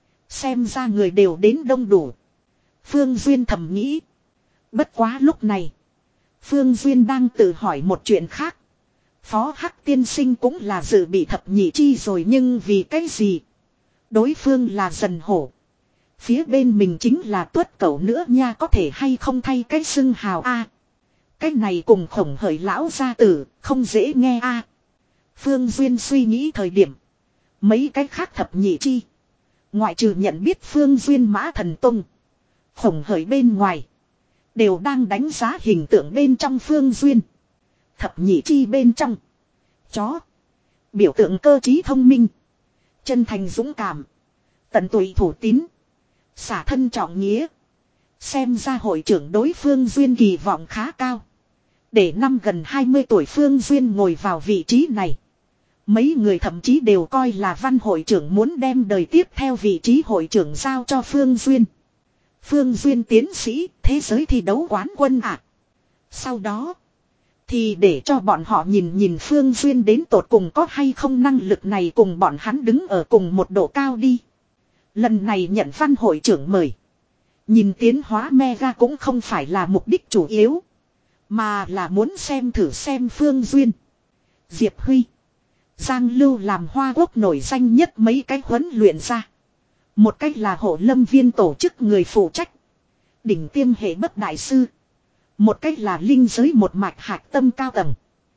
Xem ra người đều đến đông đủ. Phương Duyên thầm nghĩ. Bất quá lúc này. Phương Duyên đang tự hỏi một chuyện khác. Phó Hắc tiên sinh cũng là dự bị thập nhị chi rồi nhưng vì cái gì? Đối phương là dần hổ. Phía bên mình chính là tuất cẩu nữa nha, có thể hay không thay cái xưng hào a? Cái này cùng khổng hởi lão gia tử, không dễ nghe a. Phương Duyên suy nghĩ thời điểm. Mấy cái khác thập nhị chi. Ngoại trừ nhận biết Phương Duyên Mã Thần Tông. Khổng hởi bên ngoài. Đều đang đánh giá hình tượng bên trong Phương Duyên. Thập nhị chi bên trong. Chó. Biểu tượng cơ trí thông minh. Chân thành dũng cảm. Tận tụy thủ tín. Xả thân trọng nghĩa. Xem ra hội trưởng đối Phương Duyên kỳ vọng khá cao. Để năm gần hai mươi tuổi Phương Duyên ngồi vào vị trí này. Mấy người thậm chí đều coi là Văn hội trưởng muốn đem đời tiếp theo vị trí hội trưởng giao cho Phương Duyên. Phương Duyên tiến sĩ, thế giới thi đấu quán quân ạ. À. Sau đó, thì để cho bọn họ nhìn nhìn Phương Duyên đến tột cùng có hay không năng lực này cùng bọn hắn đứng ở cùng một độ cao đi. Lần này nhận Văn hội trưởng mời. Nhìn tiến hóa Mega cũng không phải là mục đích chủ yếu. Mà là muốn xem thử xem Phương Duyên. Diệp Huy. Giang Lưu làm Hoa Quốc nổi danh nhất mấy cái huấn luyện ra. Một cách là hộ lâm viên tổ chức người phụ trách. Đỉnh tiêm hệ bất đại sư. Một cách là linh giới một mạch hạt tâm cao tầng.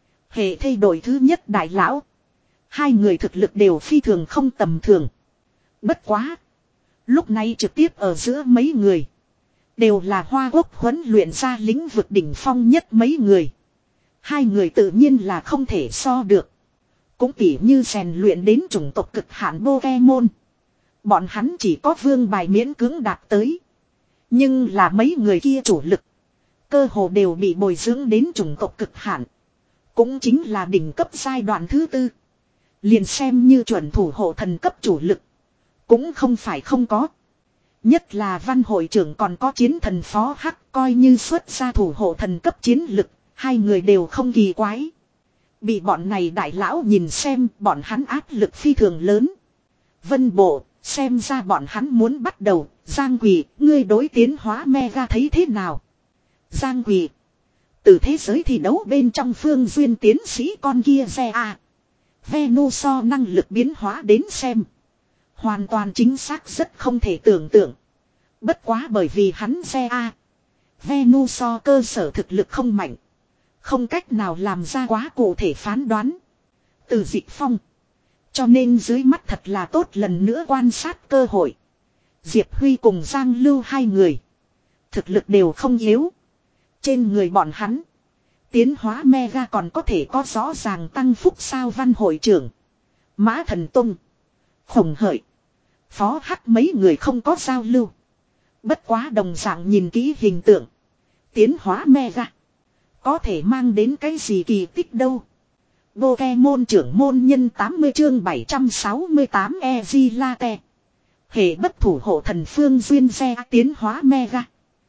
Hệ thay đổi thứ nhất đại lão. Hai người thực lực đều phi thường không tầm thường. Bất quá. Lúc này trực tiếp ở giữa mấy người. Đều là Hoa Quốc huấn luyện ra lĩnh vực đỉnh phong nhất mấy người. Hai người tự nhiên là không thể so được. Cũng tỉ như rèn luyện đến chủng tộc cực hạn Pokemon. Bọn hắn chỉ có vương bài miễn cưỡng đạt tới. Nhưng là mấy người kia chủ lực. Cơ hồ đều bị bồi dưỡng đến chủng tộc cực hạn. Cũng chính là đỉnh cấp giai đoạn thứ tư. Liền xem như chuẩn thủ hộ thần cấp chủ lực. Cũng không phải không có. Nhất là Văn hội trưởng còn có chiến thần Phó Hắc coi như xuất ra thủ hộ thần cấp chiến lực. Hai người đều không kỳ quái. Bị bọn này đại lão nhìn xem bọn hắn áp lực phi thường lớn. Vân Bộ, xem ra bọn hắn muốn bắt đầu. Giang Quỳ, ngươi đối tiến hóa Mega thấy thế nào? Giang Quỳ. Từ thế giới thi đấu bên trong Phương Duyên tiến sĩ con kia xe A. Venuso năng lực biến hóa đến xem. Hoàn toàn chính xác rất không thể tưởng tượng. Bất quá bởi vì hắn xe A. Venuso cơ sở thực lực không mạnh. Không cách nào làm ra quá cụ thể phán đoán. Từ Dịch Phong. Cho nên dưới mắt thật là tốt lần nữa quan sát cơ hội. Diệp Huy cùng Giang Lưu hai người. Thực lực đều không yếu. Trên người bọn hắn. Tiến hóa Mega còn có thể có rõ ràng tăng phúc sao Văn hội trưởng. Mã Thần Tông. Khổng Hợi. Phó Hắc mấy người không có giao lưu. Bất quá đồng dạng nhìn kỹ hình tượng. Tiến hóa Mega. Có thể mang đến cái gì kỳ tích đâu. Pokemon trưởng môn nhân tám mươi chương bảy trăm sáu mươi tám Ezilate. Hệ bất thủ hộ thần Phương Duyên xe tiến hóa Mega.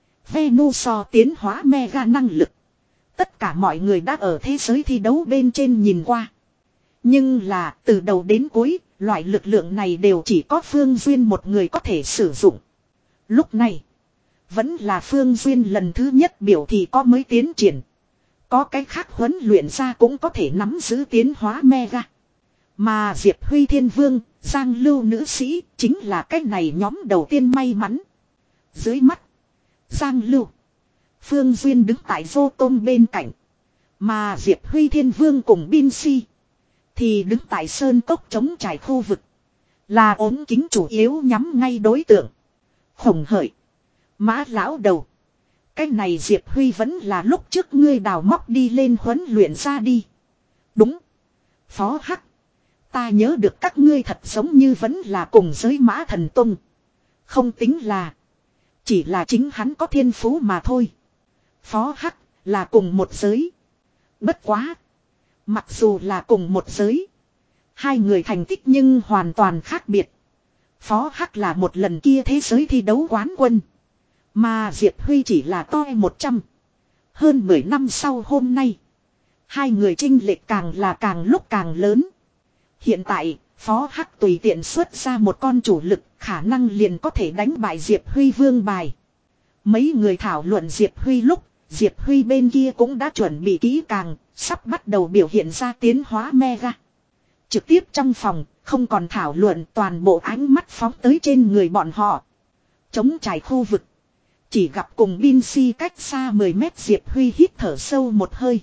Venuso tiến hóa Mega năng lực. Tất cả mọi người đã ở thế giới thi đấu bên trên nhìn qua. Nhưng là từ đầu đến cuối, loại lực lượng này đều chỉ có Phương Duyên một người có thể sử dụng. Lúc này, vẫn là Phương Duyên lần thứ nhất biểu thị có mới tiến triển. Có cái khác huấn luyện ra cũng có thể nắm giữ tiến hóa Mega. Mà Diệp Huy Thiên Vương, Giang Lưu nữ sĩ chính là cái này nhóm đầu tiên may mắn. Dưới mắt, Giang Lưu, Phương Duyên đứng tại vô tôn bên cạnh. Mà Diệp Huy Thiên Vương cùng Bin Si thì đứng tại sơn cốc chống trải khu vực. Là ốm kính chủ yếu nhắm ngay đối tượng. Khổng Hợi, Mã lão đầu. Cái này Diệp Huy vẫn là lúc trước ngươi đào móc đi lên huấn luyện ra đi. Đúng. Phó Hắc. Ta nhớ được các ngươi thật giống như vẫn là cùng giới Mã Thần Tông. Không tính là. Chỉ là chính hắn có thiên phú mà thôi. Phó Hắc là cùng một giới. Bất quá. Mặc dù là cùng một giới. Hai người thành tích nhưng hoàn toàn khác biệt. Phó Hắc là một lần kia thế giới thi đấu quán quân. Mà Diệp Huy chỉ là toi một trăm. Hơn mười năm sau hôm nay. Hai người chênh lệch càng là càng lúc càng lớn. Hiện tại, Phó Hắc tùy tiện xuất ra một con chủ lực, khả năng liền có thể đánh bại Diệp Huy vương bài. Mấy người thảo luận Diệp Huy lúc, Diệp Huy bên kia cũng đã chuẩn bị kỹ càng, sắp bắt đầu biểu hiện ra tiến hóa mega. Trực tiếp trong phòng, không còn thảo luận, toàn bộ ánh mắt phóng tới trên người bọn họ. Chống trải khu vực. Chỉ gặp cùng Binsi cách xa mười mét Diệp Huy hít thở sâu một hơi.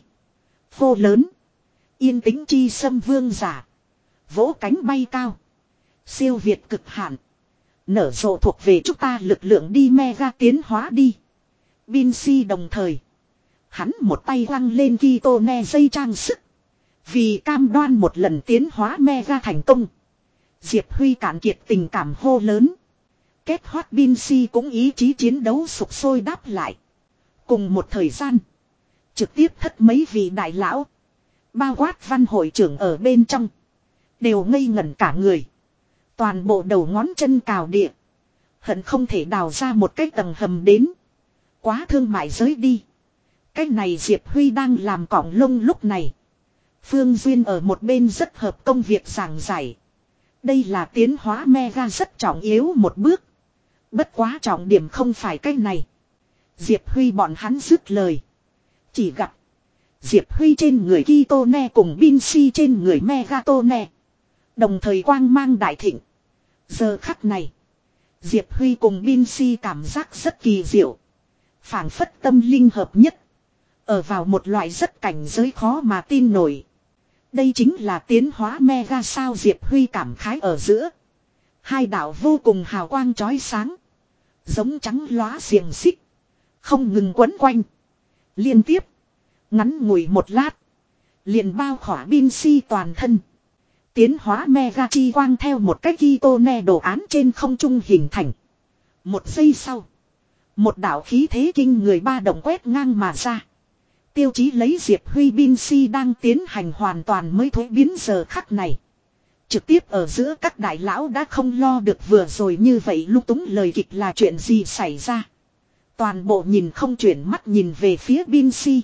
Hô lớn. Yên tĩnh chi xâm vương giả. Vỗ cánh bay cao. Siêu việt cực hạn. Nở rộ thuộc về chúng ta lực lượng đi mega tiến hóa đi. Binsi đồng thời. Hắn một tay quăng lên Kitone dây trang sức. Vì cam đoan một lần tiến hóa mega thành công. Diệp Huy cạn kiệt tình cảm hô lớn. Kết hót Binsi cũng ý chí chiến đấu sục sôi đáp lại. Cùng một thời gian. Trực tiếp thất mấy vị đại lão. Bao quát văn hội trưởng ở bên trong. Đều ngây ngẩn cả người. Toàn bộ đầu ngón chân cào địa. Hận không thể đào ra một cái tầng hầm đến. Quá thương mại giới đi. Cái này Diệp Huy đang làm cọng lông lúc này. Phương Duyên ở một bên rất hợp công việc giảng giải. Đây là tiến hóa mega rất trọng yếu một bước. Bất quá trọng điểm không phải cái này. Diệp Huy bọn hắn dứt lời. Chỉ gặp. Diệp Huy trên người Kitone cùng Binsi trên người Megatone. Đồng thời quang mang đại thịnh. Giờ khắc này. Diệp Huy cùng Binsi cảm giác rất kỳ diệu. Phảng phất tâm linh hợp nhất. Ở vào một loại rất cảnh giới khó mà tin nổi. Đây chính là tiến hóa mega sao Diệp Huy cảm khái ở giữa. Hai đạo vô cùng hào quang chói sáng. Giống trắng lóa xiềng xích. Không ngừng quấn quanh. Liên tiếp. Ngắn ngủi một lát. Liền bao khỏa Binsi toàn thân. Tiến hóa mega chi quang theo một cái Kitone đồ án trên không trung hình thành. Một giây sau. Một đạo khí thế kinh người ba động quét ngang mà ra. Tiêu chí lấy Diệp Huy Binsi đang tiến hành hoàn toàn mới thuế biến giờ khắc này. Trực tiếp ở giữa các đại lão đã không lo được vừa rồi như vậy lúc túng lời kịch là chuyện gì xảy ra. Toàn bộ nhìn không chuyển mắt nhìn về phía Binsi.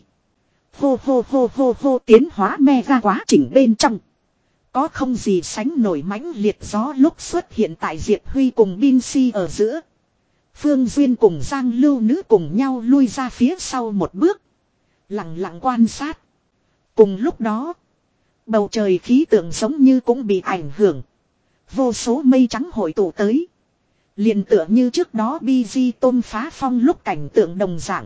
Hô hô hô hô hô tiến hóa mega quá trình bên trong. Có không gì sánh nổi mãnh liệt gió lúc xuất hiện tại Diệp Huy cùng Binsi ở giữa. Phương Duyên cùng Giang Lưu Nữ cùng nhau lui ra phía sau một bước. Lặng lặng quan sát. Cùng lúc đó. Bầu trời khí tượng giống như cũng bị ảnh hưởng. Vô số mây trắng hội tụ tới. Liền tựa như trước đó Bi Di tôm phá phong lúc cảnh tượng đồng dạng.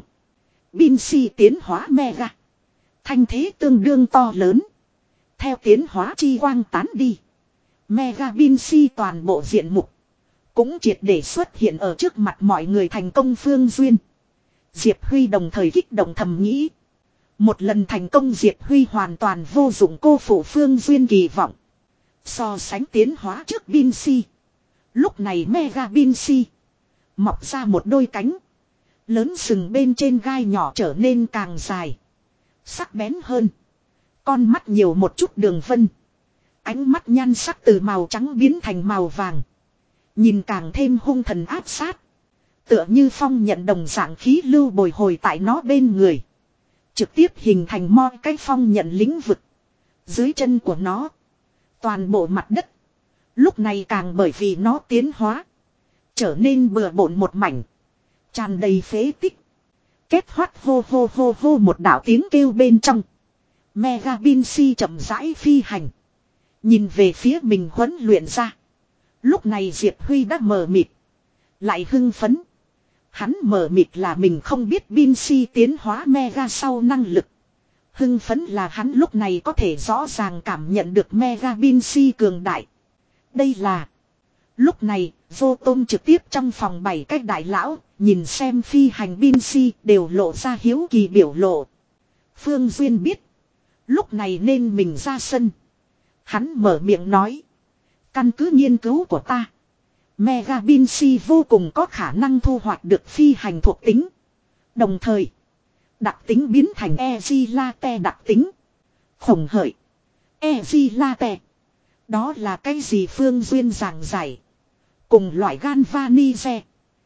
Binsi tiến hóa mega. Thanh thế tương đương to lớn. Theo tiến hóa chi quang tán đi. Mega Binsi toàn bộ diện mục. Cũng triệt để xuất hiện ở trước mặt mọi người thành công Phương Duyên. Diệp Huy đồng thời kích động thầm nghĩ. Một lần thành công Diệp Huy hoàn toàn vô dụng cô phụ Phương Duyên kỳ vọng. So sánh tiến hóa trước Binsi. Lúc này Mega Binsi. Mọc ra một đôi cánh. Lớn sừng bên trên gai nhỏ trở nên càng dài. Sắc bén hơn. Con mắt nhiều một chút đường vân. Ánh mắt nhan sắc từ màu trắng biến thành màu vàng. Nhìn càng thêm hung thần áp sát. Tựa như phong nhận đồng dạng khí lưu bồi hồi tại nó bên người. Trực tiếp hình thành moi cái phong nhận lĩnh vực. Dưới chân của nó. Toàn bộ mặt đất. Lúc này càng bởi vì nó tiến hóa. Trở nên bừa bộn một mảnh. Tràn đầy phế tích. Kết hoát hô hô hô hô một đạo tiếng kêu bên trong. Mega Binsi chậm rãi phi hành. Nhìn về phía mình huấn luyện ra. Lúc này Diệp Huy đã mờ mịt. Lại hưng phấn. Hắn mờ mịt là mình không biết Binsi tiến hóa mega sau năng lực. Hưng phấn là hắn lúc này có thể rõ ràng cảm nhận được mega Binsi cường đại. Đây là. Lúc này, vô tôm trực tiếp trong phòng bảy cách đại lão, nhìn xem phi hành Binsi đều lộ ra hiếu kỳ biểu lộ. Phương Duyên biết. Lúc này nên mình ra sân. Hắn mở miệng nói. Căn cứ nghiên cứu của ta. Mega Binsi vô cùng có khả năng thu hoạch được phi hành thuộc tính. Đồng thời. Đặc tính biến thành Ezilate đặc tính. Khổng hởi. Ezilate. Đó là cái gì Phương Duyên giảng giải. Cùng loại Galvanize.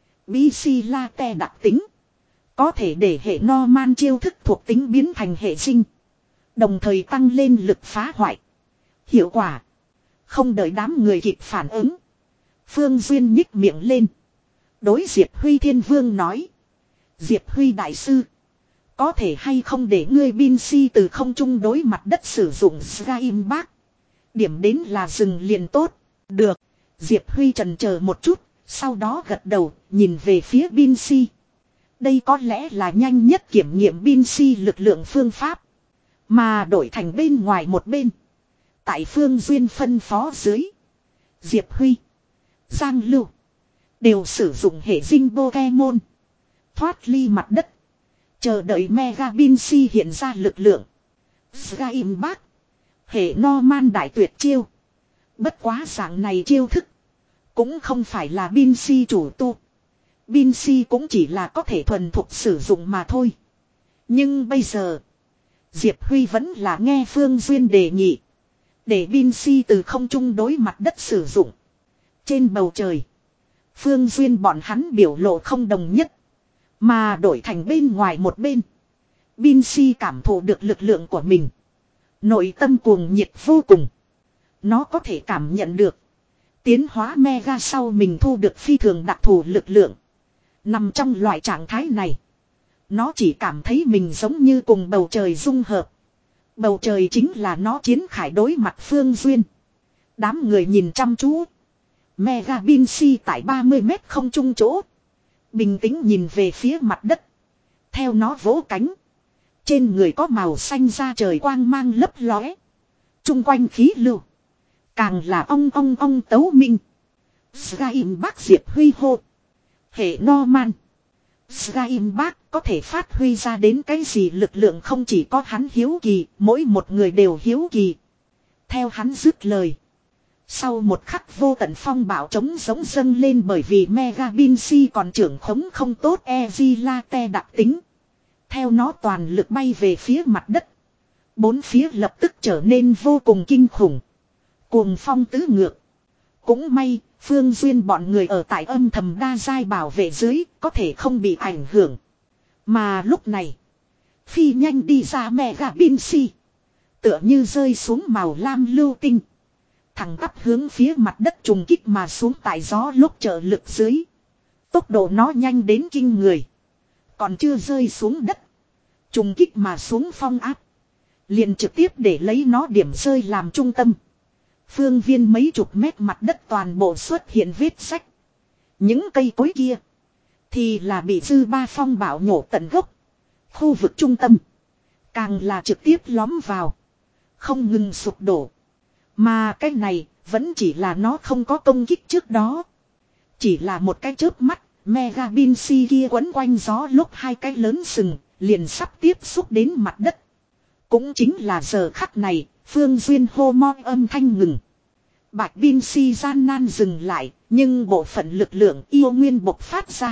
Bicilate đặc tính. Có thể để hệ Norman chiêu thức thuộc tính biến thành hệ sinh. Đồng thời tăng lên lực phá hoại. Hiệu quả. Không đợi đám người kịp phản ứng. Phương Duyên nhích miệng lên. Đối Diệp Huy Thiên Vương nói. Diệp Huy Đại Sư. Có thể hay không để ngươi bin si từ không trung đối mặt đất sử dụng Skyim Bác. Điểm đến là dừng liền tốt. Được. Diệp Huy trần chờ một chút. Sau đó gật đầu nhìn về phía bin si. Đây có lẽ là nhanh nhất kiểm nghiệm bin si lực lượng phương pháp. Mà đổi thành bên ngoài một bên. Tại Phương Duyên phân phó dưới. Diệp Huy. Giang Lưu. Đều sử dụng hệ dinh Pokemon. Thoát ly mặt đất. Chờ đợi Mega Binsi hiện ra lực lượng. Skyim Bác. Hệ Norman đại tuyệt chiêu. Bất quá dạng này chiêu thức. Cũng không phải là Binsi chủ tu. Binsi cũng chỉ là có thể thuần thục sử dụng mà thôi. Nhưng bây giờ. Diệp Huy vẫn là nghe Phương Duyên đề nghị. Để Binsi từ không trung đối mặt đất sử dụng. Trên bầu trời. Phương Duyên bọn hắn biểu lộ không đồng nhất. Mà đổi thành bên ngoài một bên. Binsi cảm thụ được lực lượng của mình. Nội tâm cuồng nhiệt vô cùng. Nó có thể cảm nhận được. Tiến hóa Mega sau mình thu được phi thường đặc thù lực lượng. Nằm trong loại trạng thái này. Nó chỉ cảm thấy mình giống như cùng bầu trời dung hợp. Bầu trời chính là nó chiến khải đối mặt Phương Duyên. Đám người nhìn chăm chú. Mega Binsi tại ba mươi mét không trung chỗ. Bình tĩnh nhìn về phía mặt đất. Theo nó vỗ cánh. Trên người có màu xanh da trời quang mang lấp lóe. Trung quanh khí lưu. Càng là ong ong ong tấu minh. Skyim Bác Diệp Huy hô. Hệ Norman. Skyim Bác có thể phát huy ra đến cái gì lực lượng không chỉ có hắn hiếu kỳ. Mỗi một người đều hiếu kỳ. Theo hắn dứt lời. Sau một khắc vô tận phong bạo trống giống dâng lên bởi vì Mega Binsi còn trưởng khống không tốt Ezilate đặc tính. Theo nó toàn lực bay về phía mặt đất. Bốn phía lập tức trở nên vô cùng kinh khủng. Cuồng phong tứ ngược. Cũng may, Phương Duyên bọn người ở tại âm thầm đa giai bảo vệ dưới có thể không bị ảnh hưởng. Mà lúc này, phi nhanh đi ra Mega Binsi. Tựa như rơi xuống màu lam lưu tinh. Thẳng tắp hướng phía mặt đất trùng kích mà xuống tại gió lúc trợ lực dưới. Tốc độ nó nhanh đến kinh người. Còn chưa rơi xuống đất. Trùng kích mà xuống phong áp. Liền trực tiếp để lấy nó điểm rơi làm trung tâm. Phương viên mấy chục mét mặt đất toàn bộ xuất hiện vết sách. Những cây cối kia. Thì là bị dư ba phong bạo nhổ tận gốc. Khu vực trung tâm. Càng là trực tiếp lõm vào. Không ngừng sụp đổ. Mà cái này vẫn chỉ là nó không có công kích trước đó. Chỉ là một cái chớp mắt, Mega Binsi kia quấn quanh gió lúc hai cái lớn sừng, liền sắp tiếp xúc đến mặt đất. Cũng chính là giờ khắc này, Phương Duyên hô mo âm thanh ngừng. Bạch Binsi gian nan dừng lại, nhưng bộ phận lực lượng yêu nguyên bộc phát ra.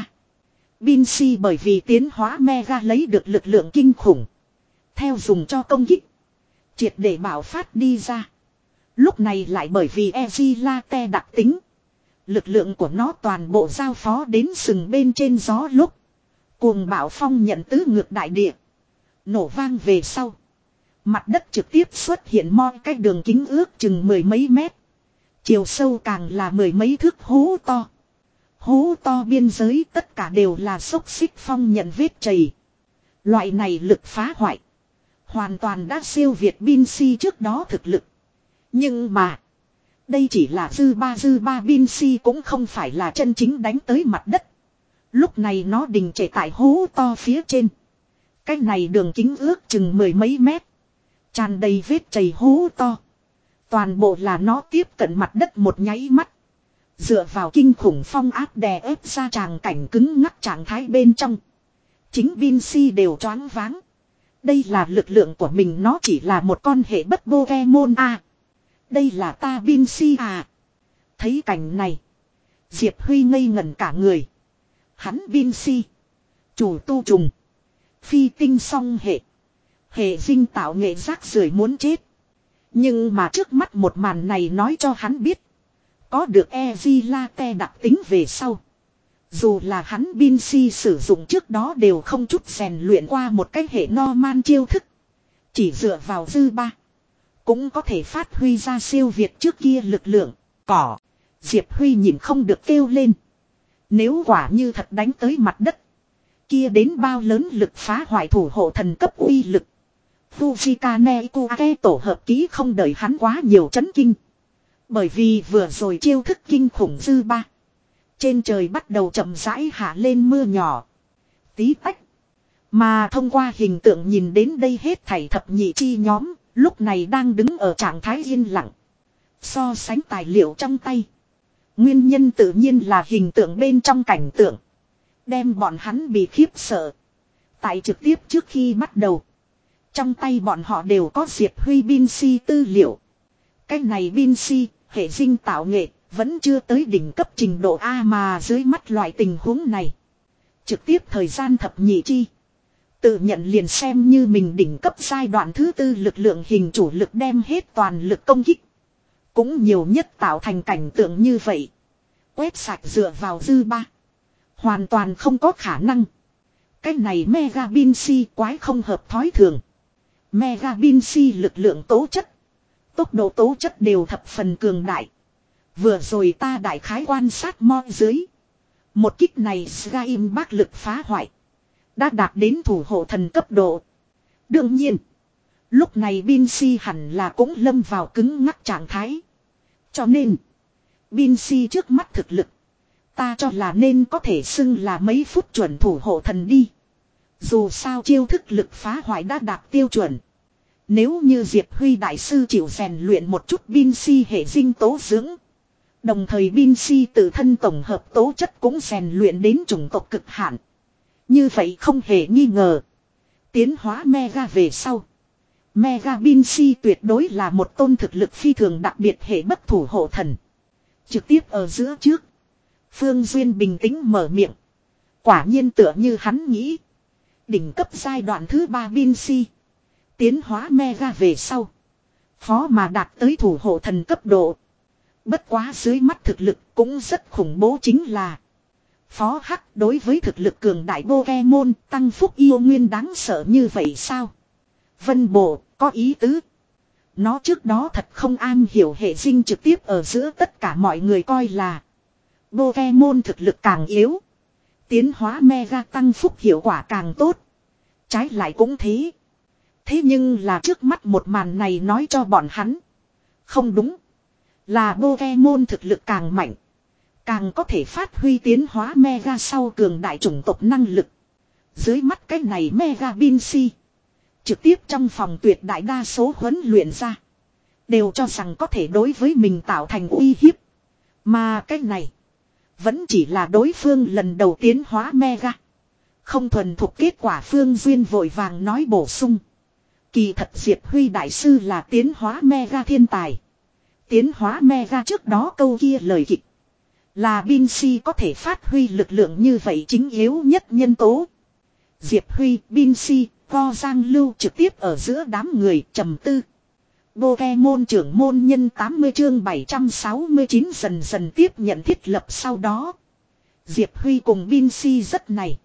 Binsi bởi vì tiến hóa Mega lấy được lực lượng kinh khủng. Theo dùng cho công kích. Triệt để bảo phát đi ra. Lúc này lại bởi vì Ezilate đặc tính. Lực lượng của nó toàn bộ giao phó đến sừng bên trên gió lúc. Cuồng bạo phong nhận tứ ngược đại địa. Nổ vang về sau. Mặt đất trực tiếp xuất hiện mo cái đường kính ước chừng mười mấy mét. Chiều sâu càng là mười mấy thước hố to. Hố to biên giới tất cả đều là xốc xích phong nhận vết chày. Loại này lực phá hoại. Hoàn toàn đã siêu việt Binsi trước đó thực lực. Nhưng mà. Đây chỉ là dư ba dư ba Binsi cũng không phải là chân chính đánh tới mặt đất. Lúc này nó đình trệ tại hố to phía trên. Cái này đường kính ước chừng mười mấy mét. Tràn đầy vết chày hố to. Toàn bộ là nó tiếp cận mặt đất một nháy mắt. Dựa vào kinh khủng phong áp đè ép ra tràng cảnh cứng ngắc trạng thái bên trong. Chính Binsi đều choáng váng. Đây là lực lượng của mình, nó chỉ là một con hệ bất Pokemon à. Đây là ta Binsi à. Thấy cảnh này. Diệp Huy ngây ngẩn cả người. Hắn Binsi. Chủ tu trùng. Phi tinh song hệ. Hệ dinh tạo nghệ rác rưởi muốn chết. Nhưng mà trước mắt một màn này nói cho hắn biết. Có được Ezilate đặc tính về sau. Dù là hắn Binsi sử dụng trước đó đều không chút rèn luyện qua một cái hệ Norman chiêu thức. Chỉ dựa vào dư ba. Cũng có thể phát huy ra siêu việt trước kia lực lượng. Cỏ. Diệp Huy nhìn không được kêu lên. Nếu quả như thật đánh tới mặt đất. Kia đến bao lớn lực phá hoại thủ hộ thần cấp uy lực. Fujikane Kuake tổ hợp kỹ không đợi hắn quá nhiều chấn kinh. Bởi vì vừa rồi chiêu thức kinh khủng dư ba. Trên trời bắt đầu chậm rãi hạ lên mưa nhỏ. Tí tách. Mà thông qua hình tượng nhìn đến đây hết thảy thập nhị chi nhóm. Lúc này đang đứng ở trạng thái yên lặng. So sánh tài liệu trong tay. Nguyên nhân tự nhiên là hình tượng bên trong cảnh tượng. Đem bọn hắn bị khiếp sợ. Tại trực tiếp trước khi bắt đầu. Trong tay bọn họ đều có Diệp Huy bin si tư liệu. Cái này bin si, hệ sinh tạo nghệ, vẫn chưa tới đỉnh cấp trình độ A mà dưới mắt loại tình huống này. Trực tiếp thời gian thập nhị chi. Tự nhận liền xem như mình đỉnh cấp giai đoạn thứ tư lực lượng hình chủ lực đem hết toàn lực công kích. Cũng nhiều nhất tạo thành cảnh tượng như vậy. Quét sạch dựa vào dư ba. Hoàn toàn không có khả năng. Cái này Mega bin si quái không hợp thói thường. Mega bin si lực lượng tố chất. Tốc độ tố chất đều thập phần cường đại. Vừa rồi ta đại khái quan sát mo dưới. Một kích này Skyrim bác lực phá hoại. Đã đạt đến thủ hộ thần cấp độ. Đương nhiên. Lúc này bin si hẳn là cũng lâm vào cứng ngắc trạng thái. Cho nên. Bin si trước mắt thực lực. Ta cho là nên có thể xưng là mấy phút chuẩn thủ hộ thần đi. Dù sao chiêu thức lực phá hoại đã đạt tiêu chuẩn. Nếu như Diệp Huy đại sư chịu rèn luyện một chút bin si hệ dinh tố dưỡng. Đồng thời bin si tự thân tổng hợp tố chất cũng rèn luyện đến chủng tộc cực hạn. Như vậy không hề nghi ngờ. Tiến hóa Mega về sau. Mega bin si tuyệt đối là một tôn thực lực phi thường đặc biệt hệ bất thủ hộ thần. Trực tiếp ở giữa trước. Phương Duyên bình tĩnh mở miệng. Quả nhiên tựa như hắn nghĩ. Đỉnh cấp giai đoạn thứ ba bin si. Tiến hóa Mega về sau. Phó mà đạt tới thủ hộ thần cấp độ. Bất quá dưới mắt thực lực cũng rất khủng bố chính là. Phó Hắc đối với thực lực cường đại Pokemon tăng phúc yêu nguyên đáng sợ như vậy sao? Vân Bộ có ý tứ. Nó trước đó thật không am hiểu hệ sinh trực tiếp ở giữa tất cả mọi người coi là. Pokemon thực lực càng yếu. Tiến hóa Mega tăng phúc hiệu quả càng tốt. Trái lại cũng thế. Thế nhưng là trước mắt một màn này nói cho bọn hắn. Không đúng. Là Pokemon thực lực càng mạnh. Càng có thể phát huy tiến hóa Mega sau cường đại chủng tộc năng lực. Dưới mắt cái này Mega bin si. Trực tiếp trong phòng tuyệt đại đa số huấn luyện ra. Đều cho rằng có thể đối với mình tạo thành uy hiếp. Mà cái này. Vẫn chỉ là đối phương lần đầu tiến hóa Mega. Không thuần thuộc kết quả Phương Duyên vội vàng nói bổ sung. Kỳ thật Diệp Huy đại sư là tiến hóa Mega thiên tài. Tiến hóa Mega trước đó câu kia lời kịch. Là bin si có thể phát huy lực lượng như vậy chính yếu nhất nhân tố. Diệp Huy, bin si, Co Giang Lưu trực tiếp ở giữa đám người trầm tư. Pokemon trưởng môn nhân tám mươi chương bảy trăm sáu mươi chín dần dần tiếp nhận thiết lập sau đó. Diệp Huy cùng bin si rất này.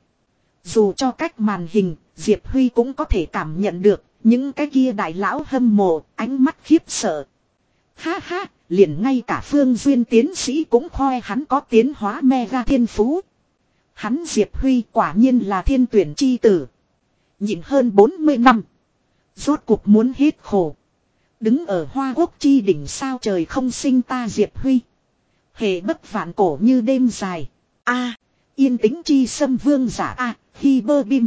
Dù cho cách màn hình, Diệp Huy cũng có thể cảm nhận được những cái kia đại lão hâm mộ, ánh mắt khiếp sợ. Ha ha, liền ngay cả Phương Duyên tiến sĩ cũng khoe hắn có tiến hóa Mega thiên phú. Hắn Diệp Huy quả nhiên là thiên tuyển chi tử. Nhịn hơn bốn mươi năm. Rốt cuộc muốn hết khổ. Đứng ở Hoa Quốc chi đỉnh sao trời không sinh ta Diệp Huy. Hệ bất vạn cổ như đêm dài. A, yên tĩnh chi xâm vương giả A, Hi bơ bim.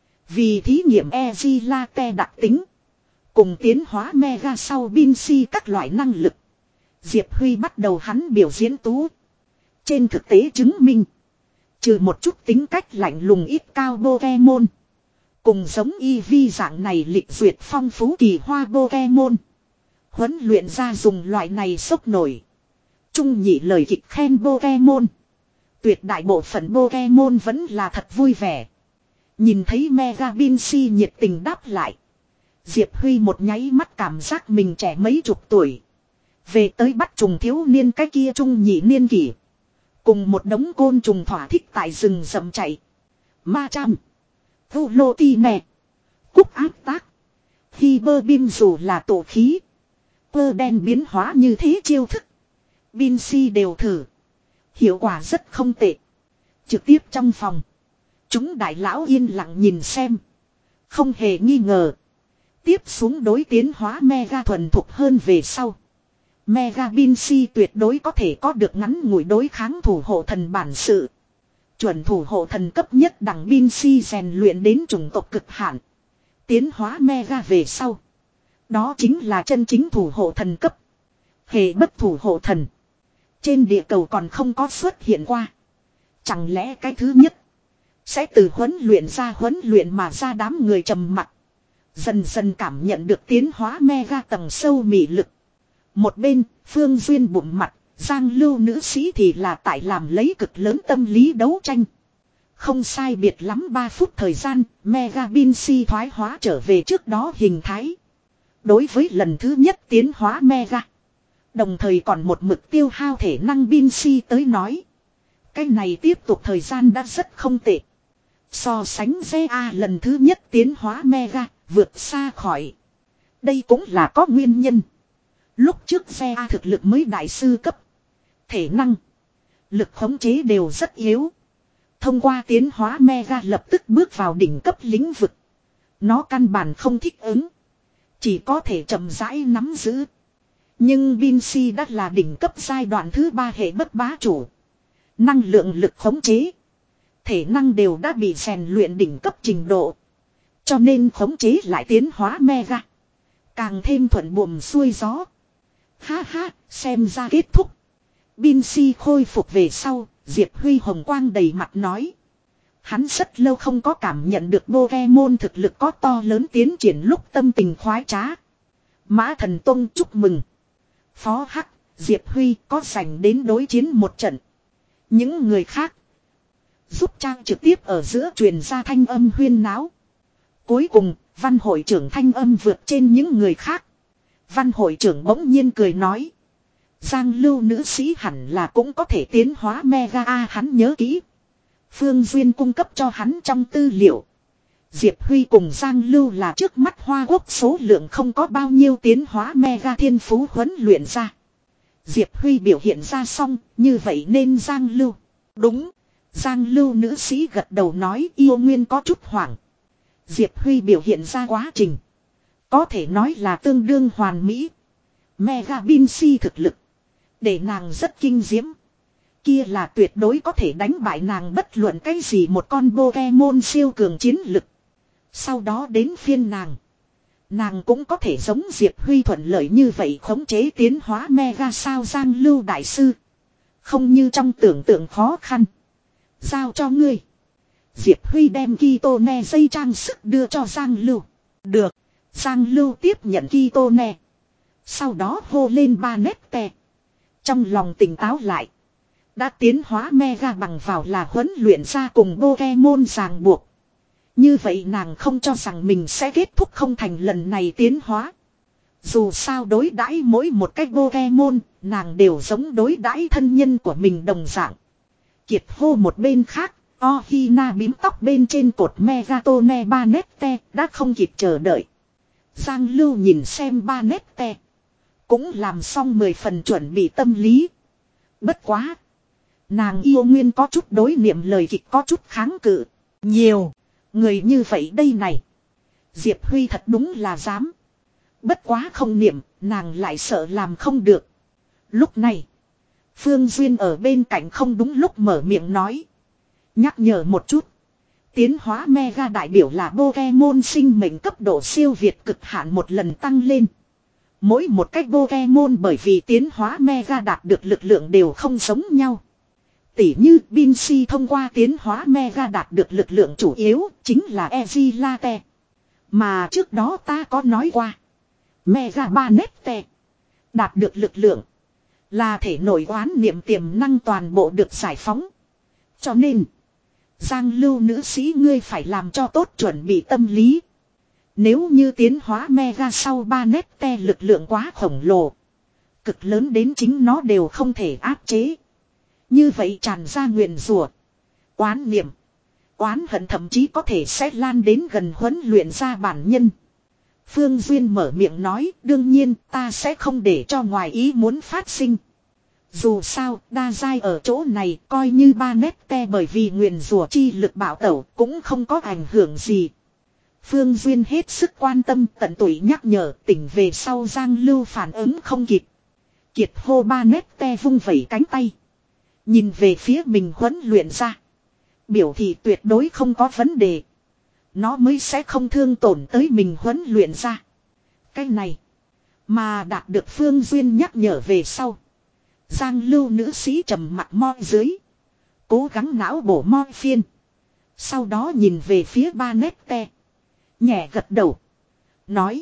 Vì thí nghiệm Ezilate đặc tính. Cùng tiến hóa Mega sau bin si các loại năng lực. Diệp Huy bắt đầu hắn biểu diễn tú. Trên thực tế chứng minh. Trừ một chút tính cách lạnh lùng ít cao Pokemon. Cùng giống Eevee dạng này lịch duyệt phong phú kỳ hoa Pokemon. Huấn luyện ra dùng loại này sốc nổi. Trung nhị lời kịch khen Pokemon. Tuyệt đại bộ phận Pokemon vẫn là thật vui vẻ. Nhìn thấy Mega bin si nhiệt tình đáp lại. Diệp Huy một nháy mắt cảm giác mình trẻ mấy chục tuổi. Về tới bắt trùng thiếu niên cái kia trung nhị niên kỷ. Cùng một đống côn trùng thỏa thích tại rừng rậm chạy. Ma Cham. Thu lô ti nè. Cúc áp tác. Khi bơ bim dù là tổ khí. Bơ đen biến hóa như thế chiêu thức. Bin si đều thử. Hiệu quả rất không tệ. Trực tiếp trong phòng. chúng đại lão yên lặng nhìn xem. Không hề nghi ngờ. Tiếp xuống đối tiến hóa Mega thuần thục hơn về sau. Mega Binsi tuyệt đối có thể có được ngắn ngủi đối kháng thủ hộ thần bản sự. Chuẩn thủ hộ thần cấp nhất đẳng Binsi rèn luyện đến chủng tộc cực hạn. Tiến hóa Mega về sau. Đó chính là chân chính thủ hộ thần cấp. Hệ bất thủ hộ thần. Trên địa cầu còn không có xuất hiện qua. Chẳng lẽ cái thứ nhất. Sẽ từ huấn luyện ra huấn luyện mà ra đám người trầm mặc. Dần dần cảm nhận được tiến hóa Mega tầng sâu mị lực. Một bên, Phương Duyên bụng mặt, Giang Lưu nữ sĩ thì là tại làm lấy cực lớn tâm lý đấu tranh. Không sai biệt lắm ba phút thời gian, Mega Binsi thoái hóa trở về trước đó hình thái. Đối với lần thứ nhất tiến hóa Mega. Đồng thời còn một mực tiêu hao thể năng Binsi tới nói. Cái này tiếp tục thời gian đã rất không tệ. So sánh giê a lần thứ nhất tiến hóa Mega, vượt xa khỏi. Đây cũng là có nguyên nhân. Lúc trước giê a thực lực mới đại sư cấp. Thể năng, lực khống chế đều rất yếu. Thông qua tiến hóa Mega lập tức bước vào đỉnh cấp lĩnh vực. Nó căn bản không thích ứng. Chỉ có thể chậm rãi nắm giữ. Nhưng Binsi đã là đỉnh cấp giai đoạn thứ ba hệ bất bá chủ. Năng lượng lực khống chế. Thể năng đều đã bị rèn luyện đỉnh cấp trình độ. Cho nên khống chế lại tiến hóa Mega. Càng thêm thuận buồm xuôi gió. Ha ha, xem ra kết thúc. Binsi khôi phục về sau, Diệp Huy hồng quang đầy mặt nói. Hắn rất lâu không có cảm nhận được Pokemon thực lực có to lớn tiến triển lúc tâm tình khoái trá. Mã Thần Tông chúc mừng. Phó Hắc, Diệp Huy có rảnh đến đối chiến một trận. Những người khác giúp trang trực tiếp ở giữa truyền ra thanh âm huyên náo. Cuối cùng, văn hội trưởng thanh âm vượt trên những người khác. Văn hội trưởng bỗng nhiên cười nói. Giang Lưu nữ sĩ hẳn là cũng có thể tiến hóa Mega A, hắn nhớ kỹ. Phương Duyên cung cấp cho hắn trong tư liệu. Diệp Huy cùng Giang Lưu là trước mắt Hoa Quốc số lượng không có bao nhiêu tiến hóa Mega thiên phú huấn luyện ra. Diệp Huy biểu hiện ra xong, như vậy nên Giang Lưu. Đúng. Giang Lưu nữ sĩ gật đầu nói yêu nguyên có chút hoảng. Diệp Huy biểu hiện ra quá trình. Có thể nói là tương đương hoàn mỹ. Mega Binsi thực lực. Để nàng rất kinh diễm. Kia là tuyệt đối có thể đánh bại nàng bất luận cái gì một con Pokemon siêu cường chiến lực. Sau đó đến phiên nàng. Nàng cũng có thể giống Diệp Huy thuận lợi như vậy khống chế tiến hóa Mega sao Giang Lưu đại sư. Không như trong tưởng tượng khó khăn. Giao cho ngươi. Diệp Huy đem Kitone dây trang sức đưa cho Giang Lưu. Được. Giang Lưu tiếp nhận Kitone. Sau đó hô lên ba nét tè. Trong lòng tỉnh táo lại. Đã tiến hóa Mega bằng vào là huấn luyện ra cùng Pokemon ràng buộc. Như vậy nàng không cho rằng mình sẽ kết thúc không thành lần này tiến hóa. Dù sao đối đãi mỗi một cách Pokemon, nàng đều giống đối đãi thân nhân của mình đồng dạng. Kiệt hô một bên khác, Ohina bím tóc bên trên cột Megatone ba nét te đã không kịp chờ đợi. Giang Lưu nhìn xem ba nét te. Cũng làm xong mười phần chuẩn bị tâm lý. Bất quá. Nàng yêu nguyên có chút đối niệm lời kịch có chút kháng cự. Nhiều. Người như vậy đây này. Diệp Huy thật đúng là dám. Bất quá không niệm, nàng lại sợ làm không được. Lúc này. Phương Duyên ở bên cạnh không đúng lúc mở miệng nói. Nhắc nhở một chút. Tiến hóa Mega đại biểu là Pokemon sinh mệnh cấp độ siêu việt cực hạn một lần tăng lên. Mỗi một cách Pokemon bởi vì tiến hóa Mega đạt được lực lượng đều không giống nhau. Tỉ như Binsi thông qua tiến hóa Mega đạt được lực lượng chủ yếu chính là Egilate. Mà trước đó ta có nói qua. Mega Banette đạt được lực lượng là thể nội oán niệm tiềm năng toàn bộ được giải phóng. Cho nên Giang Lưu nữ sĩ ngươi phải làm cho tốt chuẩn bị tâm lý. Nếu như tiến hóa Mega sau ba nét te lực lượng quá khổng lồ. Cực lớn đến chính nó đều không thể áp chế. Như vậy tràn ra nguyền rủa, oán niệm, oán hận thậm chí có thể sẽ lan đến gần huấn luyện ra bản nhân. Phương Duyên mở miệng nói đương nhiên ta sẽ không để cho ngoài ý muốn phát sinh. Dù sao, đa giai ở chỗ này coi như ba nét te bởi vì nguyền rủa chi lực bạo tẩu cũng không có ảnh hưởng gì. Phương Duyên hết sức quan tâm tận tụy nhắc nhở tỉnh về sau Giang Lưu phản ứng không kịp. Kiệt hô ba nét te vung vẩy cánh tay. Nhìn về phía mình huấn luyện ra. Biểu thị tuyệt đối không có vấn đề. Nó mới sẽ không thương tổn tới mình huấn luyện ra. Cái này. Mà đạt được Phương Duyên nhắc nhở về sau. Giang Lưu nữ sĩ trầm mặt moi dưới. Cố gắng não bổ moi phiên. Sau đó nhìn về phía ba nét te. Nhẹ gật đầu. Nói.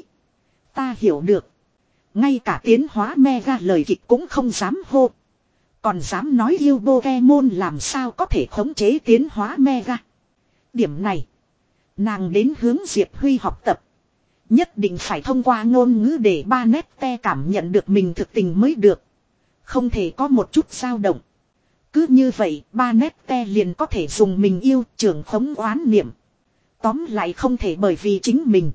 Ta hiểu được. Ngay cả tiến hóa mega lời kịch cũng không dám hô. Còn dám nói yêu Pokemon làm sao có thể khống chế tiến hóa mega. Điểm này. Nàng đến hướng Diệp Huy học tập. Nhất định phải thông qua ngôn ngữ để ba nét te cảm nhận được mình thực tình mới được. Không thể có một chút dao động. Cứ như vậy ba nét te liền có thể dùng mình yêu trưởng khống oán niệm. Tóm lại không thể bởi vì chính mình.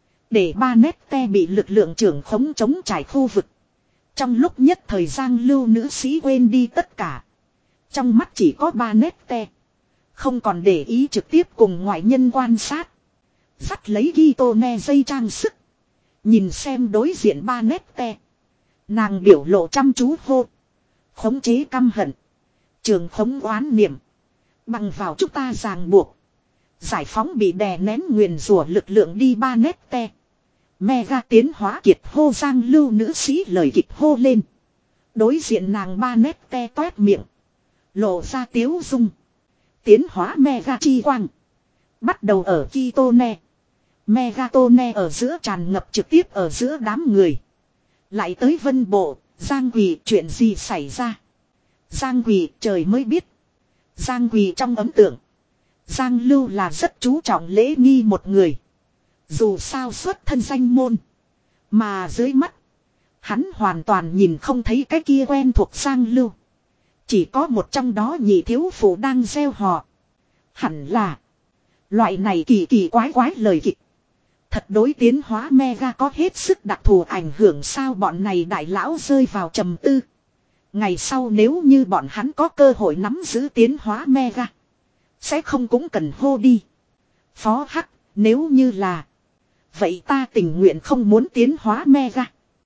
Để ba nét te bị lực lượng trưởng khống chống trải khu vực. Trong lúc nhất thời Giang Lưu nữ sĩ quên đi tất cả. Trong mắt chỉ có ba nét te. Không còn để ý trực tiếp cùng ngoại nhân quan sát. Dắt lấy Kitone dây trang sức. Nhìn xem đối diện ba nét te. Nàng biểu lộ chăm chú hô. Khống chế căm hận. Trường khống oán niệm. Bằng vào chúng ta ràng buộc. Giải phóng bị đè nén nguyền rủa lực lượng đi ba nét te. Mega tiến hóa kiệt hô Giang Lưu nữ sĩ lời kịch hô lên. Đối diện nàng ba nét te toét miệng. Lộ ra tiếu dung. Tiến hóa mega chi quang. Bắt đầu ở Kitone. Megatone ở giữa tràn ngập trực tiếp ở giữa đám người. Lại tới Vân Bộ, Giang Quỳ chuyện gì xảy ra. Giang Quỳ trời mới biết. Giang Quỳ trong ấn tượng. Giang Lưu là rất chú trọng lễ nghi một người. Dù sao xuất thân danh môn. Mà dưới mắt. Hắn hoàn toàn nhìn không thấy cái kia quen thuộc Giang Lưu. Chỉ có một trong đó nhị thiếu phụ đang gieo họ. Hẳn là. Loại này kỳ kỳ quái quái lời kịch. Thật đối tiến hóa mega có hết sức đặc thù ảnh hưởng sao bọn này đại lão rơi vào trầm tư. Ngày sau nếu như bọn hắn có cơ hội nắm giữ tiến hóa mega. Sẽ không cũng cần hô đi. Phó Hắc, nếu như là. Vậy ta tình nguyện không muốn tiến hóa mega.